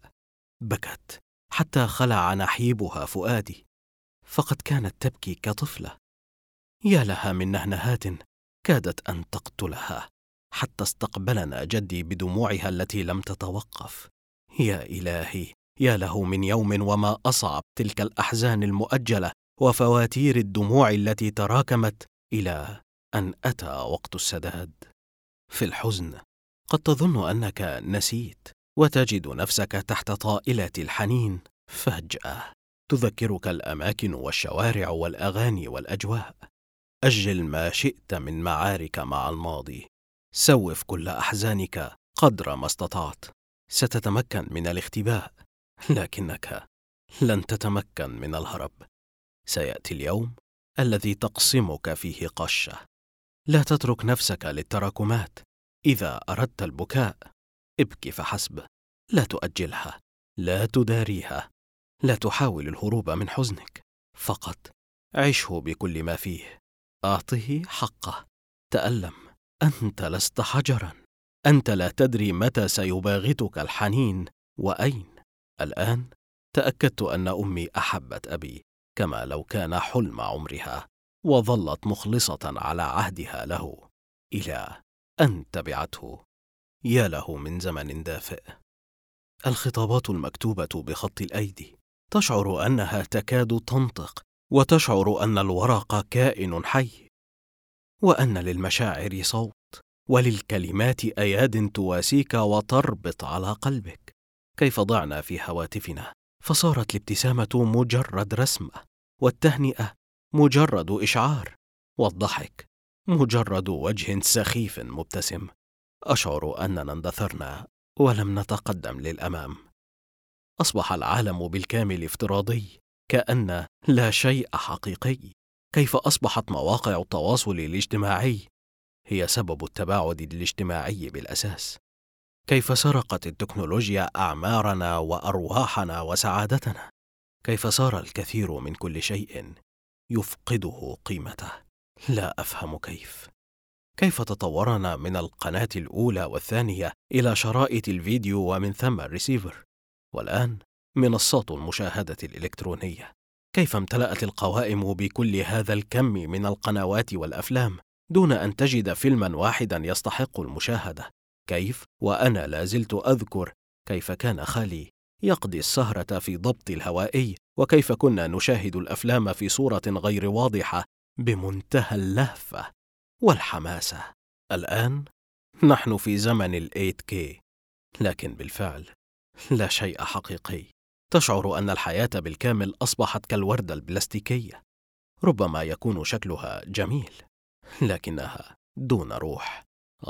بكت حتى خلع نحيبها فؤادي، فقد كانت تبكي كطفلة. يا لها من نهنهات كادت أن تقتلها، حتى استقبلنا جدي بدموعها التي لم تتوقف. يا إلهي، يا له من يوم وما أصعب تلك الأحزان المؤجلة وفواتير الدموع التي تراكمت إلى أن أتى وقت السداد. في الحزن قد تظن أنك نسيت، وتجد نفسك تحت طائلة الحنين فجأة تذكرك الأماكن والشوارع والأغاني والأجواء. أجل ما شئت من معارك مع الماضي، سوف كل أحزانك قدر ما استطعت. ستتمكن من الاختباء، لكنك لن تتمكن من الهرب. سيأتي اليوم الذي تقسمك فيه قشة. لا تترك نفسك للتراكمات. إذا أردت البكاء ابكي فحسب، لا تؤجلها، لا تداريها، لا تحاول الهروب من حزنك، فقط عشه بكل ما فيه. أعطه حقه. تألم. أنت لست حجرا. أنت لا تدري متى سيباغتك الحنين وأين. الآن تأكدت أن أمي أحبت أبي كما لو كان حلم عمرها، وظلت مخلصة على عهدها له إلى أن تبعته. يا له من زمن دافئ. الخطابات المكتوبة بخط الأيدي، تشعر أنها تكاد تنطق، وتشعر أن الورق كائن حي، وأن للمشاعر صوت، وللكلمات أياد تواسيك وتربط على قلبك. كيف ضعنا في هواتفنا، فصارت الابتسامة مجرد رسمة، والتهنئة مجرد إشعار، والضحك مجرد وجه سخيف مبتسم. أشعر أننا اندثرنا ولم نتقدم للأمام. أصبح العالم بالكامل افتراضي، كأن لا شيء حقيقي. كيف أصبحت مواقع التواصل الاجتماعي هي سبب التباعد الاجتماعي بالأساس. كيف سرقت التكنولوجيا أعمارنا وأرواحنا وسعادتنا. كيف صار الكثير من كل شيء يفقده قيمته. لا أفهم كيف تطورنا من القناة الأولى والثانية إلى شرائط الفيديو ومن ثم الريسيفر، والآن منصات المشاهدة الإلكترونية. كيف امتلأت القوائم بكل هذا الكم من القنوات والأفلام دون أن تجد فيلما واحدا يستحق المشاهدة. كيف وأنا لازلت أذكر كيف كان خالي يقضي السهرة في ضبط الهوائي، وكيف كنا نشاهد الأفلام في صورة غير واضحة بمنتهى اللهفة والحماسة. الآن نحن في زمن ال 8K، لكن بالفعل لا شيء حقيقي. تشعر أن الحياة بالكامل أصبحت كالوردة البلاستيكية، ربما يكون شكلها جميل لكنها دون روح.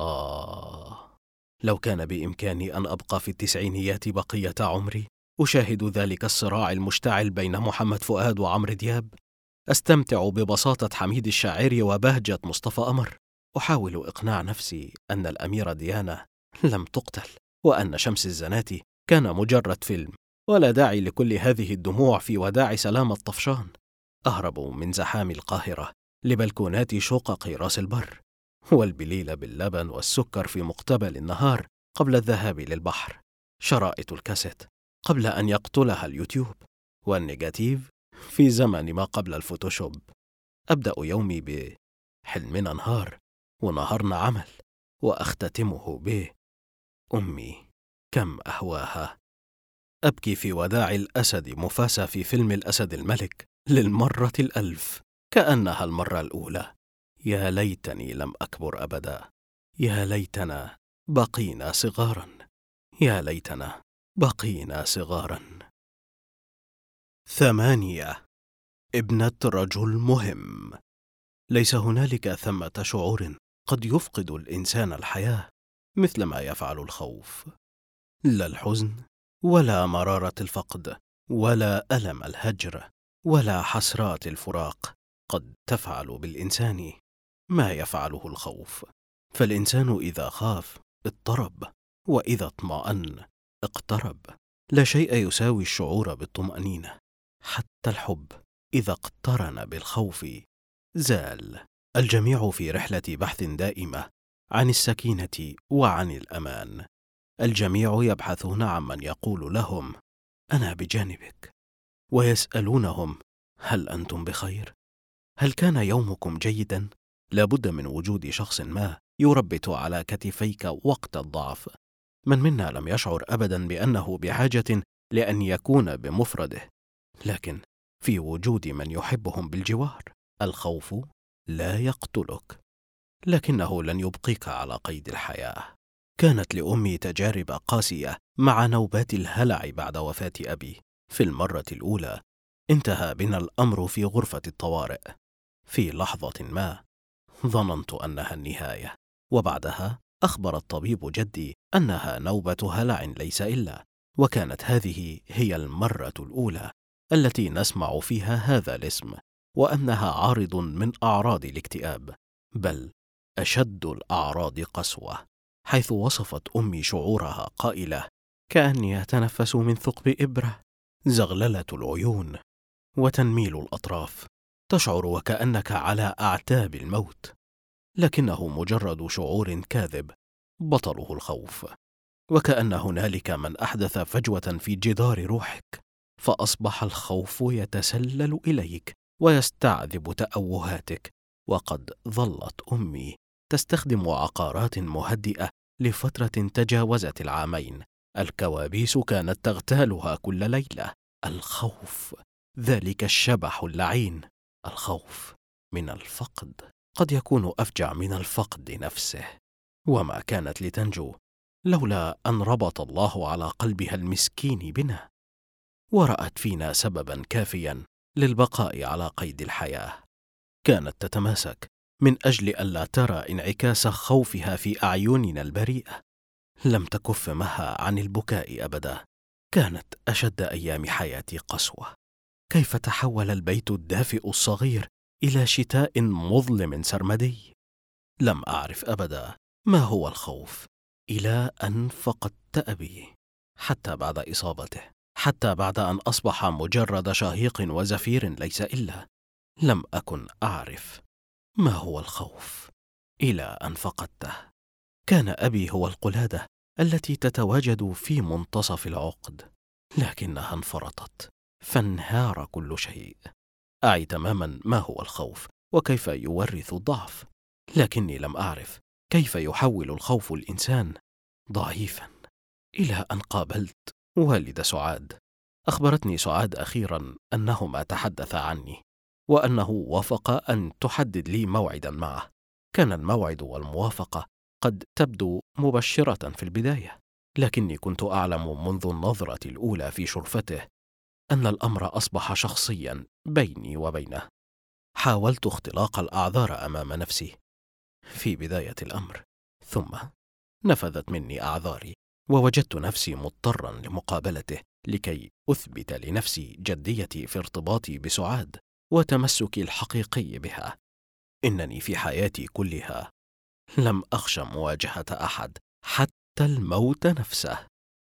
لو كان بإمكاني أن أبقى في التسعينيات بقية عمري، أشاهد ذلك الصراع المشتعل بين محمد فؤاد وعمرو دياب، أستمتع ببساطة حميد الشاعري وبهجة مصطفى قمر، أحاول إقناع نفسي أن الأميرة ديانا لم تقتل، وأن شمس الزناتي كان مجرد فيلم، ولا داعي لكل هذه الدموع في وداع سلامة طفشان. أهرب من زحام القاهرة لبلكونات شقق راس البر، والبليلة باللبن والسكر في مقتبل النهار قبل الذهاب للبحر، شرائط الكاسيت قبل أن يقتلها اليوتيوب، والنيجاتيف في زمن ما قبل الفوتوشوب. أبدأ يومي بحلمنا نهار ونهارنا عمل، وأختتمه أمي كم أهواها. أبكي في وداع الأسد مفاسا في فيلم الأسد الملك للمرة 1000، كأنها المرة الأولى. يا ليتني لم أكبر أبدا. يا ليتنا بقينا صغارا. يا ليتنا بقينا صغارا. 8. ابنة رجل مهم. ليس هنالك ثمة شعور قد يفقد الإنسان الحياة مثل ما يفعل الخوف. لا الحزن، ولا مرارة الفقد، ولا ألم الهجر، ولا حسرات الفراق قد تفعل بالإنسان ما يفعله الخوف. فالإنسان إذا خاف اضطرب، وإذا اطمأن اقترب. لا شيء يساوي الشعور بالطمأنينة. حتى الحب إذا اقترن بالخوف زال. الجميع في رحلة بحث دائمة عن السكينة وعن الأمان. الجميع يبحثون عمن يقول لهم أنا بجانبك، ويسألونهم هل أنتم بخير؟ هل كان يومكم جيدا؟ لابد من وجود شخص ما يربت على كتفيك وقت الضعف. من منا لم يشعر أبدا بأنه بحاجة لأن يكون بمفرده، لكن في وجود من يحبهم بالجوار. الخوف لا يقتلك، لكنه لن يبقيك على قيد الحياة. كانت لأمي تجارب قاسية مع نوبات الهلع بعد وفاة أبي. في المرة الأولى انتهى بنا الأمر في غرفة الطوارئ. في لحظة ما ظننت أنها النهاية، وبعدها أخبر الطبيب جدي أنها نوبة هلع ليس إلا، وكانت هذه هي المرة الأولى التي نسمع فيها هذا الاسم، وأنها عارض من أعراض الاكتئاب، بل أشد الأعراض قسوة، حيث وصفت أمي شعورها قائلة: كأني أتنفس من ثقب إبرة، زغللة العيون وتنميل الأطراف، تشعر وكأنك على أعتاب الموت، لكنه مجرد شعور كاذب بطله الخوف، وكأن هنالك من أحدث فجوة في جدار روحك، فأصبح الخوف يتسلل إليك ويستعذب تأوهاتك. وقد ظلت أمي تستخدم عقارات مهدئة لفترة تجاوزت العامين. الكوابيس كانت تغتالها كل ليلة. الخوف، ذلك الشبح اللعين، الخوف من الفقد قد يكون أفجع من الفقد نفسه. وما كانت لتنجو لولا أن ربط الله على قلبها المسكين بنا، ورأت فينا سببا كافيا للبقاء على قيد الحياة. كانت تتماسك من أجل ألا ترى انعكاس خوفها في أعيننا البريئة. لم تكف مها عن البكاء أبدا. كانت أشد أيام حياتي قسوة. كيف تحول البيت الدافئ الصغير إلى شتاء مظلم سرمدي؟ لم أعرف أبدا ما هو الخوف إلى أن فقدت أبي، حتى بعد إصابته، حتى بعد أن أصبح مجرد شهيق وزفير ليس إلا. لم أكن أعرف ما هو الخوف إلى أن فقدته. كان أبي هو القلادة التي تتواجد في منتصف العقد، لكنها انفرطت فانهار كل شيء. أعي تماما ما هو الخوف وكيف يورث الضعف، لكني لم أعرف كيف يحول الخوف الإنسان ضعيفا. إلى أن قابلت والد سعاد. أخبرتني سعاد أخيرا أنهما تحدثا عني، وأنه وافق أن تحدد لي موعدا معه. كان الموعد والموافقة قد تبدو مبشرة في البداية، لكني كنت أعلم منذ النظرة الأولى في شرفته أن الأمر أصبح شخصيا بيني وبينه. حاولت اختلاق الأعذار أمام نفسي في بداية الأمر، ثم نفذت مني أعذاري، ووجدت نفسي مضطرا لمقابلته لكي أثبت لنفسي جديتي في ارتباطي بسعاد وتمسكي الحقيقي بها. إنني في حياتي كلها لم أخش مواجهة أحد، حتى الموت نفسه،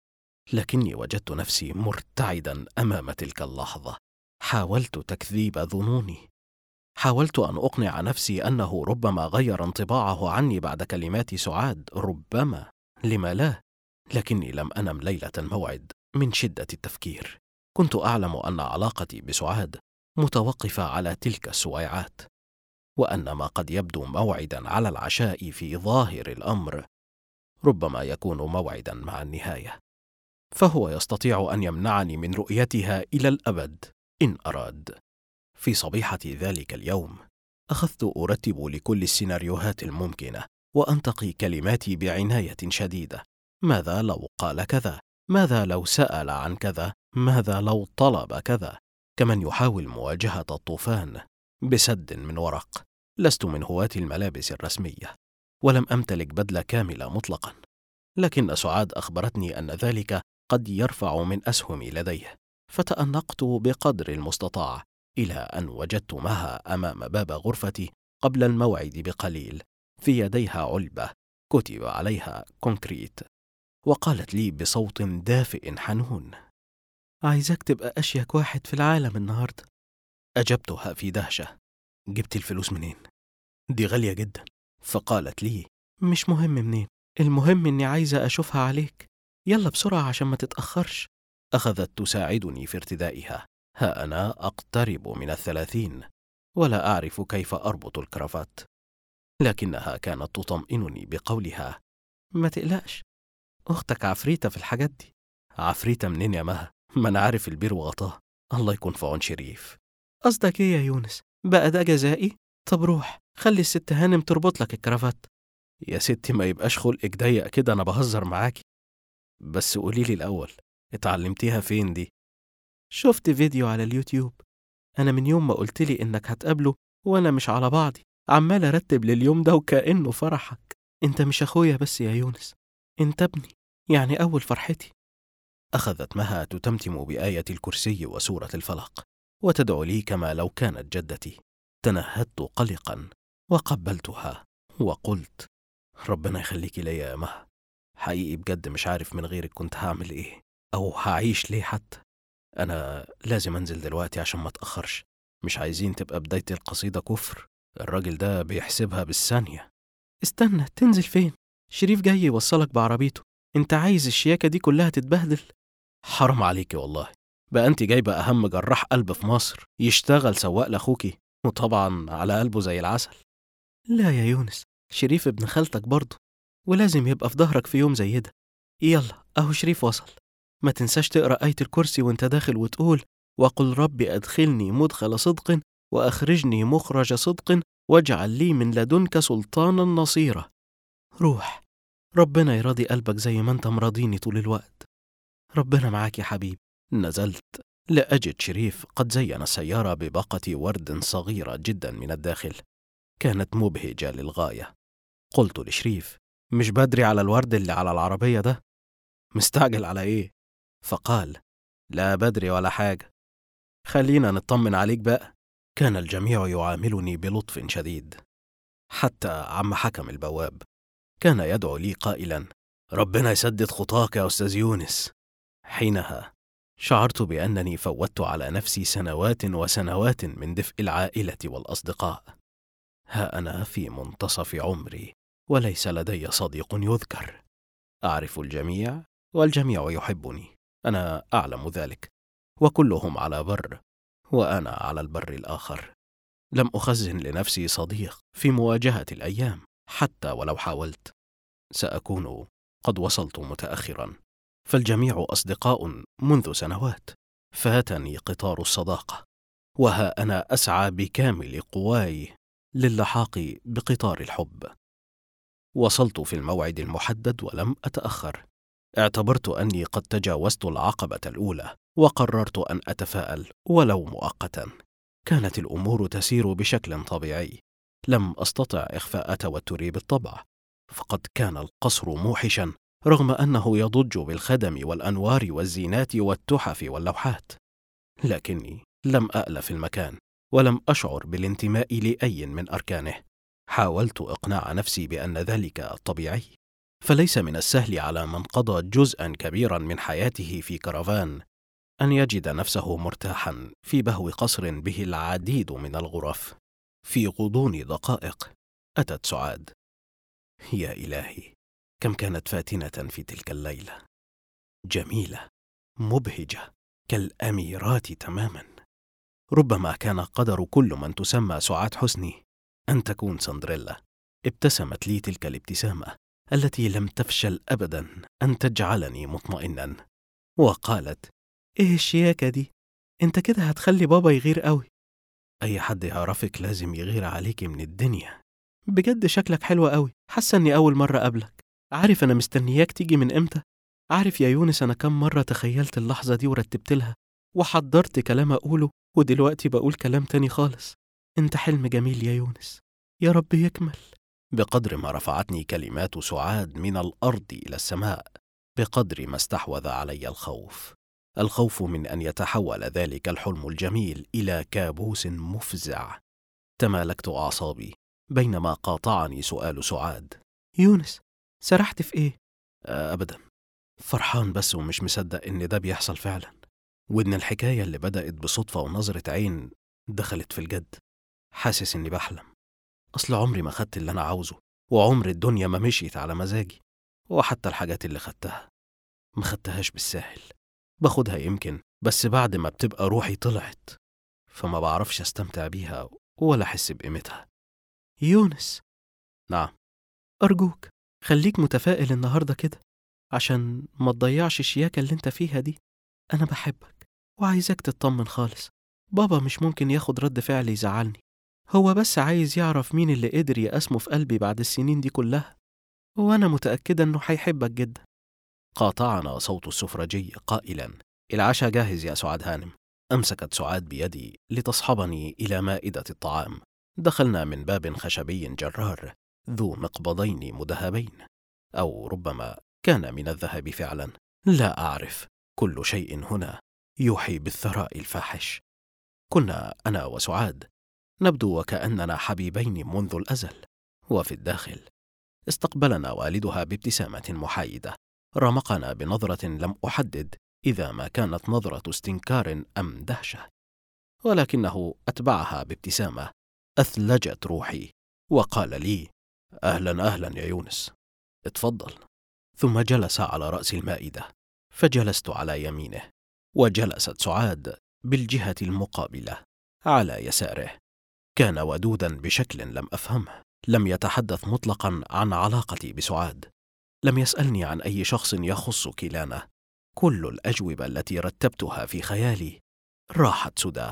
لكني وجدت نفسي مرتعدا أمام تلك اللحظة. حاولت تكذيب ظنوني، حاولت أن أقنع نفسي أنه ربما غير انطباعه عني بعد كلمات سعاد، ربما، لما لا؟ لكني لم أنم ليلة الموعد من شدة التفكير. كنت أعلم أن علاقتي بسعاد متوقفة على تلك السويعات، وأن ما قد يبدو موعدا على العشاء في ظاهر الأمر ربما يكون موعدا مع النهاية، فهو يستطيع أن يمنعني من رؤيتها إلى الأبد إن أراد. في صبيحة ذلك اليوم أخذت أرتب لكل السيناريوهات الممكنة، وأنتقي كلماتي بعناية شديدة. ماذا لو قال كذا؟ ماذا لو سأل عن كذا؟ ماذا لو طلب كذا؟ كمن يحاول مواجهة الطوفان بسد من ورق. لست من هواة الملابس الرسمية، ولم أمتلك بدلة كاملة مطلقا، لكن سعاد أخبرتني أن ذلك قد يرفع من أسهمي لديه، فتأنقت بقدر المستطاع إلى أن وجدت مها أمام باب غرفتي قبل الموعد بقليل، في يديها علبة كتب عليها كونكريت، وقالت لي بصوت دافئ حنون: عايزك تبقى أشيك واحد في العالم النهاردة. أجبتها في دهشة: جبت الفلوس منين؟ دي غالية جدا. فقالت لي: مش مهم منين، المهم إني عايزة أشوفها عليك. يلا بسرعة عشان ما تتأخرش. أخذت تساعدني في ارتدائها. ها أنا أقترب من 30 ولا أعرف كيف أربط الكرافات، لكنها كانت تطمئنني بقولها: ما تقلقش، أختك عفريتة في الحاجات دي. عفريتة منين يا مها؟ ما أنا عارف البير وغطاه. الله يكون في عون شريف. قصدك إيه يا يونس؟ بقى ده جزائي؟ طب روح خلي الست هانم تربط لك الكرافات. يا ستي ما يبقاش خلقك ضيق كده، أنا بهزر معاكي. بس قوليلي الأول، اتعلمتيها فين دي؟ شفت فيديو على اليوتيوب. أنا من يوم ما قلتلي إنك هتقابله وأنا مش على بعضي، عمال أرتب لليوم ده وكأنه فرحك. أنت مش أخويا بس يا يونس، أنت ابني، يعني أول فرحتي. أخذت مها تتمتم بآية الكرسي وسورة الفلق وتدعو لي كما لو كانت جدتي. تنهدت قلقا وقبلتها وقلت: ربنا يخليكي ليا يا مها، حقيقي بجد مش عارف من غيرك كنت هعمل إيه أو هعيش ليه حتى. أنا لازم أنزل دلوقتي عشان ما أتأخرش، مش عايزين تبقى بداية القصيدة كفر. الراجل ده بيحسبها بالثانية. استنى، تنزل فين؟ شريف جاي يوصلك بعربيته. انت عايز الشياكة دي كلها تتبهدل؟ حرام عليكي والله، بقى انت جايبة أهم جراح قلب في مصر يشتغل سواق لأخوكي، وطبعا على قلبه زي العسل. لا يا يونس، شريف ابن خالتك برضه، ولازم يبقى في ظهرك في يوم زي ده. يلا أهو شريف وصل. ما تنساش تقرأ آية الكرسي وانت داخل وتقول: وقل ربي أدخلني مدخل صدق وأخرجني مخرج صدق واجعل لي من لدنك سلطانا نصيرا. روح، ربنا يراضي قلبك زي ما انت مراضيني طول الوقت. ربنا معاك يا حبيبي. نزلت لأجد شريف قد زين السيارة بباقة ورد صغيرة جدا من الداخل، كانت مبهجة للغاية. قلت لشريف: مش بدري على الورد اللي على العربية ده؟ مستعجل على إيه؟ فقال: لا بدري ولا حاجة، خلينا نطمن عليك بقى. كان الجميع يعاملني بلطف شديد، حتى عم حكم البواب كان يدعو لي قائلا: ربنا يسدد خطاك يا أستاذ يونس. حينها شعرت بأنني فوتت على نفسي سنوات وسنوات من دفء العائلة والأصدقاء. ها أنا في منتصف عمري وليس لدي صديق يذكر. أعرف الجميع والجميع يحبني، أنا أعلم ذلك، وكلهم على بر وأنا على البر الآخر. لم أخزن لنفسي صديق في مواجهة الأيام، حتى ولو حاولت. سأكون قد وصلت متأخرا، فالجميع أصدقاء منذ سنوات. فاتني قطار الصداقة، وها أنا أسعى بكامل قواي للحاق بقطار الحب. وصلت في الموعد المحدد ولم أتأخر. اعتبرت أني قد تجاوزت العقبة الأولى، وقررت أن أتفاءل ولو مؤقتا. كانت الأمور تسير بشكل طبيعي، لم أستطع إخفاء توتري بالطبع، فقد كان القصر موحشا رغم أنه يضج بالخدم والأنوار والزينات والتحف واللوحات. لكني لم أألف المكان، ولم أشعر بالانتماء لأي من أركانه. حاولت إقناع نفسي بأن ذلك طبيعي، فليس من السهل على من قضى جزءا كبيرا من حياته في كرفان أن يجد نفسه مرتاحا في بهو قصر به العديد من الغرف. في غضون دقائق أتت سعاد. يا إلهي، كم كانت فاتنة في تلك الليلة، جميلة مبهجة كالأميرات تماما. ربما كان قدر كل من تسمى سعاد حسني أن تكون سندريلا. ابتسمت لي تلك الابتسامة التي لم تفشل أبدا أن تجعلني مطمئنا، وقالت: إيه الشياكة دي؟ أنت كده هتخلي بابا يغير قوي. أي حد يعرفك لازم يغير عليك من الدنيا. بجد شكلك حلو قوي، حاسة إني أول مرة أقابلك. عارف أنا مستنياك تيجي من إمتى؟ عارف يا يونس أنا كم مرة تخيلت اللحظة دي ورتبت لها وحضرت كلام أقوله، ودلوقتي بقول كلام تاني خالص. أنت حلم جميل يا يونس، يا رب يكمل. بقدر ما رفعتني كلمات سعاد من الأرض إلى السماء، بقدر ما استحوذ علي الخوف. الخوف من أن يتحول ذلك الحلم الجميل إلى كابوس مفزع. تمالكت أعصابي بينما قاطعني سؤال سعاد: يونس، سرحت في إيه؟ أبدا، فرحان بس ومش مصدق إن ده بيحصل فعلا، وإن الحكاية اللي بدأت بصدفة ونظرة عين دخلت في الجد. حاسس إني بحلم، أصل عمري ما خدت اللي أنا عاوزه، وعمر الدنيا ما مشيت على مزاجي، وحتى الحاجات اللي خدتها مخدتهاش بالساهل، باخدها يمكن بس بعد ما بتبقى روحي طلعت، فما بعرفش استمتع بيها ولا أحس بقيمتها. يونس، نعم. أرجوك خليك متفائل النهاردة كده عشان ما تضيعش الشياكة اللي انت فيها دي. أنا بحبك وعايزك تطمن خالص. بابا مش ممكن ياخد رد فعل يزعلني، هو بس عايز يعرف مين اللي قدر يقسمه في قلبي بعد السنين دي كلها، وأنا متأكدة إنه هيحبك جدا. قاطعنا صوت السفرجي قائلا: العشاء جاهز يا سعاد هانم. أمسكت سعاد بيدي لتصحبني إلى مائدة الطعام. دخلنا من باب خشبي جرار ذو مقبضين مذهبين، أو ربما كان من الذهب فعلا، لا أعرف. كل شيء هنا يوحي بالثراء الفاحش. كنا أنا وسعاد نبدو وكأننا حبيبين منذ الأزل. وفي الداخل استقبلنا والدها بابتسامة محايدة، رمقنا بنظرة لم أحدد إذا ما كانت نظرة استنكار أم دهشة، ولكنه أتبعها بابتسامة أثلجت روحي وقال لي: أهلا أهلا يا يونس، اتفضل. ثم جلس على رأس المائدة، فجلست على يمينه، وجلست سعاد بالجهة المقابلة على يساره. كان ودودا بشكل لم أفهمه. لم يتحدث مطلقا عن علاقتي بسعاد، لم يسألني عن أي شخص يخص كلانا. كل الأجوبة التي رتبتها في خيالي راحت سدى،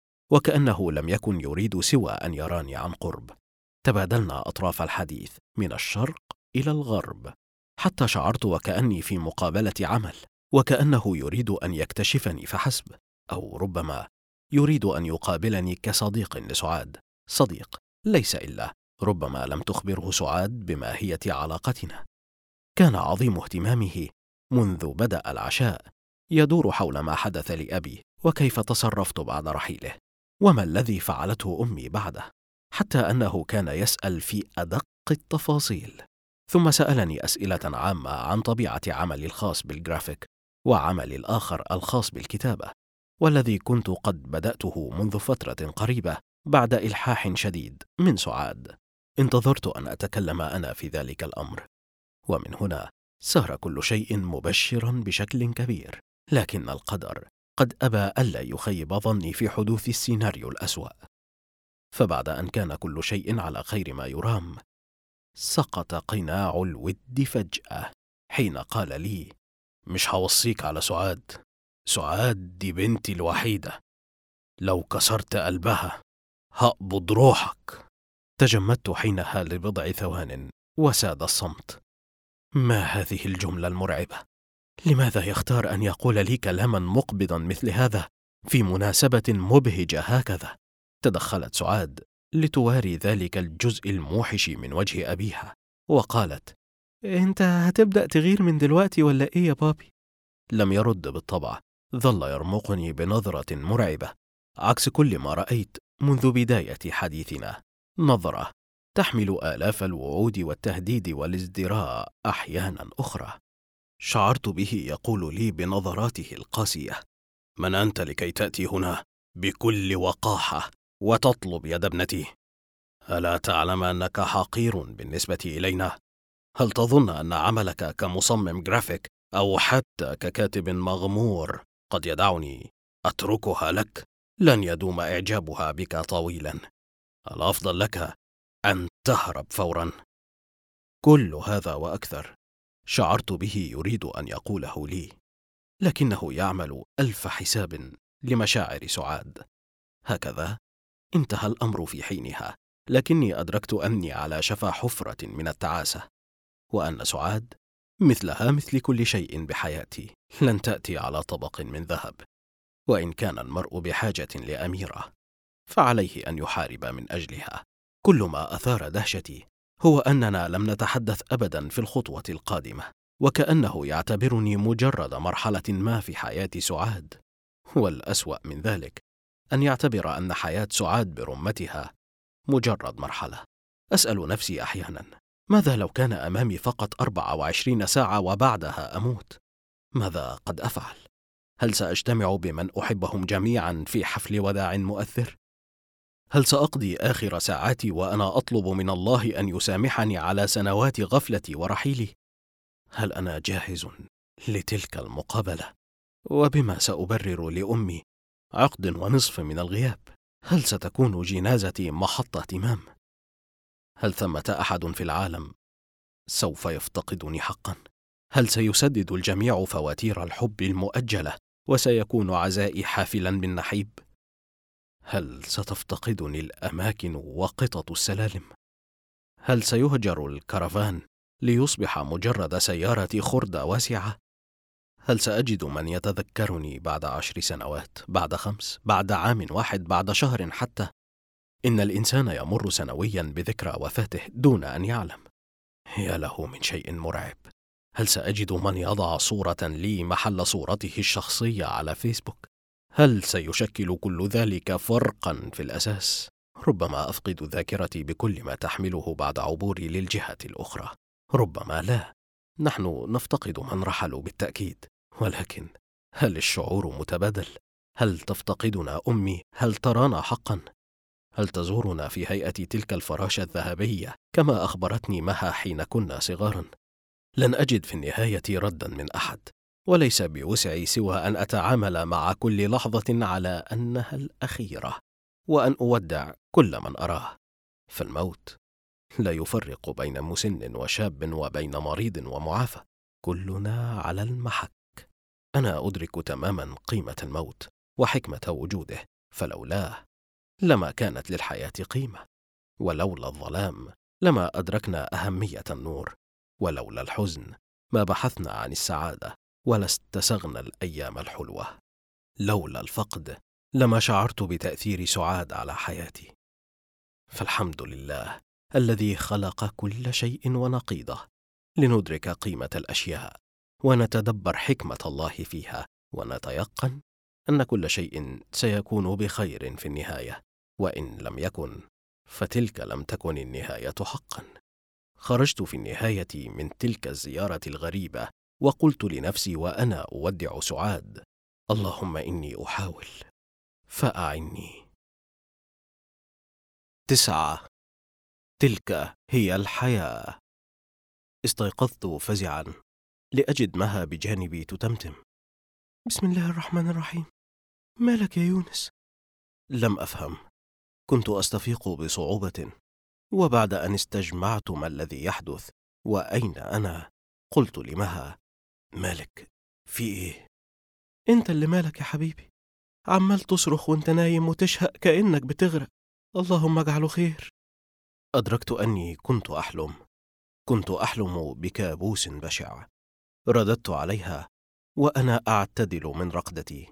وكأنه لم يكن يريد سوى أن يراني عن قرب. تبادلنا أطراف الحديث من الشرق إلى الغرب، حتى شعرت وكأني في مقابلة عمل، وكأنه يريد أن يكتشفني فحسب، أو ربما يريد أن يقابلني كصديق لسعاد. صديق ليس إلا، ربما لم تخبره سعاد بماهية علاقتنا. كان عظيم اهتمامه منذ بدأ العشاء يدور حول ما حدث لأبي، وكيف تصرفت بعد رحيله، وما الذي فعلته أمي بعده، حتى أنه كان يسأل في أدق التفاصيل. ثم سألني أسئلة عامة عن طبيعة عملي الخاص بالجرافيك، وعملي الآخر الخاص بالكتابة، والذي كنت قد بدأته منذ فترة قريبة بعد إلحاح شديد من سعاد. انتظرت أن أتكلم أنا في ذلك الأمر، ومن هنا صار كل شيء مبشرا بشكل كبير، لكن القدر قد أبى ألا يخيب ظني في حدوث السيناريو الأسوأ. فبعد أن كان كل شيء على خير ما يرام، سقط قناع الود فجأة حين قال لي: مش هوصيك على سعاد. سعاد دي بنتي الوحيدة، لو كسرت قلبها هقبض روحك. تجمدت حينها لبضع ثوان وساد الصمت. ما هذه الجملة المرعبة؟ لماذا يختار أن يقول لي كلاما مقبضا مثل هذا في مناسبة مبهجة هكذا؟ تدخلت سعاد لتواري ذلك الجزء الموحش من وجه أبيها، وقالت: انت هتبدأ تغير من دلوقتي ولا ايه يا بابي؟ لم يرد بالطبع، ظل يرمقني بنظرة مرعبة عكس كل ما رأيت منذ بداية حديثنا، نظرة تحمل آلاف الوعود والتهديد والازدراء أحيانا أخرى. شعرت به يقول لي بنظراته القاسية: من أنت لكي تأتي هنا بكل وقاحة وتطلب يد ابنتي؟ ألا تعلم أنك حقير بالنسبة إلينا؟ هل تظن أن عملك كمصمم جرافيك أو حتى ككاتب مغمور قد يدعني أتركها لك؟ لن يدوم إعجابها بك طويلا. الأفضل لك أن تهرب فورا. كل هذا وأكثر شعرت به يريد أن يقوله لي، لكنه يعمل ألف حساب لمشاعر سعاد. هكذا انتهى الأمر في حينها، لكني أدركت أني على شفا حفرة من التعاسة، وأن سعاد مثلها مثل كل شيء بحياتي لن تأتي على طبق من ذهب. وإن كان المرء بحاجة لأميرة فعليه أن يحارب من أجلها. كل ما أثار دهشتي هو أننا لم نتحدث أبدا في الخطوة القادمة، وكأنه يعتبرني مجرد مرحلة ما في حياة سعاد. والأسوأ من ذلك أن يعتبر أن حياة سعاد برمتها مجرد مرحلة. أسأل نفسي أحيانا: ماذا لو كان أمامي فقط 24 ساعة وبعدها أموت؟ ماذا قد أفعل؟ هل سأجتمع بمن أحبهم جميعا في حفل وداع مؤثر؟ هل سأقضي آخر ساعاتي وأنا أطلب من الله أن يسامحني على سنوات غفلتي ورحيلي؟ هل أنا جاهز لتلك المقابلة، وبما سأبرر لأمي عقد ونصف من الغياب؟ هل ستكون جنازتي محط اهتمام؟ هل ثمة أحد في العالم سوف يفتقدني حقا؟ هل سيسدد الجميع فواتير الحب المؤجلة وسيكون عزائي حافلا بالنحيب؟ هل ستفتقدني الأماكن وقطط السلالم؟ هل سيهجر الكرفان ليصبح مجرد سيارة خردة واسعة؟ هل سأجد من يتذكرني بعد 10 سنوات، بعد 5، بعد عام واحد، بعد شهر حتى؟ إن الإنسان يمر سنويا بذكرى وفاته دون أن يعلم. يا له من شيء مرعب. هل سأجد من يضع صورة لي محل صورته الشخصية على فيسبوك؟ هل سيشكل كل ذلك فرقا في الأساس؟ ربما أفقد ذاكرتي بكل ما تحمله بعد عبوري للجهة الأخرى، ربما لا. نحن نفتقد من رحلوا بالتأكيد، ولكن هل الشعور متبادل؟ هل تفتقدنا أمي؟ هل ترانا حقا؟ هل تزورنا في هيئة تلك الفراشة الذهبية كما أخبرتني مها حين كنا صغارا؟ لن أجد في النهاية ردا من أحد، وليس بوسعي سوى أن أتعامل مع كل لحظة على أنها الأخيرة، وأن أودع كل من أراه. فالموت لا يفرق بين مسن وشاب وبين مريض ومعافى، كلنا على المحك. أنا أدرك تماما قيمة الموت وحكمة وجوده، فلولاه لما كانت للحياة قيمة، ولولا الظلام لما أدركنا أهمية النور، ولولا الحزن ما بحثنا عن السعادة ولا استسغنا الأيام الحلوة، لولا الفقد لما شعرت بتأثير سعاد على حياتي. فالحمد لله الذي خلق كل شيء ونقيضه لندرك قيمة الأشياء ونتدبر حكمة الله فيها، ونتيقن أن كل شيء سيكون بخير في النهاية، وإن لم يكن فتلك لم تكن النهاية حقا. خرجت في النهاية من تلك الزيارة الغريبة وقلت لنفسي وأنا أودع سعاد: اللهم إني أحاول فأعني. 9. تلك هي الحياة. استيقظت فزعا لأجد مها بجانبي تتمتم: بسم الله الرحمن الرحيم، مالك يا يونس؟ لم أفهم. كنت أستفيق بصعوبة، وبعد أن استجمعت ما الذي يحدث وأين أنا قلت لمها: مالك، في إيه؟ انت اللي مالك يا حبيبي، عمال تصرخ وانت نايم وتشهق كأنك بتغرق، اللهم اجعله خير. أدركت أني كنت أحلم بكابوس بشع. رددت عليها وأنا أعتدل من رقدتي: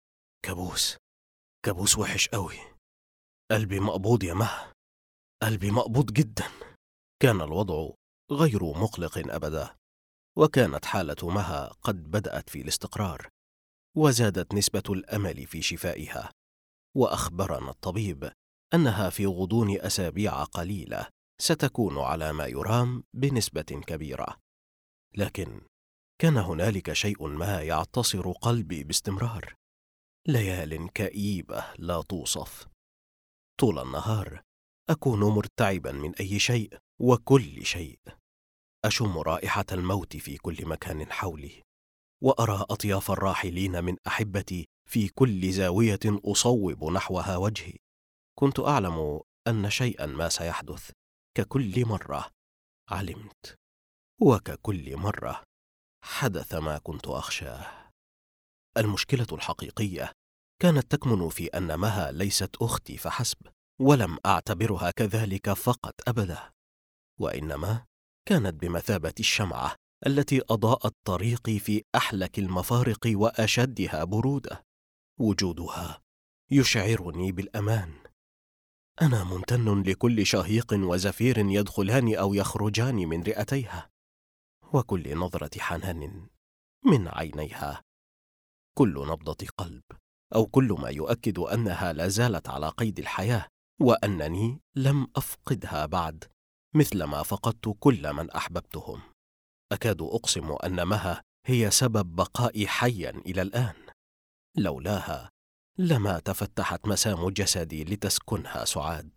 كابوس وحش قوي، قلبي مقبوض يا مها، قلبي مقبوض جدا. كان الوضع غير مقلق أبدا، وكانت حالة مها قد بدأت في الاستقرار، وزادت نسبة الأمل في شفائها. وأخبرنا الطبيب أنها في غضون أسابيع قليلة ستكون على ما يرام بنسبة كبيرة. لكن كان هنالك شيء ما يعتصر قلبي باستمرار، ليال كئيبة لا توصف. طول النهار أكون مرتعبا من أي شيء وكل شيء، أشم رائحة الموت في كل مكان حولي، وأرى أطياف الراحلين من أحبتي في كل زاوية أصوب نحوها وجهي. كنت أعلم أن شيئا ما سيحدث، ككل مرة علمت، وككل مرة حدث ما كنت أخشاه. المشكلة الحقيقية كانت تكمن في أن مها ليست أختي فحسب، ولم أعتبرها كذلك فقط أبدا، وإنما كانت بمثابة الشمعة التي أضاءت طريقي في أحلك المفارق وأشدها برودة. وجودها يشعرني بالأمان. أنا ممتن لكل شهيق وزفير يدخلان أو يخرجان من رئتيها، وكل نظرة حنان من عينيها، كل نبضة قلب، أو كل ما يؤكد أنها لا زالت على قيد الحياة، وأنني لم أفقدها بعد مثل ما فقدت كل من أحببتهم. أكاد أقسم أن مها هي سبب بقائي حيا إلى الآن. لولاها لما تفتحت مسام جسدي لتسكنها سعاد.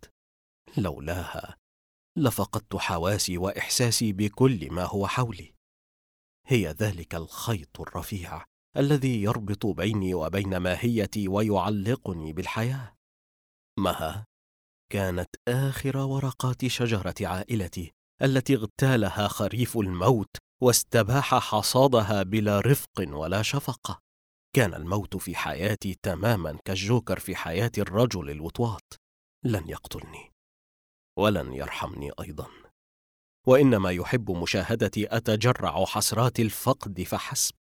لولاها لفقدت حواسي وإحساسي بكل ما هو حولي. هي ذلك الخيط الرفيع الذي يربط بيني وبين ماهيتي ويعلقني بالحياة. مها كانت آخر ورقات شجرة عائلتي التي اغتالها خريف الموت واستباح حصادها بلا رفق ولا شفقة. كان الموت في حياتي تماما كالجوكر في حياة الرجل الوطواط، لن يقتلني ولن يرحمني أيضا، وإنما يحب مشاهدتي أتجرع حسرات الفقد فحسب.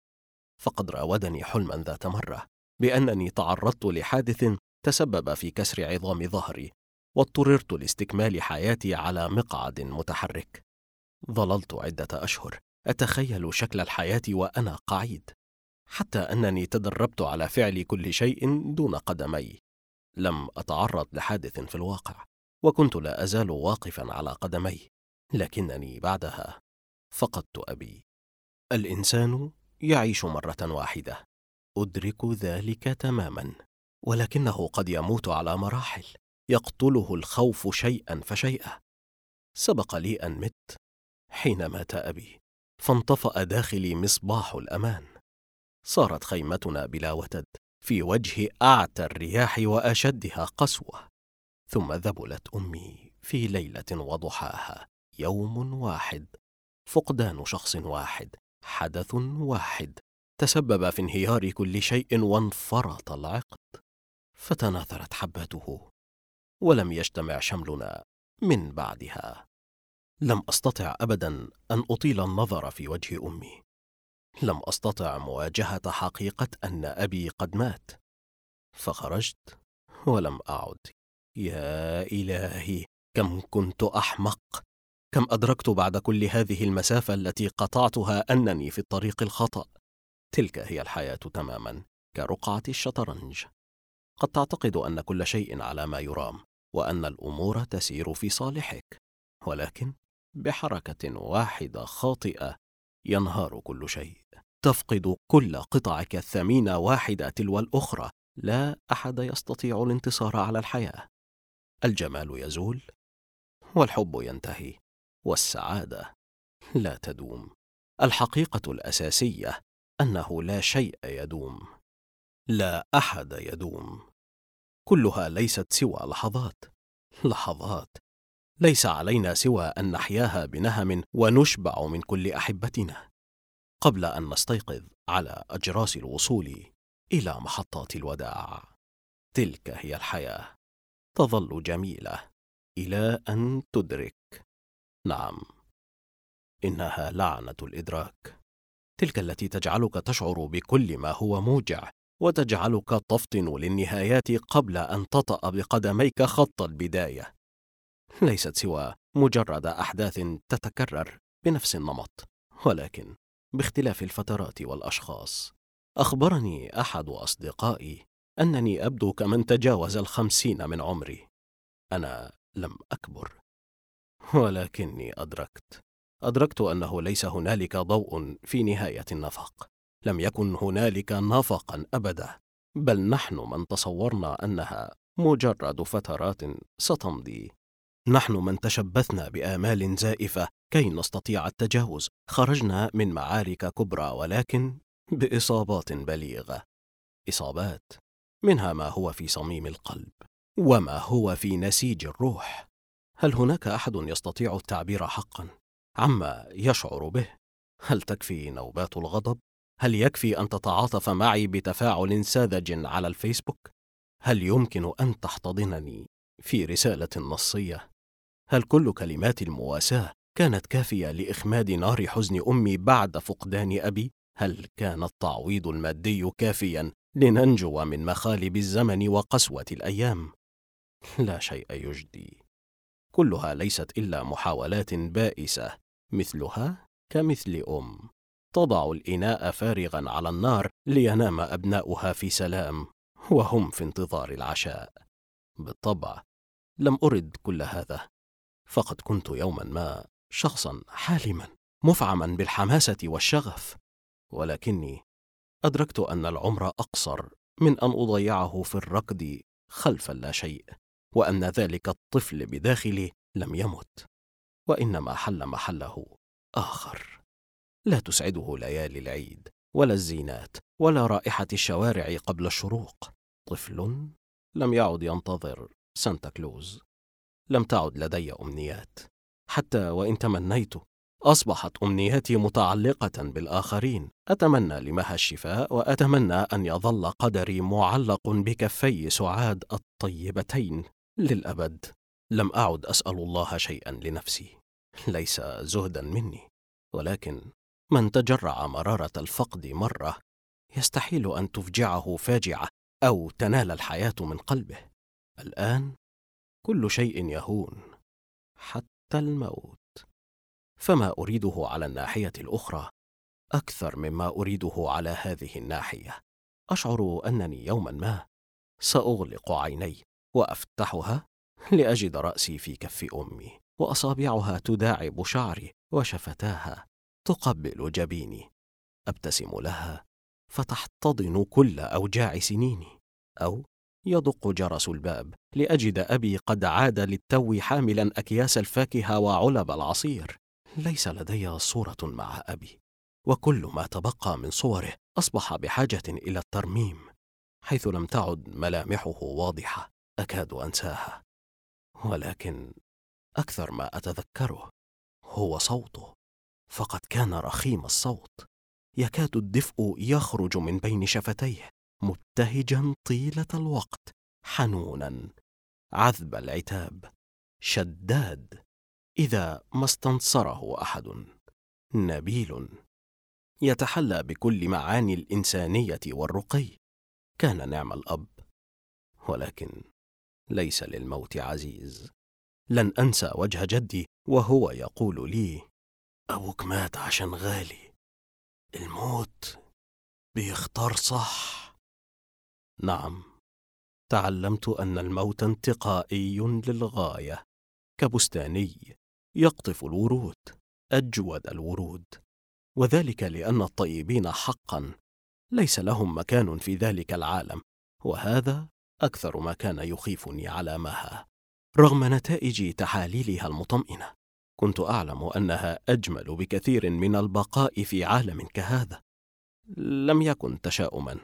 فقد راودني حلما ذات مرة بأنني تعرضت لحادث تسبب في كسر عظام ظهري، واضطررت لاستكمال حياتي على مقعد متحرك. ظللت عدة أشهر أتخيل شكل الحياة وأنا قعيد، حتى أنني تدربت على فعل كل شيء دون قدمي. لم أتعرض لحادث في الواقع، وكنت لا أزال واقفا على قدمي، لكنني بعدها فقدت أبي. الإنسان يعيش مرة واحدة، أدرك ذلك تماما، ولكنه قد يموت على مراحل، يقتله الخوف شيئا فشيئا. سبق لي أن مت حين مات أبي، فانطفأ داخلي مصباح الأمان. صارت خيمتنا بلا وتد في وجه أعتى الرياح وأشدها قسوة. ثم ذبلت أمي في ليلة وضحاها، يوم واحد، فقدان شخص واحد، حدث واحد تسبب في انهيار كل شيء وانفرط العقد. فتناثرت حباته ولم يجتمع شملنا من بعدها. لم أستطع أبدا أن أطيل النظر في وجه أمي، لم أستطع مواجهة حقيقة أن أبي قد مات. فخرجت ولم أعد. يا إلهي، كم كنت أحمق! كم أدركت بعد كل هذه المسافة التي قطعتها أنني في الطريق الخطأ. تلك هي الحياة تماما، كرقعة الشطرنج. قد تعتقد أن كل شيء على ما يرام، وأن الأمور تسير في صالحك، ولكن بحركة واحدة خاطئة ينهار كل شيء. تفقد كل قطعك الثمينة واحدة تلو الأخرى. لا أحد يستطيع الانتصار على الحياة. الجمال يزول، والحب ينتهي، والسعادة لا تدوم. الحقيقة الأساسية أنه لا شيء يدوم، لا أحد يدوم. كلها ليست سوى لحظات، لحظات ليس علينا سوى أن نحياها بنهم ونشبع من كل أحبتنا قبل أن نستيقظ على أجراس الوصول إلى محطات الوداع. تلك هي الحياة، تظل جميلة إلى أن تدرك. نعم، إنها لعنة الإدراك، تلك التي تجعلك تشعر بكل ما هو موجع، وتجعلك تفطن للنهايات قبل أن تطأ بقدميك خط البداية. ليست سوى مجرد أحداث تتكرر بنفس النمط، ولكن باختلاف الفترات والأشخاص. أخبرني أحد أصدقائي أنني أبدو كمن تجاوز 50 من عمري. أنا لم أكبر، ولكني أدركت أنه ليس هنالك ضوء في نهاية النفق. لم يكن هنالك نفقا أبدا، بل نحن من تصورنا أنها مجرد فترات ستمضي. نحن من تشبثنا بآمال زائفة كي نستطيع التجاوز. خرجنا من معارك كبرى، ولكن بإصابات بليغة. إصابات منها ما هو في صميم القلب وما هو في نسيج الروح. هل هناك أحد يستطيع التعبير حقا عما يشعر به؟ هل تكفي نوبات الغضب؟ هل يكفي أن تتعاطف معي بتفاعل ساذج على الفيسبوك؟ هل يمكن أن تحتضنني في رسالة نصية؟ هل كل كلمات المواساة كانت كافية لإخماد نار حزن أمي بعد فقدان أبي؟ هل كان التعويض المادي كافيا لننجو من مخالب الزمن وقسوة الأيام؟ لا شيء يجدي. كلها ليست إلا محاولات بائسة، مثلها كمثل تضع الإناء فارغا على النار لينام أبناؤها في سلام وهم في انتظار العشاء. بالطبع لم أرد كل هذا، فقد كنت يوما ما شخصا حالما مفعما بالحماسة والشغف، ولكني أدركت أن العمر أقصر من أن أضيعه في الركض خلف اللاشيء، وأن ذلك الطفل بداخلي لم يمت، وإنما حل محله آخر. لا تسعده ليالي العيد ولا الزينات ولا رائحة الشوارع قبل الشروق. طفل لم يعد ينتظر سانتا كلوز. لم تعد لدي أمنيات، حتى وإن تمنيت أصبحت أمنياتي متعلقة بالآخرين. أتمنى لمها الشفاء، وأتمنى أن يظل قدري معلق بكفي سعاد الطيبتين للأبد. لم أعد أسأل الله شيئا لنفسي، ليس زهدا مني، ولكن من تجرع مرارة الفقد مرة يستحيل أن تفجعه فاجعة أو تنال الحياة من قلبه. الآن كل شيء يهون، حتى الموت. فما أريده على الناحية الأخرى أكثر مما أريده على هذه الناحية. أشعر أنني يوما ما سأغلق عيني وأفتحها لأجد رأسي في كف أمي، وأصابعها تداعب شعري، وشفتاها تقبل جبيني. أبتسم لها فتحتضن كل أوجاع سنيني. أو يدق جرس الباب لأجد أبي قد عاد للتو حاملا أكياس الفاكهة وعلب العصير. ليس لدي صورة مع أبي، وكل ما تبقى من صوره أصبح بحاجة إلى الترميم، حيث لم تعد ملامحه واضحة. أكاد أنساها، ولكن أكثر ما أتذكره هو صوته، فقد كان رخيم الصوت، يكاد الدفء يخرج من بين شفتيه، مبتهجا طيلة الوقت، حنونا، عذب العتاب، شداد إذا ما استنصره أحد، نبيل، يتحلى بكل معاني الإنسانية والرقي. كان نعم الأب، ولكن ليس للموت عزيز. لن أنسى وجه جدي وهو يقول لي: أبوك مات عشان غالي، الموت بيختار صح. نعم، تعلمت أن الموت انتقائي للغاية، كبستاني يقطف الورود، أجود الورود، وذلك لأن الطيبين حقا ليس لهم مكان في ذلك العالم. وهذا أكثر ما كان يخيفني على مها. رغم نتائج تحاليلها المطمئنة، كنت أعلم أنها أجمل بكثير من البقاء في عالم كهذا. لم يكن تشاؤما،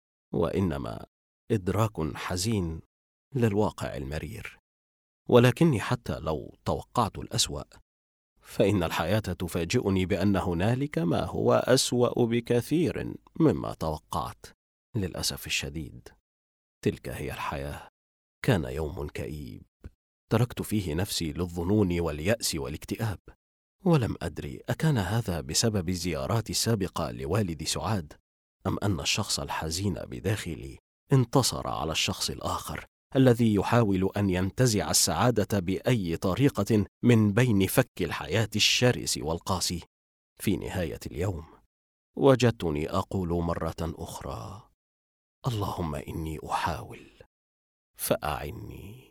وإنما إدراك حزين للواقع المرير. ولكني حتى لو توقعت الأسوأ، فإن الحياة تفاجئني بأن هنالك ما هو أسوأ بكثير مما توقعت. للأسف الشديد، تلك هي الحياة. كان يوم كئيب تركت فيه نفسي للظنون واليأس والاكتئاب، ولم أدري أكان هذا بسبب الزيارات السابقة لوالد سعاد، أم أن الشخص الحزين بداخلي انتصر على الشخص الآخر الذي يحاول أن ينتزع السعادة بأي طريقة من بين فك الحياة الشرس والقاسي. في نهاية اليوم وجدتني أقول مرة أخرى: اللهم إني أحاول فأعني.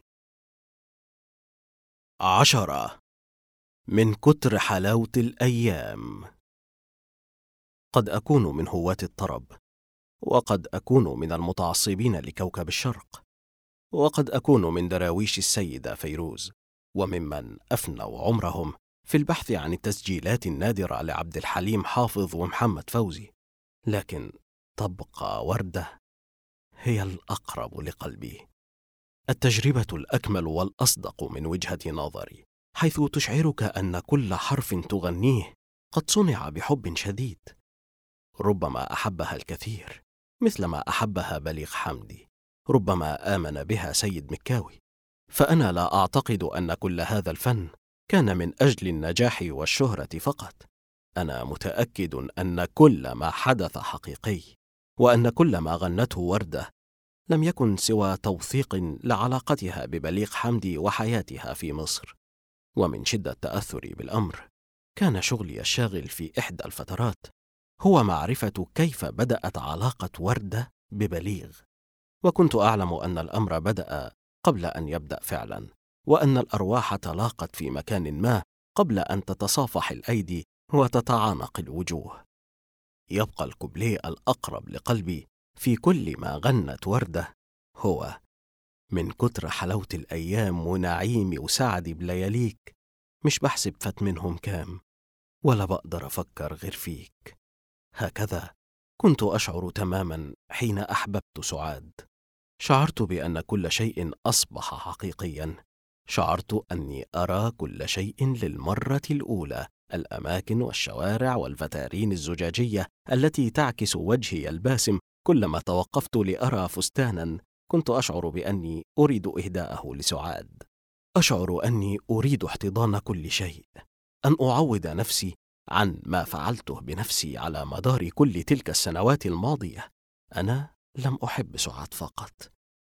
10. من كتر حلاوة الأيام. قد أكون من هواة الطرب، وقد أكون من المتعصبين لكوكب الشرق، وقد أكون من دراويش السيدة فيروز، وممن أفنوا عمرهم في البحث عن التسجيلات النادرة لعبد الحليم حافظ ومحمد فوزي. لكن تبقى وردة هي الأقرب لقلبي، التجربة الأكمل والأصدق من وجهة نظري، حيث تشعرك أن كل حرف تغنيه قد صنع بحب شديد. ربما أحبها الكثير مثلما أحبها بليغ حمدي، ربما آمن بها سيد مكاوي. فأنا لا أعتقد أن كل هذا الفن كان من أجل النجاح والشهرة فقط. أنا متأكد أن كل ما حدث حقيقي، وأن كل ما غنته وردة لم يكن سوى توثيق لعلاقتها ببليغ حمدي وحياتها في مصر. ومن شدة تأثري بالأمر، كان شغلي الشاغل في إحدى الفترات هو معرفة كيف بدأت علاقة وردة ببليغ. وكنت أعلم أن الأمر بدأ قبل أن يبدأ فعلا، وأن الأرواح تلاقت في مكان ما قبل أن تتصافح الأيدي وتتعانق الوجوه. يبقى الكوبليه الأقرب لقلبي في كل ما غنت وردة هو: من كتر حلاوة الأيام ونعيمي وسعدي بلياليك، مش بحسب فات منهم كام، ولا بقدر أفكر غير فيك. هكذا كنت أشعر تماما حين أحببت سعاد. شعرت بأن كل شيء أصبح حقيقيا. شعرت أني أرى كل شيء للمرة الأولى، الأماكن والشوارع والفتارين الزجاجية التي تعكس وجهي الباسم. كلما توقفت لأرى فستانا كنت أشعر بأني أريد إهداءه لسعاد. أشعر أني أريد احتضان كل شيء، أن أعوض نفسي عن ما فعلته بنفسي على مدار كل تلك السنوات الماضية. أنا لم أحب سعاد فقط،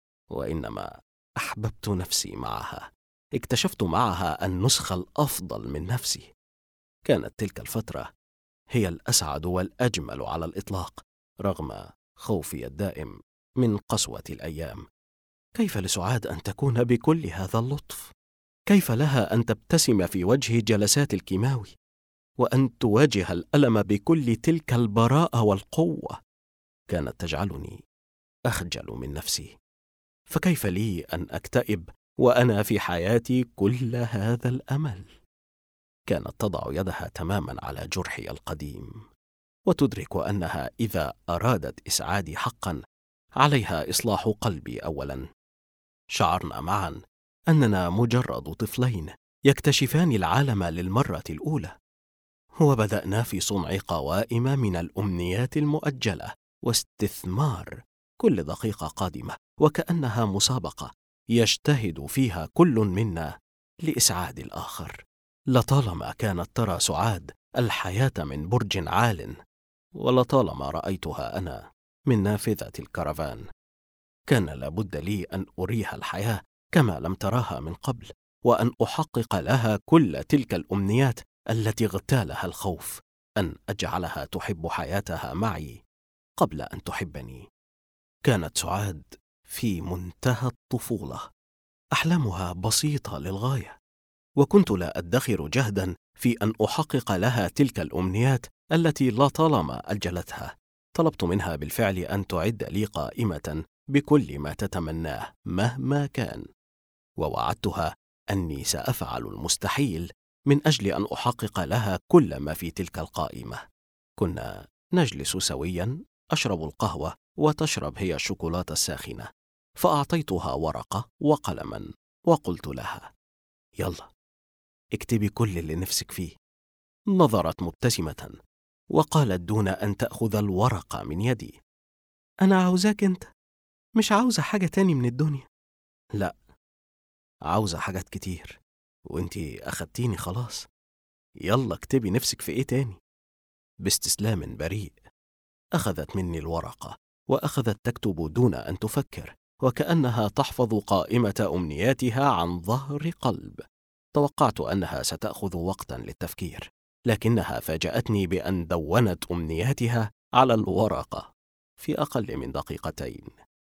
وإنما أحببت نفسي معها. اكتشفت معها النسخة الأفضل من نفسي. كانت تلك الفترة هي الأسعد والأجمل على الإطلاق، رغم خوفي الدائم من قسوة الأيام. كيف لسعاد أن تكون بكل هذا اللطف؟ كيف لها أن تبتسم في وجه جلسات الكيماوي، وأن تواجه الألم بكل تلك البراءة والقوة؟ كانت تجعلني أخجل من نفسي. فكيف لي أن أكتئب وأنا في حياتي كل هذا الأمل؟ كانت تضع يدها تماما على جرحي القديم، وتدرك أنها إذا أرادت إسعادي حقا عليها إصلاح قلبي أولا. شعرنا معا أننا مجرد طفلين يكتشفان العالم للمرة الأولى، وبدأنا في صنع قوائم من الأمنيات المؤجلة واستثمار كل دقيقة قادمة، وكأنها مسابقة يجتهد فيها كل منا لإسعاد الآخر. لطالما كانت ترى سعاد الحياة من برج عال، ولطالما رأيتها أنا من نافذة الكرفان. كان لابد لي أن أريها الحياة كما لم تراها من قبل، وأن أحقق لها كل تلك الأمنيات التي اغتالها الخوف، أن أجعلها تحب حياتها معي قبل أن تحبني. كانت سعاد في منتهى الطفولة، أحلامها بسيطة للغاية، وكنت لا أدخر جهدا في أن أحقق لها تلك الأمنيات التي لطالما أجلتها. طلبت منها بالفعل أن تعد لي قائمة بكل ما تتمناه مهما كان، ووعدتها أني سأفعل المستحيل من أجل أن أحقق لها كل ما في تلك القائمة. كنا نجلس سويا، أشرب القهوة وتشرب هي الشوكولاتة الساخنة، فأعطيتها ورقة وقلما وقلت لها: يلا اكتبي كل اللي نفسك فيه. نظرت مبتسمة وقالت دون أن تأخذ الورقة من يدي: أنا عاوزاك أنت، مش عاوزة حاجة تاني من الدنيا. لا، عاوزة حاجات كتير، وانتي أخدتيني خلاص. يلا اكتبي نفسك في ايه تاني. باستسلام بريء أخذت مني الورقة وأخذت تكتب دون أن تفكر، وكأنها تحفظ قائمة أمنياتها عن ظهر قلب. توقعت أنها ستأخذ وقتا للتفكير، لكنها فاجأتني بأن دونت أمنياتها على الورقة في أقل من دقيقتين.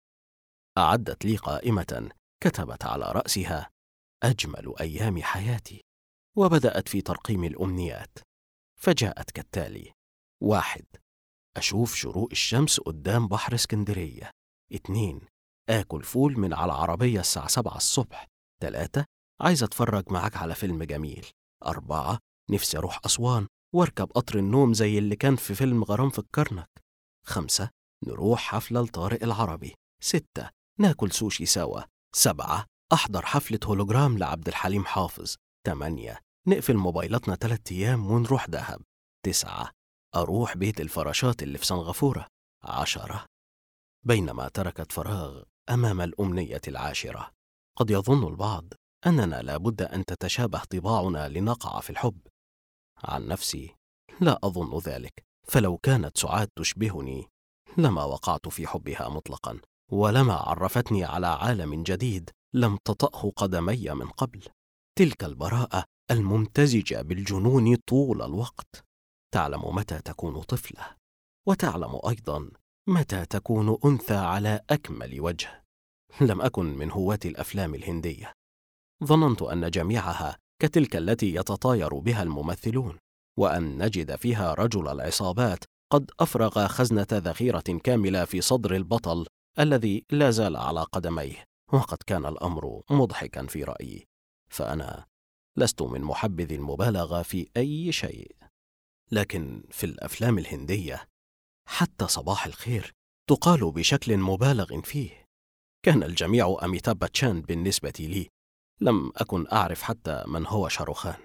أعدت لي قائمة كتبت على رأسها: أجمل أيام حياتي، وبدأت في ترقيم الأمنيات. فجاءت كالتالي: 1. أشوف شروق الشمس قدام بحر اسكندرية. 2. آكل فول من على العربية الساعة 7 الصبح. 3. عايز أتفرج معاك على فيلم جميل. 4. نفسي أروح أسوان واركب قطر النوم زي اللي كان في فيلم غرام في الكرنك. 5. نروح حفلة لطارق العربي. 6. ناكل سوشي سوا. 7. أحضر حفلة هولوجرام لعبد الحليم حافظ. 8. نقفل موبايلاتنا 3 أيام ونروح دهب. 9. أروح بيت الفراشات اللي في سنغافورة. 10. بينما تركت فراغ أمام الأمنية 10. قد يظن البعض أننا لابد أن تتشابه طباعنا لنقع في الحب. عن نفسي لا أظن ذلك، فلو كانت سعاد تشبهني لما وقعت في حبها مطلقا، ولما عرفتني على عالم جديد لم تطأه قدمي من قبل. تلك البراءة الممتزجة بالجنون طول الوقت. تعلم متى تكون طفلة، وتعلم أيضا متى تكون أنثى على أكمل وجه. لم أكن من هواة الأفلام الهندية، ظننت أن جميعها كتلك التي يتطاير بها الممثلون، وأن نجد فيها رجل العصابات قد أفرغ خزنة ذخيرة كاملة في صدر البطل الذي لا زال على قدميه. وقد كان الأمر مضحكا في رأيي، فأنا لست من محبذ المبالغة في أي شيء. لكن في الأفلام الهندية حتى صباح الخير تقال بشكل مبالغ فيه. كان الجميع أميتاب باتشان بالنسبة لي. لم أكن أعرف حتى من هو شاروخان.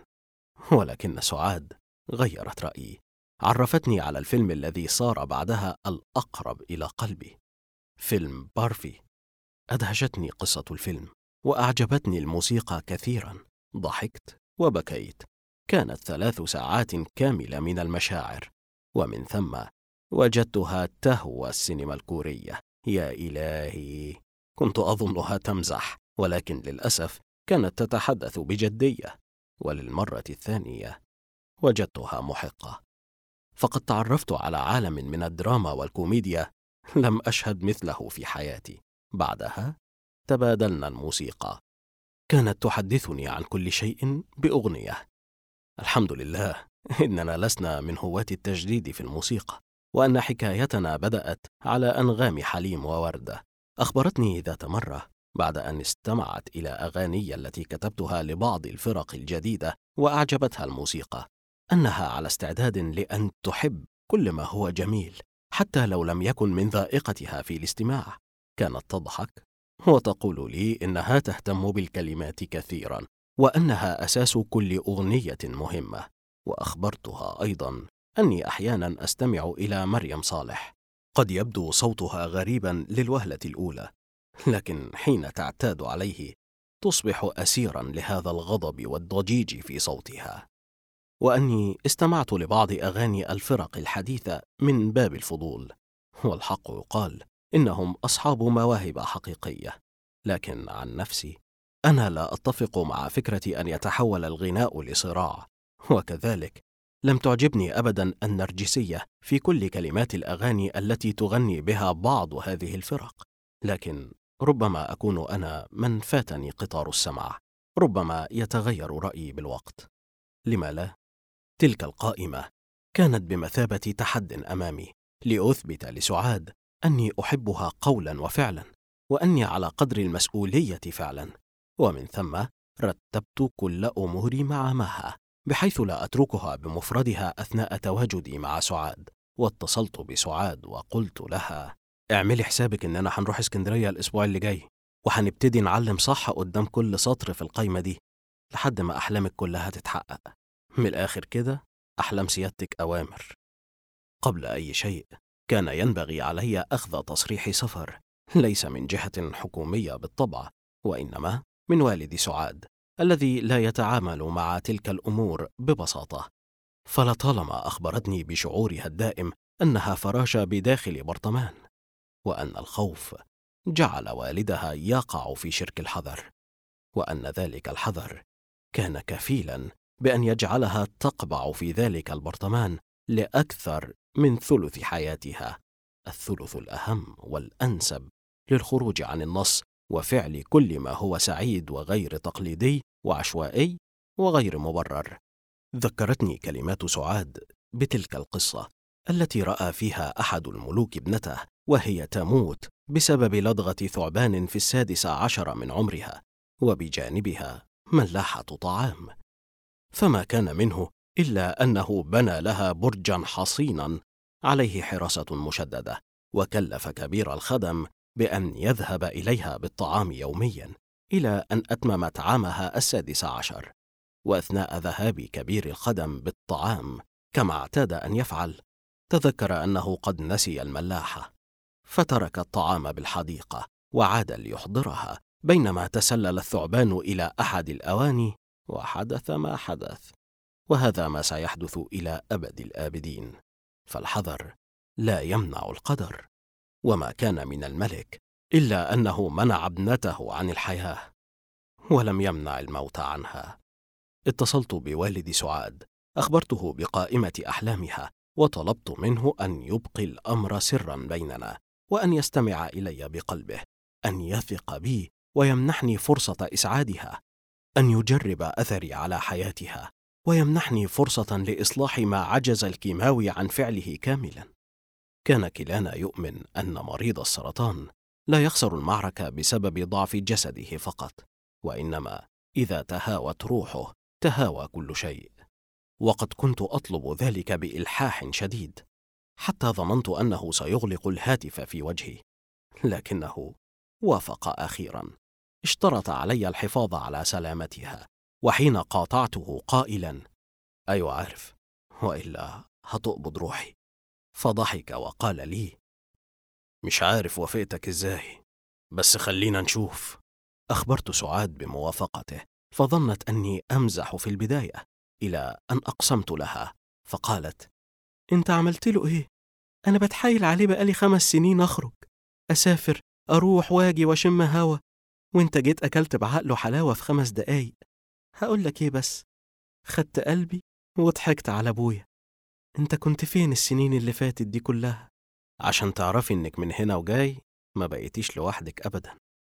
ولكن سعاد غيرت رأيي، عرفتني على الفيلم الذي صار بعدها الأقرب إلى قلبي، فيلم بارفي. أدهشتني قصة الفيلم وأعجبتني الموسيقى كثيرا. ضحكت وبكيت. كانت 3 ساعات كاملة من المشاعر، ومن ثم وجدتها تهوى السينما الكورية. يا إلهي، كنت أظنها تمزح، ولكن للأسف كانت تتحدث بجدية. وللمرة الثانية وجدتها محقة، فقد تعرفت على عالم من الدراما والكوميديا لم أشهد مثله في حياتي. بعدها تبادلنا الموسيقى، كانت تحدثني عن كل شيء بأغنية. الحمد لله إننا لسنا من هواة التجديد في الموسيقى، وأن حكايتنا بدأت على أنغام حليم ووردة. أخبرتني ذات مرة بعد أن استمعت إلى أغاني التي كتبتها لبعض الفرق الجديدة وأعجبتها الموسيقى، أنها على استعداد لأن تحب كل ما هو جميل حتى لو لم يكن من ذائقتها في الاستماع. كانت تضحك وتقول لي إنها تهتم بالكلمات كثيرا، وأنها أساس كل أغنية مهمة. وأخبرتها أيضا أني أحيانا أستمع إلى مريم صالح. قد يبدو صوتها غريبا للوهلة الأولى، لكن حين تعتاد عليه تصبح أسيرا لهذا الغضب والضجيج في صوتها. وأني استمعت لبعض أغاني الفرق الحديثة من باب الفضول، والحق يقال إنهم أصحاب مواهب حقيقية. لكن عن نفسي أنا لا أتفق مع فكرة أن يتحول الغناء لصراع. وكذلك لم تعجبني أبدا النرجسية في كل كلمات الأغاني التي تغني بها بعض هذه الفرق. لكن ربما أكون أنا من فاتني قطار السمع، ربما يتغير رأيي بالوقت. لما لا؟ تلك القائمة كانت بمثابة تحد أمامي لأثبت لسعاد أني أحبها قولا وفعلا، وأني على قدر المسؤولية فعلا. ومن ثم رتبت كل أموري مع مها بحيث لا أتركها بمفردها أثناء تواجدي مع سعاد. واتصلت بسعاد وقلت لها: اعملي حسابك إننا هنروح اسكندرية الأسبوع اللي جاي، وهنبتدي نعلم صح قدام كل سطر في القايمة دي لحد ما أحلامك كلها تتحقق. من الآخر كده أحلام سيادتك أوامر. قبل أي شيء كان ينبغي علي أخذ تصريح سفر، ليس من جهة حكومية بالطبع، وإنما من والد سعاد الذي لا يتعامل مع تلك الأمور ببساطة. فلطالما أخبرتني بشعورها الدائم أنها فراشة بداخل برطمان، وأن الخوف جعل والدها يقع في شرك الحذر، وأن ذلك الحذر كان كفيلا بأن يجعلها تقبع في ذلك البرطمان لأكثر من ثلث حياتها، الثلث الأهم والأنسب للخروج عن النص وفعل كل ما هو سعيد وغير تقليدي وعشوائي وغير مبرر. ذكرتني كلمات سعاد بتلك القصة التي رأى فيها أحد الملوك ابنته وهي تموت بسبب لدغة ثعبان في 16 من عمرها، وبجانبها ملاحة طعام، فما كان منه إلا أنه بنى لها برجا حصينا عليه حراسة مشددة، وكلف كبير الخدم بأن يذهب إليها بالطعام يوميا إلى أن أتممت عامها 16. وأثناء ذهاب كبير الخدم بالطعام كما اعتاد أن يفعل، تذكر أنه قد نسي الملاحة، فترك الطعام بالحديقة وعاد ليحضرها، بينما تسلل الثعبان إلى أحد الأواني وحدث ما حدث. وهذا ما سيحدث إلى أبد الآبدين، فالحذر لا يمنع القدر. وما كان من الملك إلا أنه منع ابنته عن الحياة ولم يمنع الموت عنها. اتصلت بوالد سعاد، أخبرته بقائمة أحلامها، وطلبت منه أن يبقي الأمر سرا بيننا، وأن يستمع إلي بقلبه، أن يثق بي ويمنحني فرصة إسعادها، أن يجرب أثري على حياتها، ويمنحني فرصة لإصلاح ما عجز الكيماوي عن فعله كاملا. كان كلانا يؤمن أن مريض السرطان لا يخسر المعركة بسبب ضعف جسده فقط، وإنما إذا تهاوت روحه تهاوى كل شيء. وقد كنت أطلب ذلك بإلحاح شديد، حتى ظننت أنه سيغلق الهاتف في وجهي، لكنه وافق أخيرا. اشترط علي الحفاظ على سلامتها، وحين قاطعته قائلا: أيوة عارف، وإلا هتقبض روحي، فضحك وقال لي: مش عارف وافقتك إزاي، بس خلينا نشوف. أخبرت سعاد بموافقته، فظنت أني أمزح في البداية، إلى أن أقسمت لها، فقالت: أنت عملت له إيه؟ أنا بتحايل عليه بقالي 5 سنين أخرج، أسافر، أروح واجي وأشم هوا، وأنت جيت أكلت بعقله حلاوة في 5 دقايق. هقول لك إيه بس، خدت قلبي وضحكت على أبويا. أنت كنت فين السنين اللي فاتت دي كلها؟ عشان تعرفي إنك من هنا وجاي ما بقيتيش لوحدك أبدا.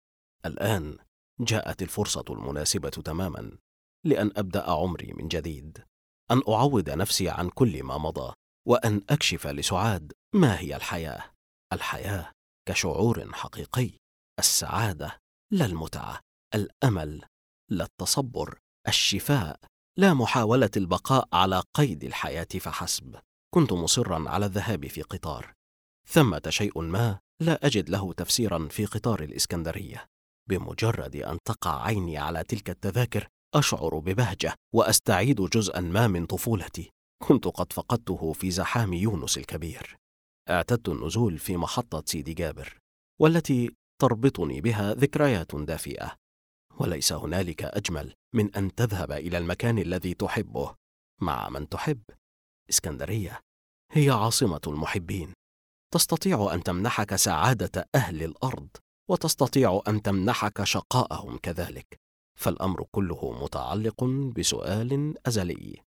الآن جاءت الفرصة المناسبة تماما لأن أبدأ عمري من جديد، أن أعوض نفسي عن كل ما مضى، وأن أكشف لسعاد ما هي الحياة. الحياة كشعور حقيقي، السعادة لا المتعة، الأمل لا التصبر، الشفاء لا محاولة البقاء على قيد الحياة فحسب. كنت مصرا على الذهاب في قطار، ثمة شيء ما لا أجد له تفسيرا في قطار الإسكندرية. بمجرد أن تقع عيني على تلك التذاكر أشعر ببهجة وأستعيد جزءا ما من طفولتي كنت قد فقدته في زحام يونس الكبير. اعتدت النزول في محطة سيدي جابر، والتي تربطني بها ذكريات دافئة، وليس هنالك أجمل من أن تذهب إلى المكان الذي تحبه مع من تحب. إسكندرية هي عاصمة المحبين، تستطيع أن تمنحك سعادة أهل الأرض، وتستطيع أن تمنحك شقاءهم كذلك. فالأمر كله متعلق بسؤال أزلي: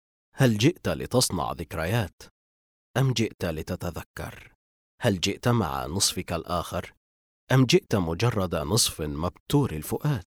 هل جئت لتصنع ذكريات أم جئت لتتذكر؟ هل جئت مع نصفك الآخر أم جئت مجرد نصف مبتور الفؤاد؟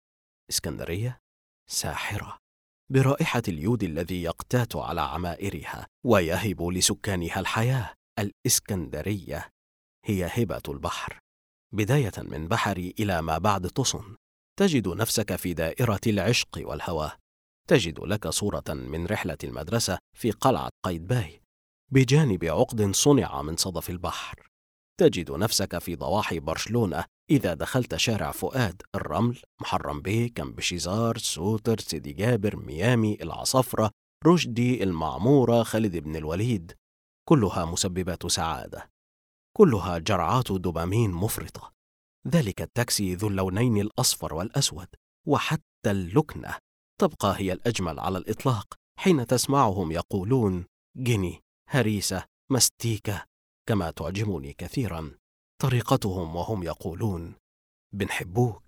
إسكندرية ساحرة، برائحة اليود الذي يقتات على عمائرها ويهب لسكانها الحياة. الإسكندرية هي هبة البحر، بداية من بحري إلى ما بعد تصن. تجد نفسك في دائرة العشق والهوى، تجد لك صورة من رحلة المدرسة في قلعة قايتباي بجانب عقد صنع من صدف البحر، تجد نفسك في ضواحي برشلونة إذا دخلت شارع فؤاد، الرمل، محرم بيه، كمبشيزار، سوتر، سيدي جابر، ميامي، العصفرة، رشدي، المعمورة، خالد بن الوليد. كلها مسببات سعادة، كلها جرعات دوبامين مفرطة. ذلك التاكسي ذو اللونين الأصفر والأسود، وحتى اللكنة تبقى هي الأجمل على الإطلاق حين تسمعهم يقولون جني، هريسة، مستيكة. كما تعجبني كثيرا طريقتهم وهم يقولون بنحبوك،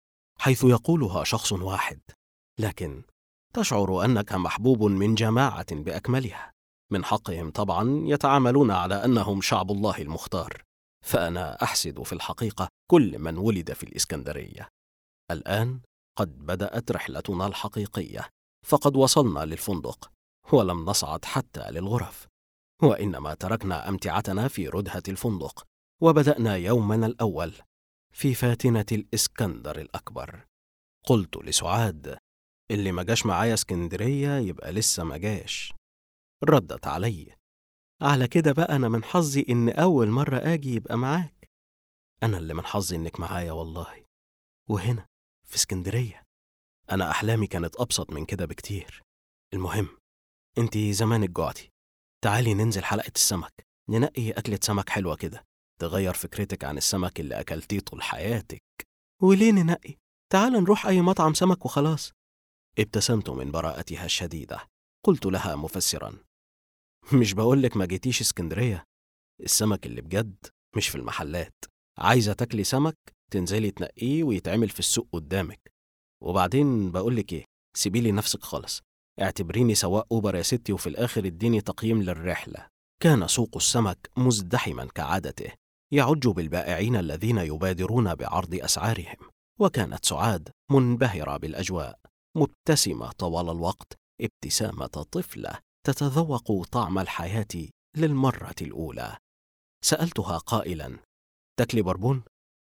حيث يقولها شخص واحد، لكن تشعر أنك محبوب من جماعة بأكملها. من حقهم طبعا يتعاملون على أنهم شعب الله المختار، فأنا أحسد في الحقيقة كل من ولد في الإسكندرية. الآن قد بدأت رحلتنا الحقيقية، فقد وصلنا للفندق ولم نصعد حتى للغرف، وإنما تركنا أمتعتنا في ردهة الفندق وبدأنا يومنا الأول في فاتنة الإسكندر الأكبر. قلت لسعاد: اللي ما جاش معايا اسكندرية يبقى لسه ما جاش. ردت علي: على كده بقى أنا من حظي إن أول مرة آجي يبقى معاك. أنا اللي من حظي إنك معايا والله، وهنا في اسكندرية. أنا أحلامي كانت أبسط من كده بكتير. المهم، أنتي زمانك جوعتي، تعالي ننزل حلقة السمك، ننقي أكلة سمك حلوة كده تغير فكرتك عن السمك اللي أكلتيه طول حياتك. وليه ننقي؟ تعال نروح أي مطعم سمك وخلاص. ابتسمت من براءتها الشديدة. قلت لها مفسرا: مش بقولك ما جيتيش اسكندرية، السمك اللي بجد مش في المحلات. عايزة تاكلي سمك تنزلي تنقيه ويتعمل في السوق قدامك. وبعدين بقولك ايه، سيبيلي نفسك خالص، اعتبريني سواق أوبر يا ستي، وفي الآخر اديني تقييم للرحلة. كان سوق السمك مزدحما كعادته، يعج بالبائعين الذين يبادرون بعرض أسعارهم، وكانت سعاد منبهرة بالأجواء، مبتسمة طوال الوقت، ابتسامة طفلة تتذوق طعم الحياة للمرة الأولى. سألتها قائلا: تاكلي بربون؟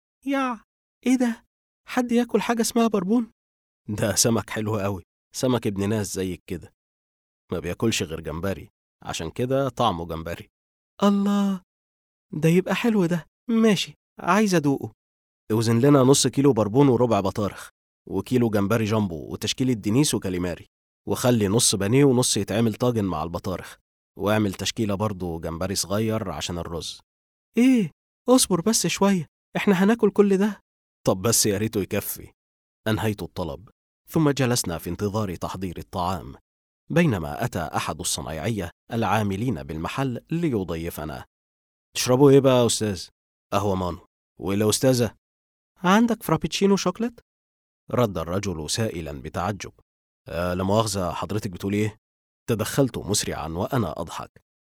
إيه ده؟ حد ياكل حاجة اسمها بربون؟ ده سمك حلو قوي، سمك ابن ناس زيك كده. ما بياكلش غير جمبري، عشان كده طعمه جمبري. الله، ده يبقى حلو ده. ماشي، عايز أدوقه. اوزن لنا نص كيلو بربون وربع بطارخ، وكيلو جمبري جامبو، وتشكيلة دينيس وكاليماري، وخلي نص بانيه ونص يتعمل طاجن مع البطارخ، واعمل تشكيلة برضو جمبري صغير عشان الرز. إيه، اصبر بس شوية، إحنا هناكل كل ده؟ طب بس يا ريته يكفي. أنهيت الطلب، ثم جلسنا في انتظار تحضير الطعام، بينما أتى أحد الصنايعية العاملين بالمحل ليضيفنا. تشربوا إيه بقى يا أستاذ؟ قهوة مانو. وإلا أستاذة؟ عندك فرابتشينو شوكليت؟ رد الرجل سائلا بتعجب. لا مؤاخذة، حضرتك بتقول إيه؟ تدخلت مسرعا وأنا أضحك.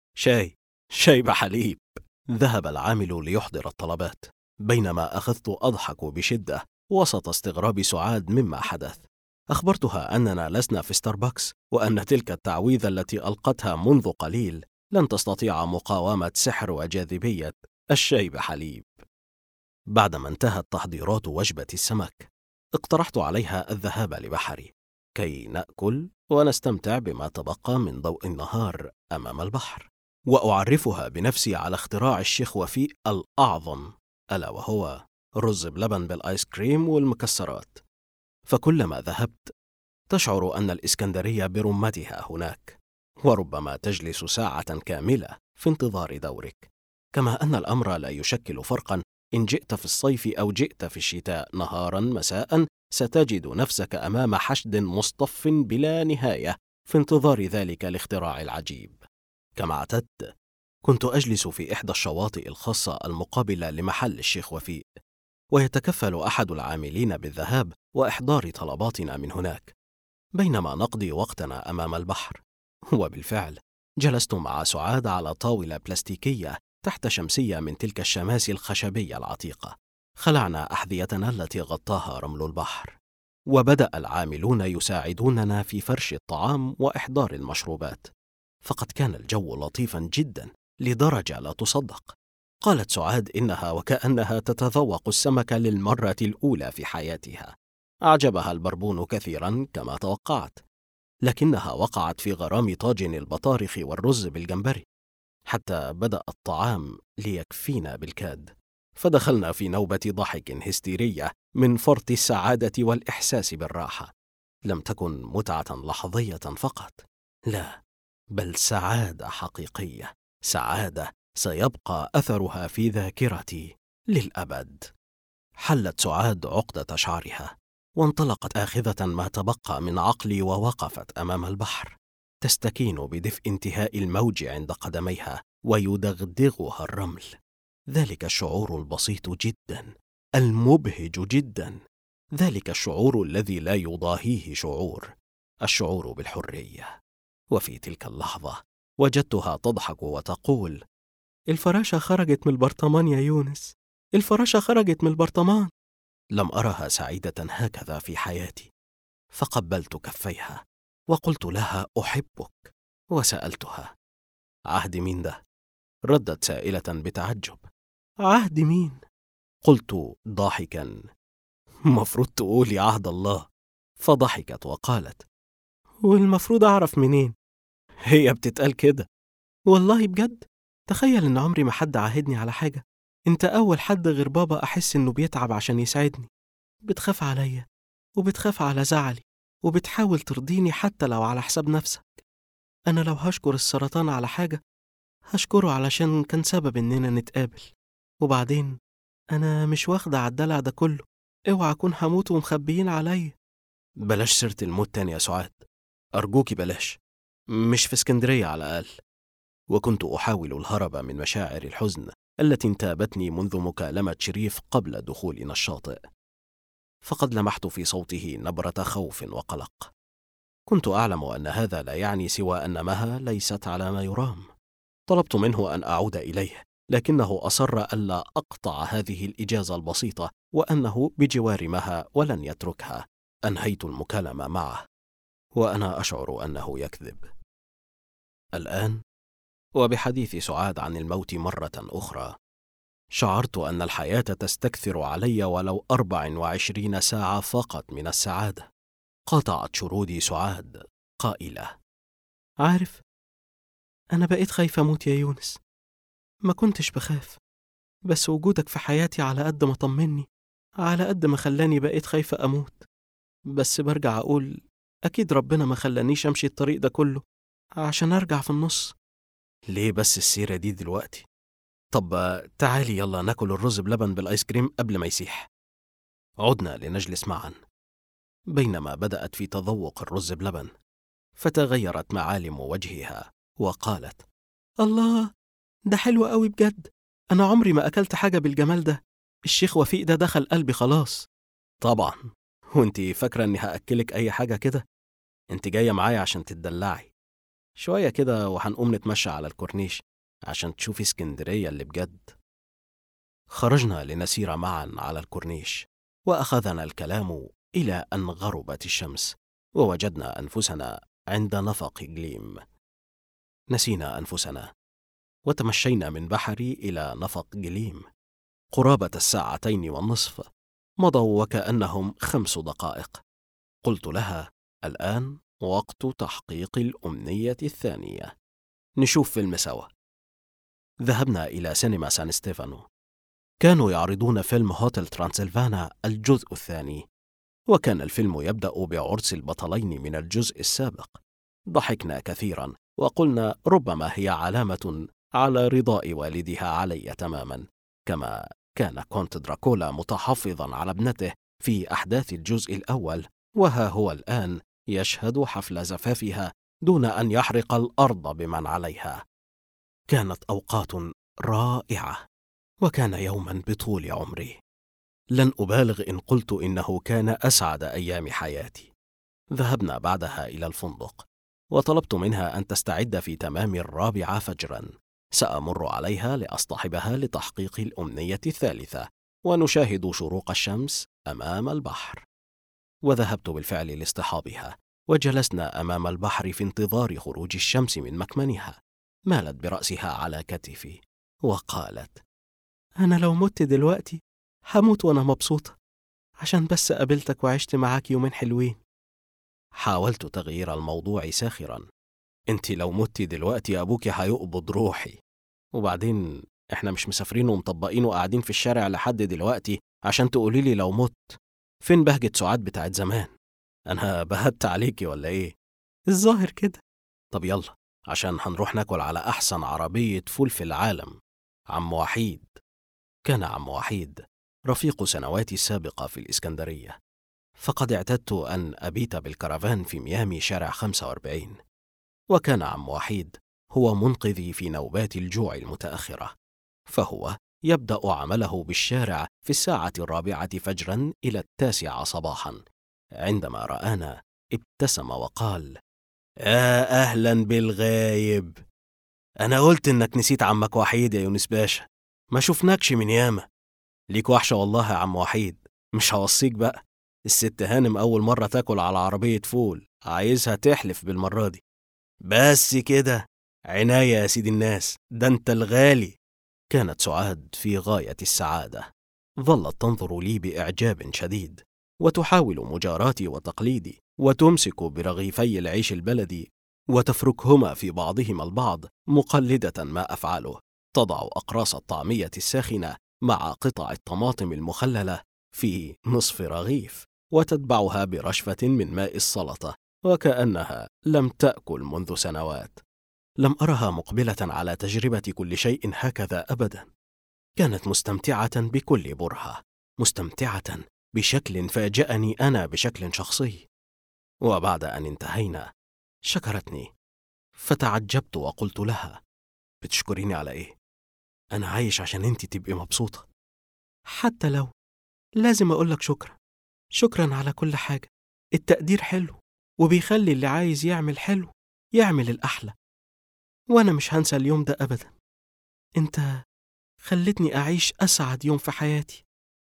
شاي بحليب. ذهب العامل ليحضر الطلبات، بينما أخذت أضحك بشدة وسط استغراب سعاد مما حدث. أخبرتها أننا لسنا في ستاربكس، وأن تلك التعويذة التي ألقتها منذ قليل لن تستطيع مقاومة سحر وجاذبية الشاي بحليب. بعدما انتهت تحضيرات وجبة السمك، اقترحت عليها الذهاب لبحري كي نأكل ونستمتع بما تبقى من ضوء النهار أمام البحر، وأعرفها بنفسي على اختراع الشيخ وفيق الأعظم، ألا وهو رز بلبن بالآيس كريم والمكسرات. فكلما ذهبت تشعر أن الإسكندرية برمتها هناك، وربما تجلس ساعة كاملة في انتظار دورك. كما أن الأمر لا يشكل فرقا إن جئت في الصيف أو جئت في الشتاء، نهارا مساء ستجد نفسك أمام حشد مصطف بلا نهاية في انتظار ذلك الاختراع العجيب. كما اعتدت، كنت أجلس في إحدى الشواطئ الخاصة المقابلة لمحل الشيخ وفيق، ويتكفل أحد العاملين بالذهاب وإحضار طلباتنا من هناك، بينما نقضي وقتنا أمام البحر. وبالفعل جلست مع سعاد على طاولة بلاستيكية تحت شمسية من تلك الشماسي الخشبية العتيقة. خلعنا أحذيتنا التي غطاها رمل البحر، وبدأ العاملون يساعدوننا في فرش الطعام وإحضار المشروبات. فقد كان الجو لطيفا جدا لدرجة لا تصدق. قالت سعاد إنها وكأنها تتذوق السمك للمرة الأولى في حياتها. أعجبها البربون كثيرا كما توقعت، لكنها وقعت في غرام طاجن البطارخ والرز بالجمبري، حتى بدأ الطعام ليكفينا بالكاد. فدخلنا في نوبة ضحك هستيرية من فرط السعادة والإحساس بالراحة. لم تكن متعة لحظية فقط، لا، بل سعادة حقيقية، سعادة سيبقى أثرها في ذاكرتي للأبد. حلت سعاد عقدة شعرها وانطلقت آخذة ما تبقى من عقلي، ووقفت أمام البحر تستكين بدفء انتهاء الموج عند قدميها ويدغدغها الرمل. ذلك الشعور البسيط جدا، المبهج جدا، ذلك الشعور الذي لا يضاهيه شعور، الشعور بالحرية. وفي تلك اللحظة وجدتها تضحك وتقول: الفراشة خرجت من البرطمان يا يونس، الفراشة خرجت من البرطمان. لم أرها سعيدة هكذا في حياتي، فقبلت كفيها وقلت لها أحبك، وسألتها: عهد مين ده؟ ردت سائلة بتعجب: عهد مين؟ قلت ضاحكا: مفروض تقولي عهد الله. فضحكت وقالت: والمفروض أعرف منين؟ هي بتتقال كده. والله بجد، تخيل إن عمري ما حد عاهدني على حاجة. انت أول حد غير بابا أحس إنه بيتعب عشان يساعدني. بتخاف عليا وبتخاف على زعلي، وبتحاول ترضيني حتى لو على حساب نفسك. أنا لو هشكر السرطان على حاجة، هشكره علشان كان سبب إننا نتقابل. وبعدين أنا مش واخدة على الدلع ده كله، اوعى أكون هموت ومخبيين عليا. بلاش سيرة الموت تاني يا سعاد، أرجوكي بلاش، مش في اسكندرية على الأقل. وكنت أحاول الهرب من مشاعر الحزن التي انتابتني منذ مكالمة شريف قبل دخولنا الشاطئ، فقد لمحت في صوته نبرة خوف وقلق. كنت أعلم أن هذا لا يعني سوى أن مها ليست على ما يرام. طلبت منه أن أعود إليه، لكنه أصر ألا أقطع هذه الإجازة البسيطة، وأنه بجوار مها ولن يتركها. أنهيت المكالمة معه وأنا أشعر أنه يكذب. الآن، وبحديث سعاد عن الموت مرة أخرى، شعرت أن الحياة تستكثر علي ولو 24 ساعة فقط من السعادة. قاطعت شرودي سعاد قائلة: عارف، أنا بقيت خايفة أموت يا يونس. ما كنتش بخاف، بس وجودك في حياتي على قد ما طمني، على قد ما خلاني بقيت خايفة أموت. بس برجع أقول أكيد ربنا ما خلانيش أمشي الطريق ده كله عشان أرجع في النص. ليه بس السيرة دي دلوقتي؟ طب تعالي يلا ناكل الرز بلبن بالآيس كريم قبل ما يسيح. عدنا لنجلس معا. بينما بدأت في تذوق الرز بلبن فتغيرت معالم وجهها وقالت: الله، ده حلو قوي بجد. أنا عمري ما أكلت حاجة بالجمال ده. الشيخ وفيق ده دخل قلبي خلاص. طبعا، وانتي فاكرة اني هأكلك اي حاجة كده؟ انت جاية معايا عشان تتدلعي شوية كده وهنقوم نتمشى على الكورنيش عشان تشوفي اسكندرية اللي بجد. خرجنا لنسير معا على الكورنيش وأخذنا الكلام إلى أن غربت الشمس ووجدنا أنفسنا عند نفق جليم. نسينا أنفسنا وتمشينا من بحري إلى نفق جليم. قرابة 2:30 مضوا وكأنهم 5 دقائق. قلت لها: الآن وقت تحقيق الأمنية الثانية، نشوف فيلم سوا. ذهبنا إلى سينما سان ستيفانو. كانوا يعرضون فيلم هوتل ترانسلفانا الجزء الثاني، وكان الفيلم يبدأ بعرس البطلين من الجزء السابق. ضحكنا كثيرا وقلنا ربما هي علامة على رضاء والدها علي تماما، كما كان كونت دراكولا متحفظا على ابنته في أحداث الجزء الأول، وها هو الآن يشهد حفل زفافها دون أن يحرق الأرض بمن عليها. كانت أوقات رائعة، وكان يوما بطول عمري. لن أبالغ إن قلت إنه كان أسعد أيام حياتي. ذهبنا بعدها إلى الفندق، وطلبت منها أن تستعد في تمام 4 فجرا. سأمر عليها لأصطحبها لتحقيق الأمنية الثالثة، ونشاهد شروق الشمس أمام البحر. وذهبت بالفعل لاصطحابها، وجلسنا أمام البحر في انتظار خروج الشمس من مكمنها. مالت برأسها على كتفي وقالت: أنا لو مت دلوقتي هموت وأنا مبسوطة، عشان بس قابلتك وعشت معاك يومين حلوين. حاولت تغيير الموضوع ساخرا: انت لو متي دلوقتي أبوك هيقبض روحي، وبعدين احنا مش مسافرين ومطبقين وقاعدين في الشارع لحد دلوقتي عشان تقولي لي لو مت. فين بهجة سعاد بتاعت زمان؟ أنا بهدت عليكي ولا إيه؟ الظاهر كده. طب يلا، عشان هنروح ناكل على أحسن عربية فول في العالم، عم وحيد. كان عم وحيد رفيق سنواتي السابقة في الإسكندرية، فقد اعتدت أن أبيت بالكرفان في ميامي شارع 45، وكان عم وحيد هو منقذي في نوبات الجوع المتأخرة، فهو يبدأ عمله بالشارع في 4 فجرا إلى 9 صباحا. عندما رآنا ابتسم وقال: أهلا بالغايب. أنا قلت إنك نسيت عمك وحيد يا يونس باشا، ما شفناكش من ياما. ليك وحشة والله يا عم وحيد. مش هوصيك بقى، الست هانم أول مرة تاكل على عربية فول، عايزها تحلف بالمرة دي. بس كده، عناية يا سيد الناس، ده انت الغالي. كانت سعاد في غاية السعادة، ظلت تنظر لي بإعجاب شديد، وتحاول مجاراتي وتقليدي، وتمسك برغيفي العيش البلدي وتفركهما في بعضهما البعض مقلدة ما أفعله. تضع أقراص الطعمية الساخنة مع قطع الطماطم المخللة في نصف رغيف، وتتبعها برشفة من ماء السلطة، وكأنها لم تأكل منذ سنوات. لم أرها مقبلة على تجربة كل شيء هكذا أبدا. كانت مستمتعة بكل برهة، مستمتعة بشكل فاجأني أنا بشكل شخصي. وبعد أن انتهينا شكرتني، فتعجبت وقلت لها: بتشكريني على إيه؟ أنا عايش عشان أنتي تبقي مبسوطة. حتى لو لازم أقولك شكرا، شكرا على كل حاجة. التقدير حلو، وبيخلي اللي عايز يعمل حلو يعمل الأحلى، وأنا مش هنسى اليوم ده أبدا. أنت خلتني أعيش أسعد يوم في حياتي.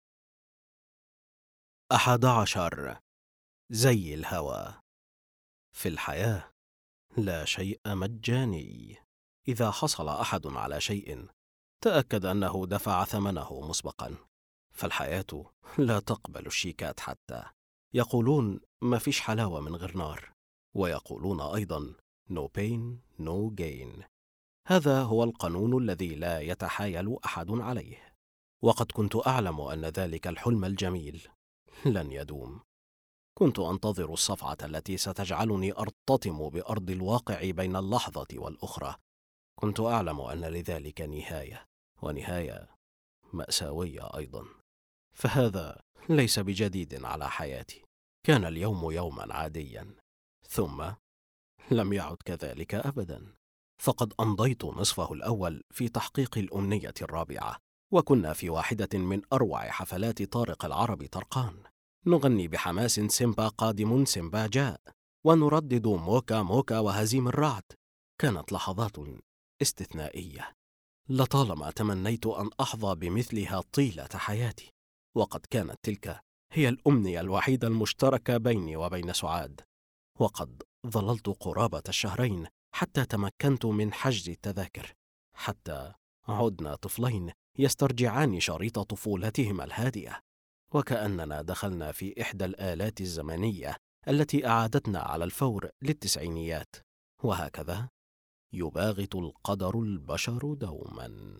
11. زي الهوى. في الحياة لا شيء مجاني. إذا حصل أحد على شيء تأكد أنه دفع ثمنه مسبقا، فالحياة لا تقبل الشيكات حتى. يقولون ما فيش حلاوة من غير نار، ويقولون أيضا no pain no gain. هذا هو القانون الذي لا يتحايل أحد عليه، وقد كنت أعلم أن ذلك الحلم الجميل لن يدوم. كنت أنتظر الصفعة التي ستجعلني أرتطم بأرض الواقع بين اللحظة والأخرى. كنت أعلم أن لذلك نهاية، ونهاية مأساوية أيضا. فهذا ليس بجديد على حياتي. كان اليوم يوما عاديا، ثم لم يعد كذلك أبدا. فقد أمضيت نصفه الأول في تحقيق الأمنية الرابعة، وكنا في واحدة من أروع حفلات طارق العربي طرقان، نغني بحماس سيمبا قادم سيمبا جاء، ونردد موكا موكا وهزيم الرعد. كانت لحظات استثنائية لطالما تمنيت أن أحظى بمثلها طيلة حياتي، وقد كانت تلك هي الأمنية الوحيدة المشتركة بيني وبين سعاد. وقد ظللت قرابة الشهرين حتى تمكنت من حجز التذاكر، حتى عدنا طفلين يسترجعان شريط طفولتهما الهادئة، وكأننا دخلنا في إحدى الآلات الزمنية التي أعادتنا على الفور للتسعينيات. وهكذا يباغت القدر البشر دوما.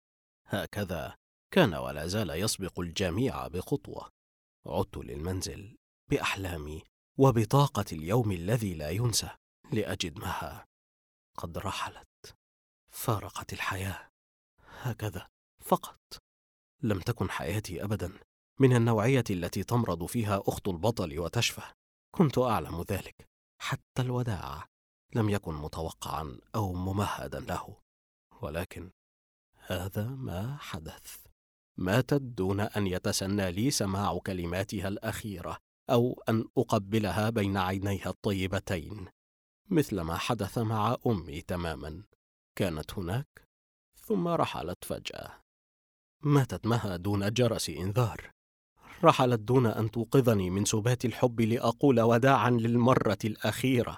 هكذا كان ولا زال يسبق الجميع بخطوة. عدت للمنزل بأحلامي وبطاقة اليوم الذي لا ينسى، لأجد مها قد رحلت، فارقت الحياة. هكذا فقط. لم تكن حياتي أبدا من النوعية التي تمرض فيها أخت البطل وتشفى. كنت أعلم ذلك. حتى الوداع لم يكن متوقعا أو ممهدا له، ولكن هذا ما حدث. ماتت دون أن يتسنى لي سماع كلماتها الأخيرة أو أن أقبلها بين عينيها الطيبتين، مثل ما حدث مع أمي تماما. كانت هناك ثم رحلت فجأة. ماتت مها دون جرس إنذار. رحلت دون أن توقظني من سبات الحب لأقول وداعا للمرة الأخيرة.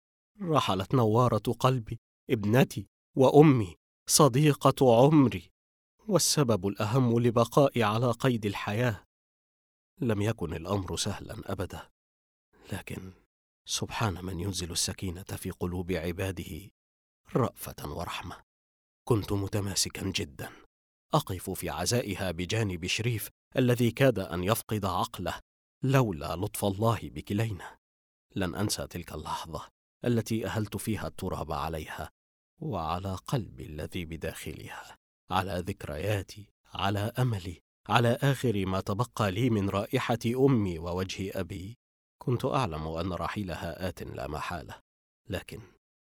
رحلت نوارة قلبي، ابنتي وأمي، صديقة عمري، والسبب الأهم لبقائي على قيد الحياة. لم يكن الأمر سهلا أبدا، لكن سبحان من ينزل السكينة في قلوب عباده رأفة ورحمة. كنت متماسكا جدا، أقف في عزائها بجانب شريف الذي كاد أن يفقد عقله لولا لطف الله بكلينا. لن أنسى تلك اللحظة التي أهلت فيها التراب عليها وعلى قلبي الذي بداخلها، على ذكرياتي، على أملي، على آخر ما تبقى لي من رائحة أمي ووجه أبي. كنت أعلم أن رحيلها آت لا محالة، لكن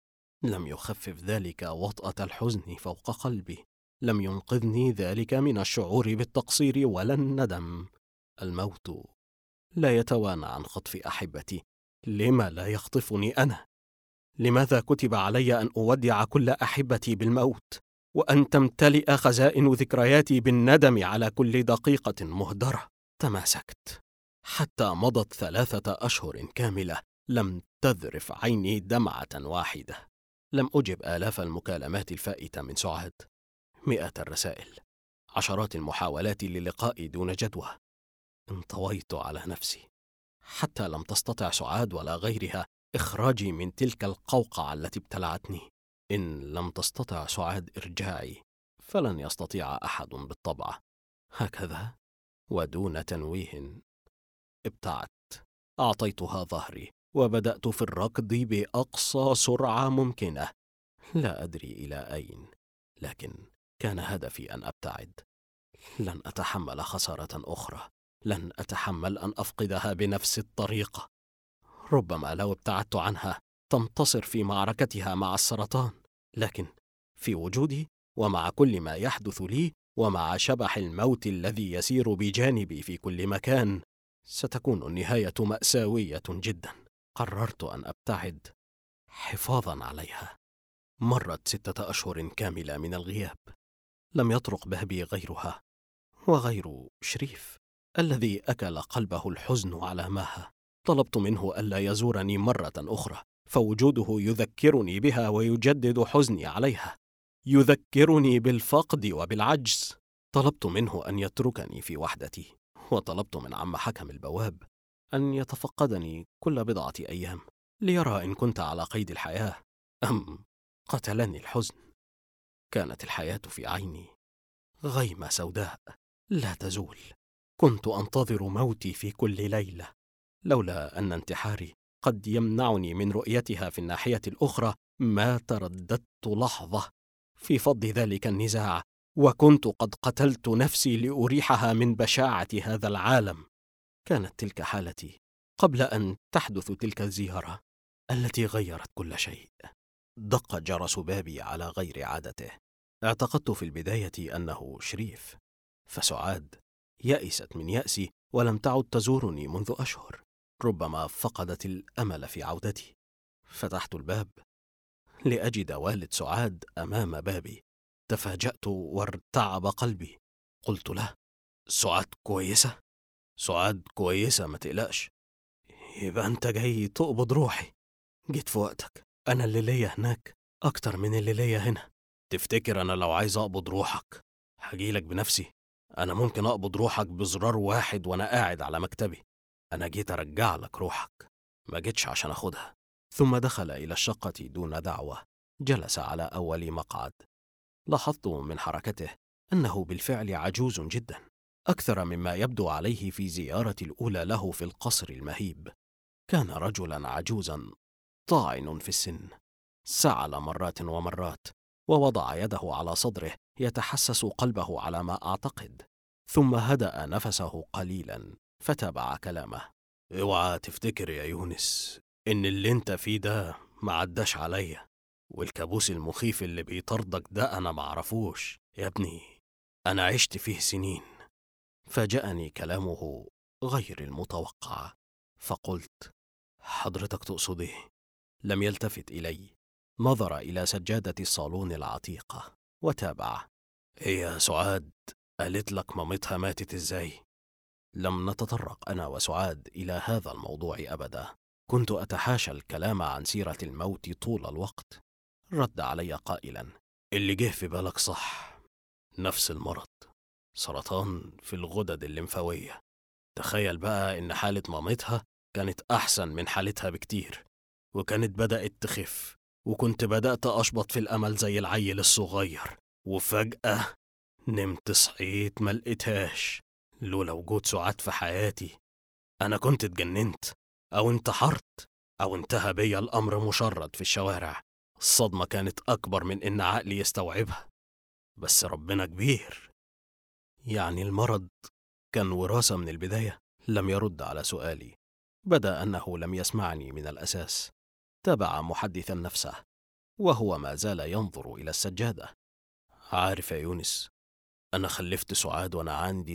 لم يخفف ذلك وطأة الحزن فوق قلبي. لم ينقذني ذلك من الشعور بالتقصير ولا الندم. الموت لا يتوانى عن خطف أحبتي. لما لا يخطفني أنا؟ لماذا كتب علي أن أودع كل أحبتي بالموت، وأن تمتلئ خزائن ذكرياتي بالندم على كل دقيقة مهدرة؟ تماسكت حتى مضت 3 أشهر كاملة لم تذرف عيني دمعة واحدة. لم أجب آلاف المكالمات الفائتة من سعاد، 100 الرسائل، عشرات المحاولات للقائي دون جدوى. انطويت على نفسي حتى لم تستطع سعاد ولا غيرها إخراجي من تلك القوقعة التي ابتلعتني. إن لم تستطع سعاد إرجاعي فلن يستطيع أحد بالطبع. هكذا ودون تنويه ابتعدت، أعطيتها ظهري وبدأت في الركض بأقصى سرعة ممكنة. لا أدري إلى أين، لكن كان هدفي أن أبتعد. لن أتحمل خسارة أخرى، لن أتحمل أن أفقدها بنفس الطريقة. ربما لو ابتعدت عنها تنتصر في معركتها مع السرطان، لكن في وجودي ومع كل ما يحدث لي ومع شبح الموت الذي يسير بجانبي في كل مكان ستكون النهاية مأساوية جدا. قررت أن أبتعد حفاظا عليها. مرت 6 أشهر كاملة من الغياب. لم يطرق بابي غيرها وغير شريف الذي أكل قلبه الحزن على مها. طلبت منه ألا يزورني مرة أخرى، فوجوده يذكرني بها ويجدد حزني عليها، يذكرني بالفقد وبالعجز. طلبت منه أن يتركني في وحدتي، وطلبت من عم حكم البواب أن يتفقدني كل بضعة أيام ليرى إن كنت على قيد الحياة. أم قتلني الحزن؟ كانت الحياة في عيني غيمة سوداء لا تزول. كنت أنتظر موتي في كل ليلة، لولا أن انتحاري قد يمنعني من رؤيتها في الناحية الأخرى ما ترددت لحظة في فض ذلك النزاع، وكنت قد قتلت نفسي لأريحها من بشاعة هذا العالم. كانت تلك حالتي قبل أن تحدث تلك الزيارة التي غيرت كل شيء. دق جرس بابي على غير عادته. اعتقدت في البداية أنه شريف، فسعاد يئست من يأسي ولم تعد تزورني منذ أشهر، ربما فقدت الأمل في عودتي. فتحت الباب لأجد والد سعاد أمام بابي. تفاجأت وارتعب قلبي. قلت له: سعاد كويسة؟ سعاد كويسة، ما تقلقش. يبقى أنت جاي تقبض روحي. جيت في وقتك، أنا اللي ليا هناك أكتر من اللي ليا هنا. تفتكر أنا لو عايز أقبض روحك هجيلك بنفسي؟ أنا ممكن أقبض روحك بزرار واحد وأنا قاعد على مكتبي. أنا جيت أرجع لك روحك، ما جيتش عشان أخدها. ثم دخل إلى الشقة دون دعوة. جلس على أول مقعد. لاحظت من حركته أنه بالفعل عجوز جدا، أكثر مما يبدو عليه في زيارتي الأولى له في القصر المهيب. كان رجلا عجوزا طاعن في السن. سعل مرات ومرات ووضع يده على صدره يتحسس قلبه على ما أعتقد، ثم هدأ نفسه قليلا فتابع كلامه: اوعى تفتكر يا يونس إن اللي انت فيه ده ما عداش عليا، والكابوس المخيف اللي بيطاردك ده أنا معرفوش يا ابني، أنا عشت فيه سنين. فاجأني كلامه غير المتوقع، فقلت: حضرتك تقصد ايه؟ لم يلتفت إلي. نظر إلى سجادة الصالون العتيقة وتابع: هي سعاد قالت لك مامتها ماتت ازاي؟ لم نتطرق أنا وسعاد إلى هذا الموضوع أبدا. كنت أتحاشى الكلام عن سيرة الموت طول الوقت. رد علي قائلا: اللي جه في بالك صح، نفس المرض، سرطان في الغدد الليمفاوية. تخيل بقى إن حالة مامتها كانت أحسن من حالتها بكتير، وكانت بدأت تخف، وكنت بدأت أشبط في الأمل زي العيل الصغير، وفجأة نمت صحيت ما لقيتهاش. لولا وجود سعاد في حياتي أنا كنت اتجننت أو انتحرت أو انتهى بيا الأمر مشرد في الشوارع. الصدمة كانت أكبر من إن عقلي يستوعبها. بس ربنا كبير. يعني المرض كان وراثة من البداية؟ لم يرد على سؤالي. بدا أنه لم يسمعني من الأساس. تابع محدثا نفسه وهو ما زال ينظر إلى السجادة: عارف يا يونس، أنا خلفت سعاد وأنا عندي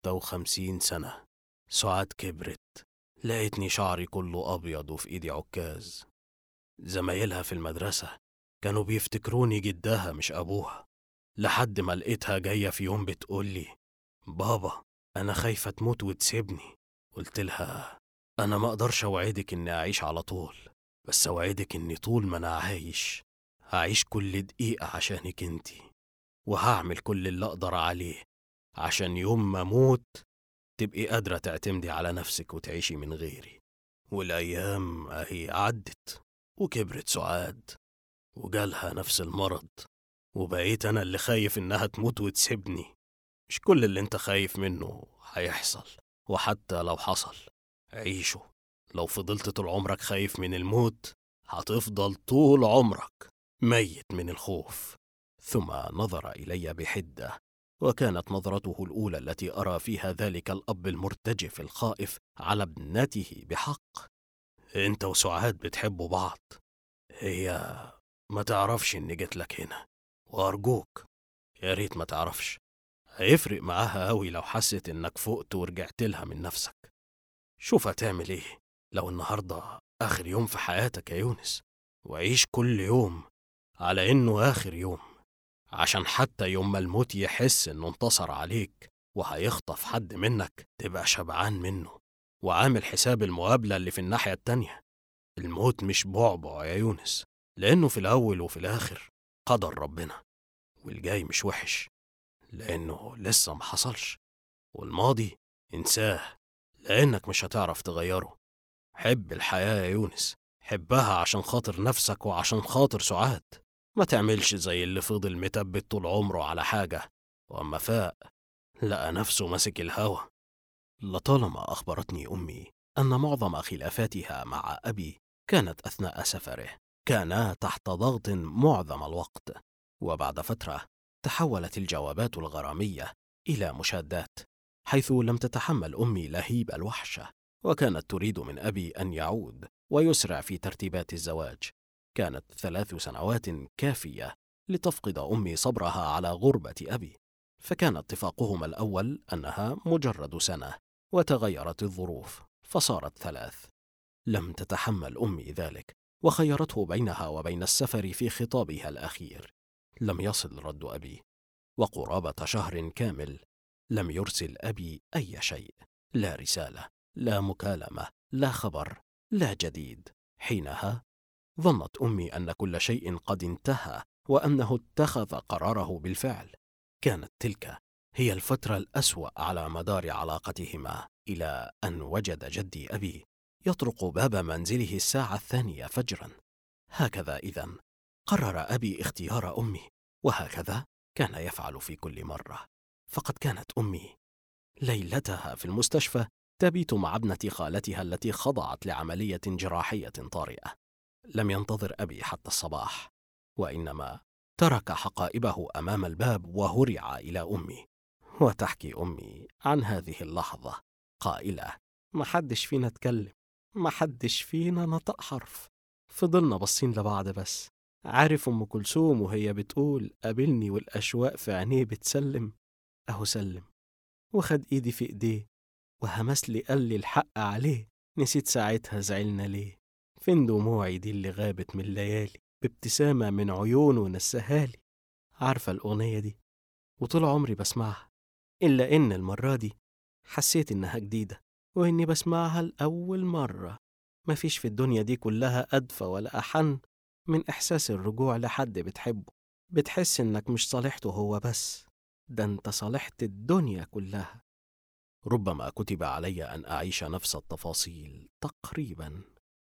56 سنة. سعاد كبرت، لقيتني شعري كله أبيض وفي إيدي عكاز. زمايلها في المدرسة كانوا بيفتكروني جدها مش أبوها، لحد ما لقيتها جاية في يوم بتقولي: بابا أنا خايفة تموت وتسيبني. قلت لها: أنا ما أقدرش أوعدك إني أعيش على طول، بس أوعدك إني طول ما أنا عايش هعيش كل دقيقة عشانك انتي، وهعمل كل اللي أقدر عليه عشان يوم ما أموت تبقي قادرة تعتمدي على نفسك وتعيشي من غيري. والأيام أهي عدت وكبرت سعاد وجالها نفس المرض، وبقيت أنا اللي خايف إنها تموت وتسيبني. مش كل اللي انت خايف منه هيحصل، وحتى لو حصل عيشه. لو فضلت طول عمرك خايف من الموت هتفضل طول عمرك ميت من الخوف. ثم نظر إلي بحدة، وكانت نظرته الأولى التي أرى فيها ذلك الأب المرتجف الخائف على ابنته بحق. انت وسعاد بتحبوا بعض، هي ما تعرفش إني جيت لك هنا، وأرجوك يا ريت ما تعرفش. هيفرق معاها أوي لو حست إنك فقت ورجعت لها من نفسك. شوف هتعمل إيه لو النهاردة آخر يوم في حياتك يا يونس، وعيش كل يوم على إنه آخر يوم، عشان حتى يوم ما الموت يحس إنه انتصر عليك وهيخطف حد منك تبقى شبعان منه وعامل حساب المقابلة اللي في الناحية التانية. الموت مش بعبع يا يونس، لأنه في الأول وفي الآخر قدر ربنا، والجاي مش وحش لأنه لسه ما حصلش، والماضي انساه لأنك مش هتعرف تغيره. حب الحياة يا يونس، حبها عشان خاطر نفسك وعشان خاطر سعاد، ما تعملش زي اللي فضل متبت طول عمره على حاجة وأما فاق لقى نفسه ماسك الهوا. لطالما أخبرتني أمي أن معظم خلافاتها مع أبي كانت أثناء سفره، كانا تحت ضغط معظم الوقت، وبعد فترة تحولت الجوابات الغرامية إلى مشادات، حيث لم تتحمل أمي لهيب الوحشة، وكانت تريد من أبي أن يعود ويسرع في ترتيبات الزواج. كانت 3 سنوات كافية لتفقد أمي صبرها على غربة أبي، فكان اتفاقهما الأول أنها مجرد سنة، وتغيرت الظروف فصارت 3. لم تتحمل أمي ذلك، وخيرته بينها وبين السفر في خطابها الأخير. لم يصل رد أبي، وقرابة شهر كامل لم يرسل أبي أي شيء، لا رسالة، لا مكالمة، لا خبر، لا جديد. حينها ظنت أمي أن كل شيء قد انتهى وأنه اتخذ قراره بالفعل. كانت تلك هي الفترة الأسوأ على مدار علاقتهما، إلى أن وجد جدي أبي يطرق باب منزله الساعة 2 فجرا. هكذا إذن قرر أبي اختيار أمي، وهكذا كان يفعل في كل مرة. فقد كانت أمي ليلتها في المستشفى تبيت مع ابنة خالتها التي خضعت لعملية جراحية طارئة. لم ينتظر أبي حتى الصباح، وإنما ترك حقائبه أمام الباب وهرع إلى أمي. وتحكي أمي عن هذه اللحظة قائلة: ما حدش فينا اتكلم، ما حدش فينا نطق حرف، فضلنا باصين لبعض بس. عارف أم كلثوم وهي بتقول قابلني والأشواق في عينيه بتسلم؟ أهو سلم وخد إيدي في إيديه وهمس لي قال لي الحق عليه. نسيت ساعتها زعلنا ليه؟ فين دموعي دي اللي غابت من الليالي بابتسامة من عيونه نسهالي؟ عارفة الأغنية دي وطول عمري بسمعها، إلا إن المرة دي حسيت إنها جديدة وإني بسمعها لأول مرة. مفيش في الدنيا دي كلها أدفى ولا أحن من إحساس الرجوع لحد بتحبه، بتحس إنك مش صالحته هو بس، ده أنت صالحت الدنيا كلها. ربما كتب علي أن أعيش نفس التفاصيل تقريبا،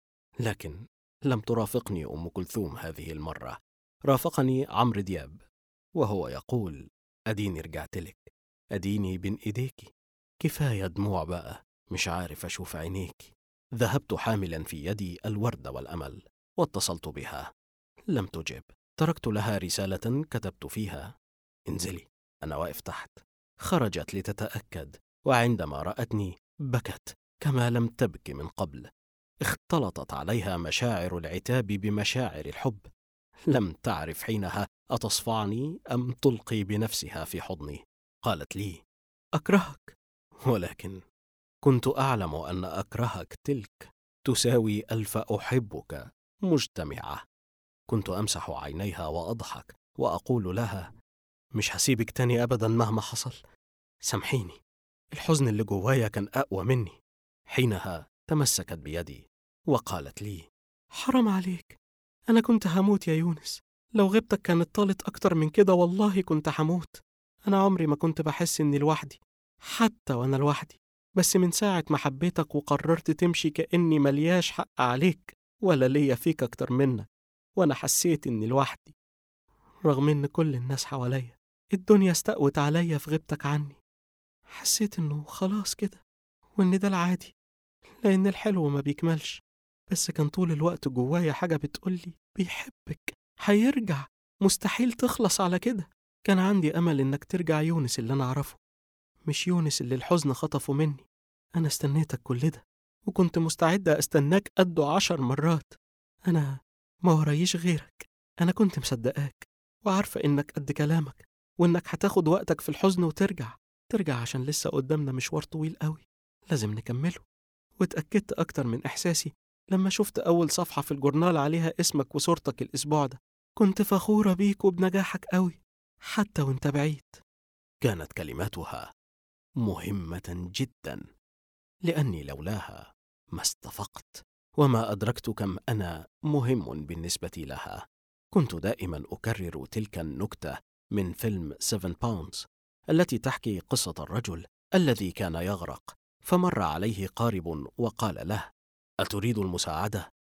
لكن لم ترافقني أم كلثوم هذه المرة، رافقني عمرو دياب، وهو يقول: أديني رجعت لك، أديني بين إيديكي، كفاية دموع بقى، مش عارف أشوف عينيكي. ذهبت حاملا في يدي الورد والأمل، واتصلت بها، لم تجب. تركت لها رسالة كتبت فيها: انزلي، أنا واقف تحت. خرجت لتتأكد، وعندما رأتني بكت كما لم تبك من قبل. اختلطت عليها مشاعر العتاب بمشاعر الحب. لم تعرف حينها أتصفعني أم تلقي بنفسها في حضني. قالت لي: أكرهك، ولكن كنت أعلم أن أكرهك تلك تساوي 1000 أحبك مجتمعة. كنت أمسح عينيها وأضحك وأقول لها: مش هسيبك تاني أبدا مهما حصل، سامحيني، الحزن اللي جوايا كان أقوى مني. حينها تمسكت بيدي وقالت لي: حرام عليك، أنا كنت هموت يا يونس، لو غيبتك كانت طالت أكتر من كده والله كنت هموت. أنا عمري ما كنت بحس إني لوحدي، حتى وأنا لوحدي، بس من ساعة ما حبيتك وقررت تمشي كأني ملياش حق عليك ولا ليا فيك أكتر منك، وأنا حسيت إني لوحدي، رغم إن كل الناس حواليا. الدنيا استقوت عليا في غيبتك عني، حسيت إنه خلاص كده وإن ده العادي، لأن الحلو ما بيكملش. بس كان طول الوقت جوايا حاجة بتقولي بيحبك، هيرجع، مستحيل تخلص على كده. كان عندي أمل إنك ترجع يونس اللي أنا أعرفه، مش يونس اللي الحزن خطفه مني. أنا استنيتك كل ده، وكنت مستعدة أستناك قده 10 مرات. أنا ما ورايش غيرك، أنا كنت مصدقاك وعارفة إنك قد كلامك، وإنك هتاخد وقتك في الحزن وترجع عشان لسه قدامنا مشوار طويل قوي لازم نكمله. واتأكدت أكتر من إحساسي لما شفت أول صفحة في الجورنال عليها اسمك وصورتك الأسبوع ده. كنت فخورة بيك وبنجاحك قوي حتى وانت بعيد. كانت كلماتها مهمة جدا، لأني لولاها ما استفقت وما أدركت كم أنا مهم بالنسبة لها. كنت دائما أكرر تلك النكتة من فيلم 7 باوندز التي تحكي قصة الرجل الذي كان يغرق، فمر عليه قارب وقال له: أتريد المساعدة؟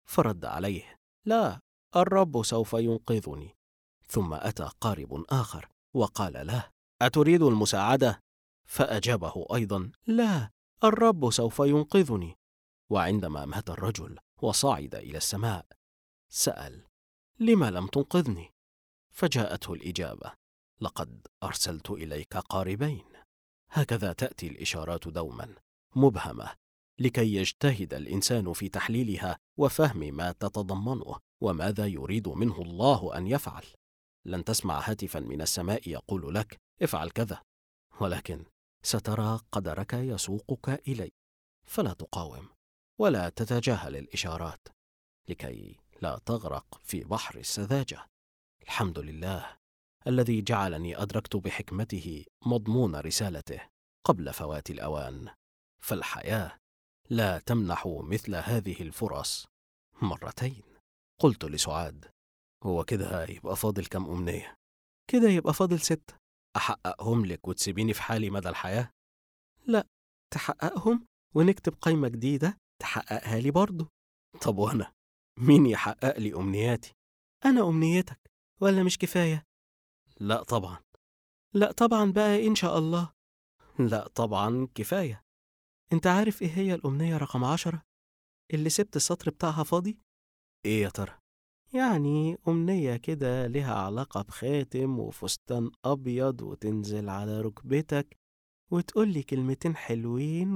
فرد عليه: لا، الرب سوف ينقذني. ثم أتى قارب آخر وقال له: أتريد المساعدة؟ فأجابه أيضا: لا، الرب سوف ينقذني. وعندما مات الرجل وصعد إلى السماء سأل: لم لم تنقذني؟ فجاءته الإجابة: لقد أرسلت إليك قاربين. هكذا تأتي الإشارات دوما مبهمة، لكي يجتهد الإنسان في تحليلها وفهم ما تتضمنه وماذا يريد منه الله أن يفعل. لن تسمع هاتفا من السماء يقول لك: افعل كذا، ولكن سترى قدرك يسوقك إليه. فلا تقاوم ولا تتجاهل الإشارات لكي لا تغرق في بحر السذاجة. الحمد لله الذي جعلني أدركت بحكمته مضمون رسالته قبل فوات الأوان، فالحياة لا تمنح مثل هذه الفرص مرتين. قلت لسعاد: هو كده يبقى فاضل كم أمنية؟ كده يبقى فاضل 6. أحققهم لك وتسيبيني في حالي مدى الحياة؟ لا، تحققهم ونكتب قايمة جديدة تحققها لي برضه. طب وأنا مين يحقق لي أمنياتي؟ أنا أمنيتك، ولا مش كفاية؟ لا طبعا. لا طبعا بقى إن شاء الله. لا طبعا كفاية. أنت عارف إيه هي الأمنية رقم 10 اللي سبت السطر بتاعها فاضي؟ إيه يا ترى؟ يعني أمنية كده لها علاقة بخاتم وفستان أبيض وتنزل على ركبتك وتقولي كلمتين حلوين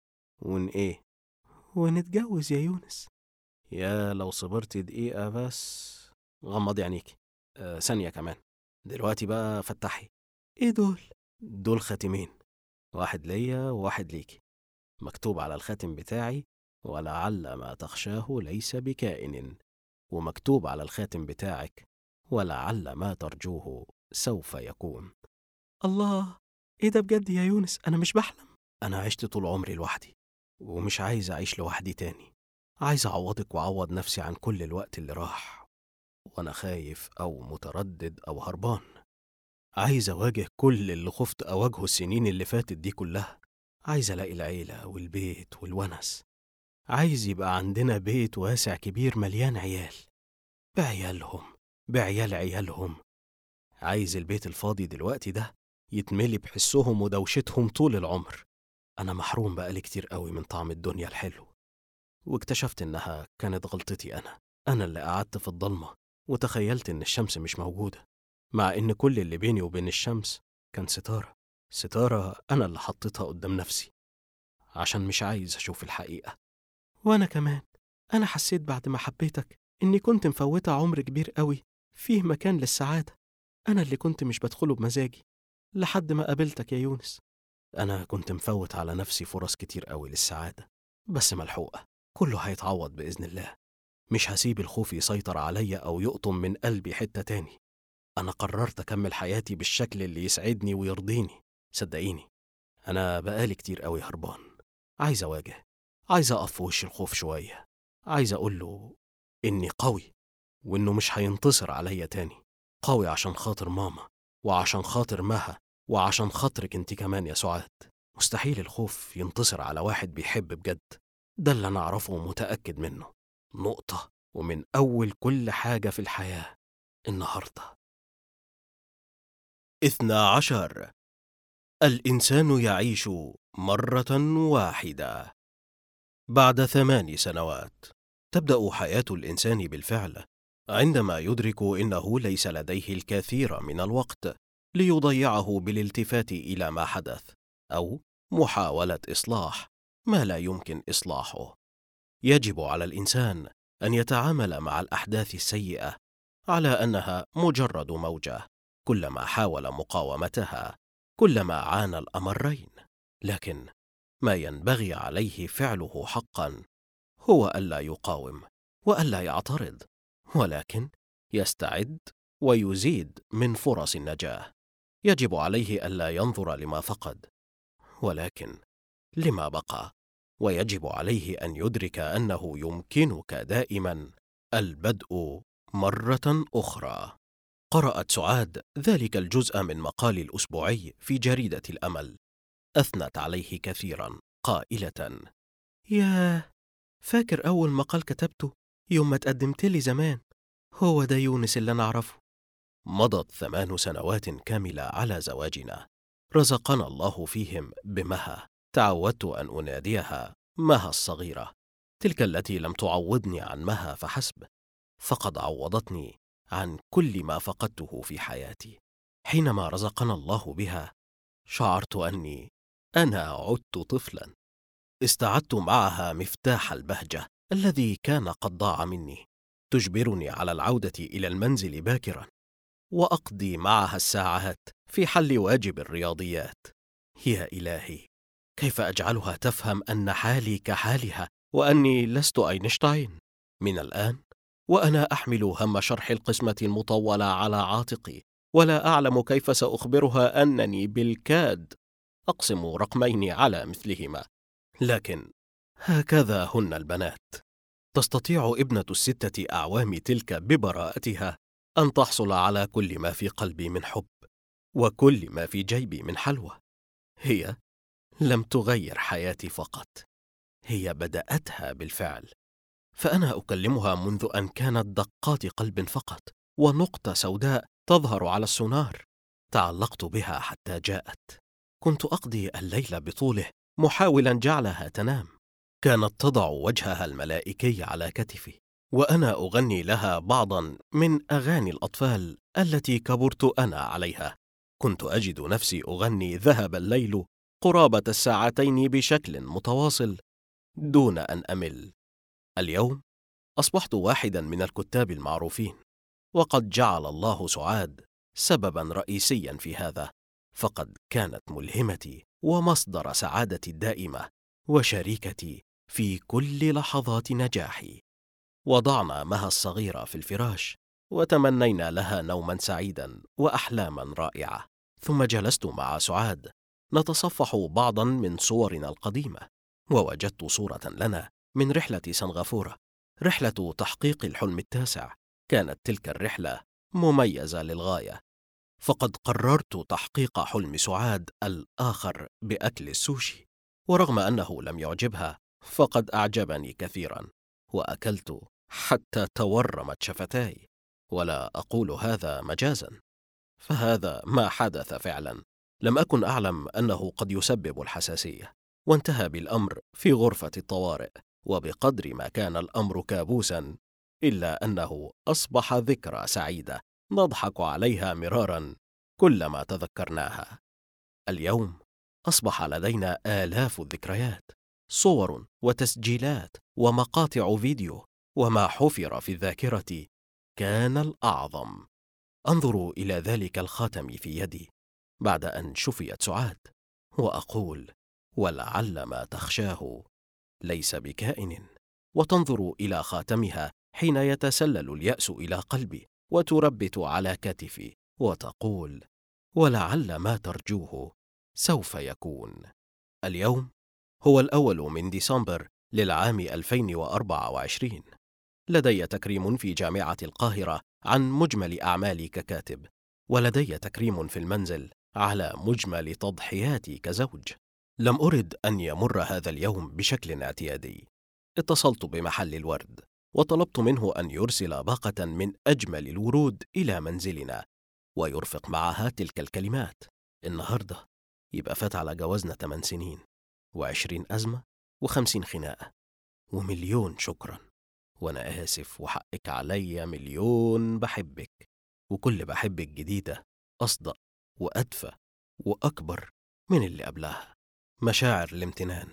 إيه؟ ونتجوز يا يونس. يا لو صبرت دقيقة بس. غمضي عينيكي. ثانية كمان. دلوقتي بقى فتحي. إيه دول؟ دول خاتمين، واحد ليا وواحد ليكي. مكتوب على الخاتم بتاعي: ولعل ما تخشاه ليس بكائن، ومكتوب على الخاتم بتاعك: ولعل ما ترجوه سوف يكون. الله، إيه ده بجد يا يونس؟ أنا مش بحلم. أنا عشت طول عمري لوحدي ومش عايز أعيش لوحدي تاني. عايز أعوضك وأعوض نفسي عن كل الوقت اللي راح وأنا خايف أو متردد أو هربان. عايز أواجه كل اللي خفت أواجهه السنين اللي فاتت دي كلها. عايز ألاقي العيلة والبيت والونس. عايز يبقى عندنا بيت واسع كبير مليان عيال، بعيالهم بعيال عيالهم. عايز البيت الفاضي دلوقتي ده يتملي بحسهم ودوشتهم طول العمر. أنا محروم بقالي كتير قوي من طعم الدنيا الحلو، واكتشفت إنها كانت غلطتي أنا اللي قعدت في الضلمة وتخيلت إن الشمس مش موجودة، مع إن كل اللي بيني وبين الشمس كان ستارة أنا اللي حطيتها قدام نفسي عشان مش عايز أشوف الحقيقة. وأنا كمان، أنا حسيت بعد ما حبيتك إني كنت مفوتة عمر كبير قوي فيه مكان للسعادة. أنا اللي كنت مش بدخله بمزاجي لحد ما قابلتك يا يونس. أنا كنت مفوت على نفسي فرص كتير قوي للسعادة، بس ملحوقة. كله هيتعوض بإذن الله. مش هسيب الخوف يسيطر عليا أو يقطم من قلبي حتة تاني. أنا قررت أكمل حياتي بالشكل اللي يسعدني ويرضيني. صدقيني، أنا بقالي كتير قوي هربان. عايز أواجه، عايز أقف في وش الخوف شوية. عايز أقوله إني قوي وإنه مش هينتصر عليا تاني. قوي عشان خاطر ماما وعشان خاطر مها وعشان خاطرك انت كمان يا سعاد. مستحيل الخوف ينتصر على واحد بيحب بجد. ده اللي أنا أعرفه ومتأكد منه. نقطة، ومن أول كل حاجة في الحياة النهاردة. 12. الإنسان يعيش مرة واحدة. بعد 8 سنوات تبدأ حياة الإنسان بالفعل عندما يدرك إنه ليس لديه الكثير من الوقت ليضيعه بالالتفات إلى ما حدث أو محاولة إصلاح ما لا يمكن إصلاحه. يجب على الإنسان أن يتعامل مع الأحداث السيئة على أنها مجرد موجة. كلما حاول مقاومتها كلما عانى الأمرين، لكن ما ينبغي عليه فعله حقا هو ألا يقاوم وألا يعترض، ولكن يستعد ويزيد من فرص النجاة. يجب عليه ألا ينظر لما فقد ولكن لما بقى، ويجب عليه أن يدرك أنه يمكنك دائما البدء مرة أخرى. قرأت سعاد ذلك الجزء من مقال الأسبوعي في جريدة الأمل. أثنت عليه كثيرا قائلة: ياه، فاكر أول مقال كتبته يوم ما تقدمت لي زمان. هو ده يونس اللي أنا أعرفه. مضت 8 سنوات كاملة على زواجنا، رزقنا الله فيهم بمها. تعودت أن أناديها مها الصغيرة، تلك التي لم تعوضني عن مها فحسب، فقد عوضتني عن كل ما فقدته في حياتي. حينما رزقنا الله بها شعرت أني أنا عدت طفلا. استعدت معها مفتاح البهجة الذي كان قد ضاع مني، تجبرني على العودة إلى المنزل باكرا وأقضي معها الساعات في حل واجب الرياضيات. يا إلهي، كيف أجعلها تفهم أن حالي كحالها وأني لست أينشتاين؟ من الآن وأنا أحمل هم شرح القسمة المطولة على عاتقي، ولا أعلم كيف سأخبرها أنني بالكاد أقسم رقمين على مثلهما. لكن هكذا هن البنات. تستطيع ابنة ال6 أعوام تلك ببراءتها أن تحصل على كل ما في قلبي من حب وكل ما في جيبي من حلوى. هي لم تغير حياتي فقط، هي بدأتها بالفعل. فأنا أكلمها منذ أن كانت دقات قلب فقط ونقطة سوداء تظهر على السونار. تعلقت بها حتى جاءت. كنت أقضي الليل بطوله محاولا جعلها تنام. كانت تضع وجهها الملائكي على كتفي وأنا أغني لها بعضا من أغاني الأطفال التي كبرت أنا عليها. كنت أجد نفسي أغني ذهب الليل قرابة الساعتين بشكل متواصل دون أن أمل. اليوم أصبحت واحدا من الكتاب المعروفين، وقد جعل الله سعاد سببا رئيسيا في هذا، فقد كانت ملهمتي ومصدر سعادتي الدائمة وشريكتي في كل لحظات نجاحي. وضعنا مها الصغيرة في الفراش وتمنينا لها نوما سعيدا وأحلاما رائعة، ثم جلست مع سعاد نتصفح بعضا من صورنا القديمة، ووجدت صورة لنا من رحلة سنغافورة، رحلة تحقيق الحلم التاسع. كانت تلك الرحلة مميزة للغاية، فقد قررت تحقيق حلم سعاد الآخر بأكل السوشي، ورغم أنه لم يعجبها فقد أعجبني كثيرا، وأكلت حتى تورمت شفتاي. ولا أقول هذا مجازا، فهذا ما حدث فعلا. لم أكن أعلم أنه قد يسبب الحساسية، وانتهى بالأمر في غرفة الطوارئ. وبقدر ما كان الأمر كابوسا إلا أنه أصبح ذكرى سعيدة نضحك عليها مرارا كلما تذكرناها. اليوم أصبح لدينا آلاف الذكريات، صور وتسجيلات ومقاطع فيديو، وما حفر في الذاكرة كان الأعظم. أنظر إلى ذلك الخاتم في يدي بعد أن شفيت سعاد وأقول ولعل ما تخشاه ليس بكائن، وتنظر إلى خاتمها حين يتسلل اليأس إلى قلبي وتربت على كتفي وتقول ولعل ما ترجوه سوف يكون. اليوم هو الأول من ديسمبر للعام 2024. لدي تكريم في جامعة القاهرة عن مجمل أعمالي ككاتب، ولدي تكريم في المنزل على مجمل تضحياتي كزوج. لم أرد أن يمر هذا اليوم بشكل اعتيادي. اتصلت بمحل الورد وطلبت منه أن يرسل باقة من أجمل الورود إلى منزلنا، ويرفق معها تلك الكلمات: النهاردة يبقى فات على جوازنا 8 سنين و20 أزمة و50 خناقة ومليون شكرا، وأنا آسف وحقك عليا مليون بحبك، وكل بحبك جديدة أصدق وأدفى وأكبر من اللي قبلها. مشاعر الامتنان،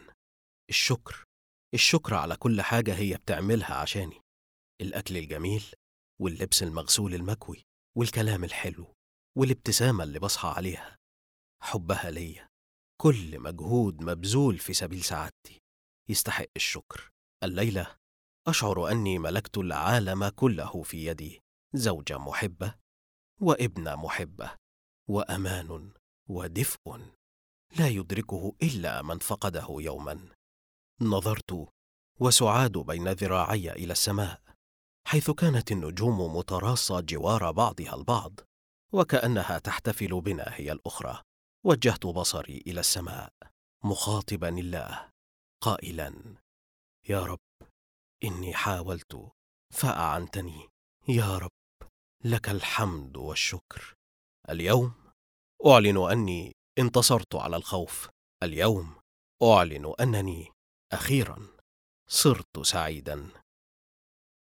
الشكر على كل حاجة هي بتعملها عشاني، الأكل الجميل واللبس المغسول المكوي والكلام الحلو والابتسامة اللي بصحى عليها، حبها ليا، كل مجهود مبذول في سبيل سعادتي يستحق الشكر. الليلة أشعر أني ملكت العالم كله في يدي، زوجة محبة وابنة محبة وأمان ودفء لا يدركه إلا من فقده يوما. نظرت وسعاد بين ذراعي إلى السماء، حيث كانت النجوم متراصة جوار بعضها البعض وكأنها تحتفل بنا هي الأخرى. وجهت بصري إلى السماء مخاطبا الله قائلا: يا رب، إني حاولت فأعنتني. يا رب، لك الحمد والشكر. اليوم أعلن أني انتصرت على الخوف. اليوم أعلن أنني أخيرا صرت سعيدا.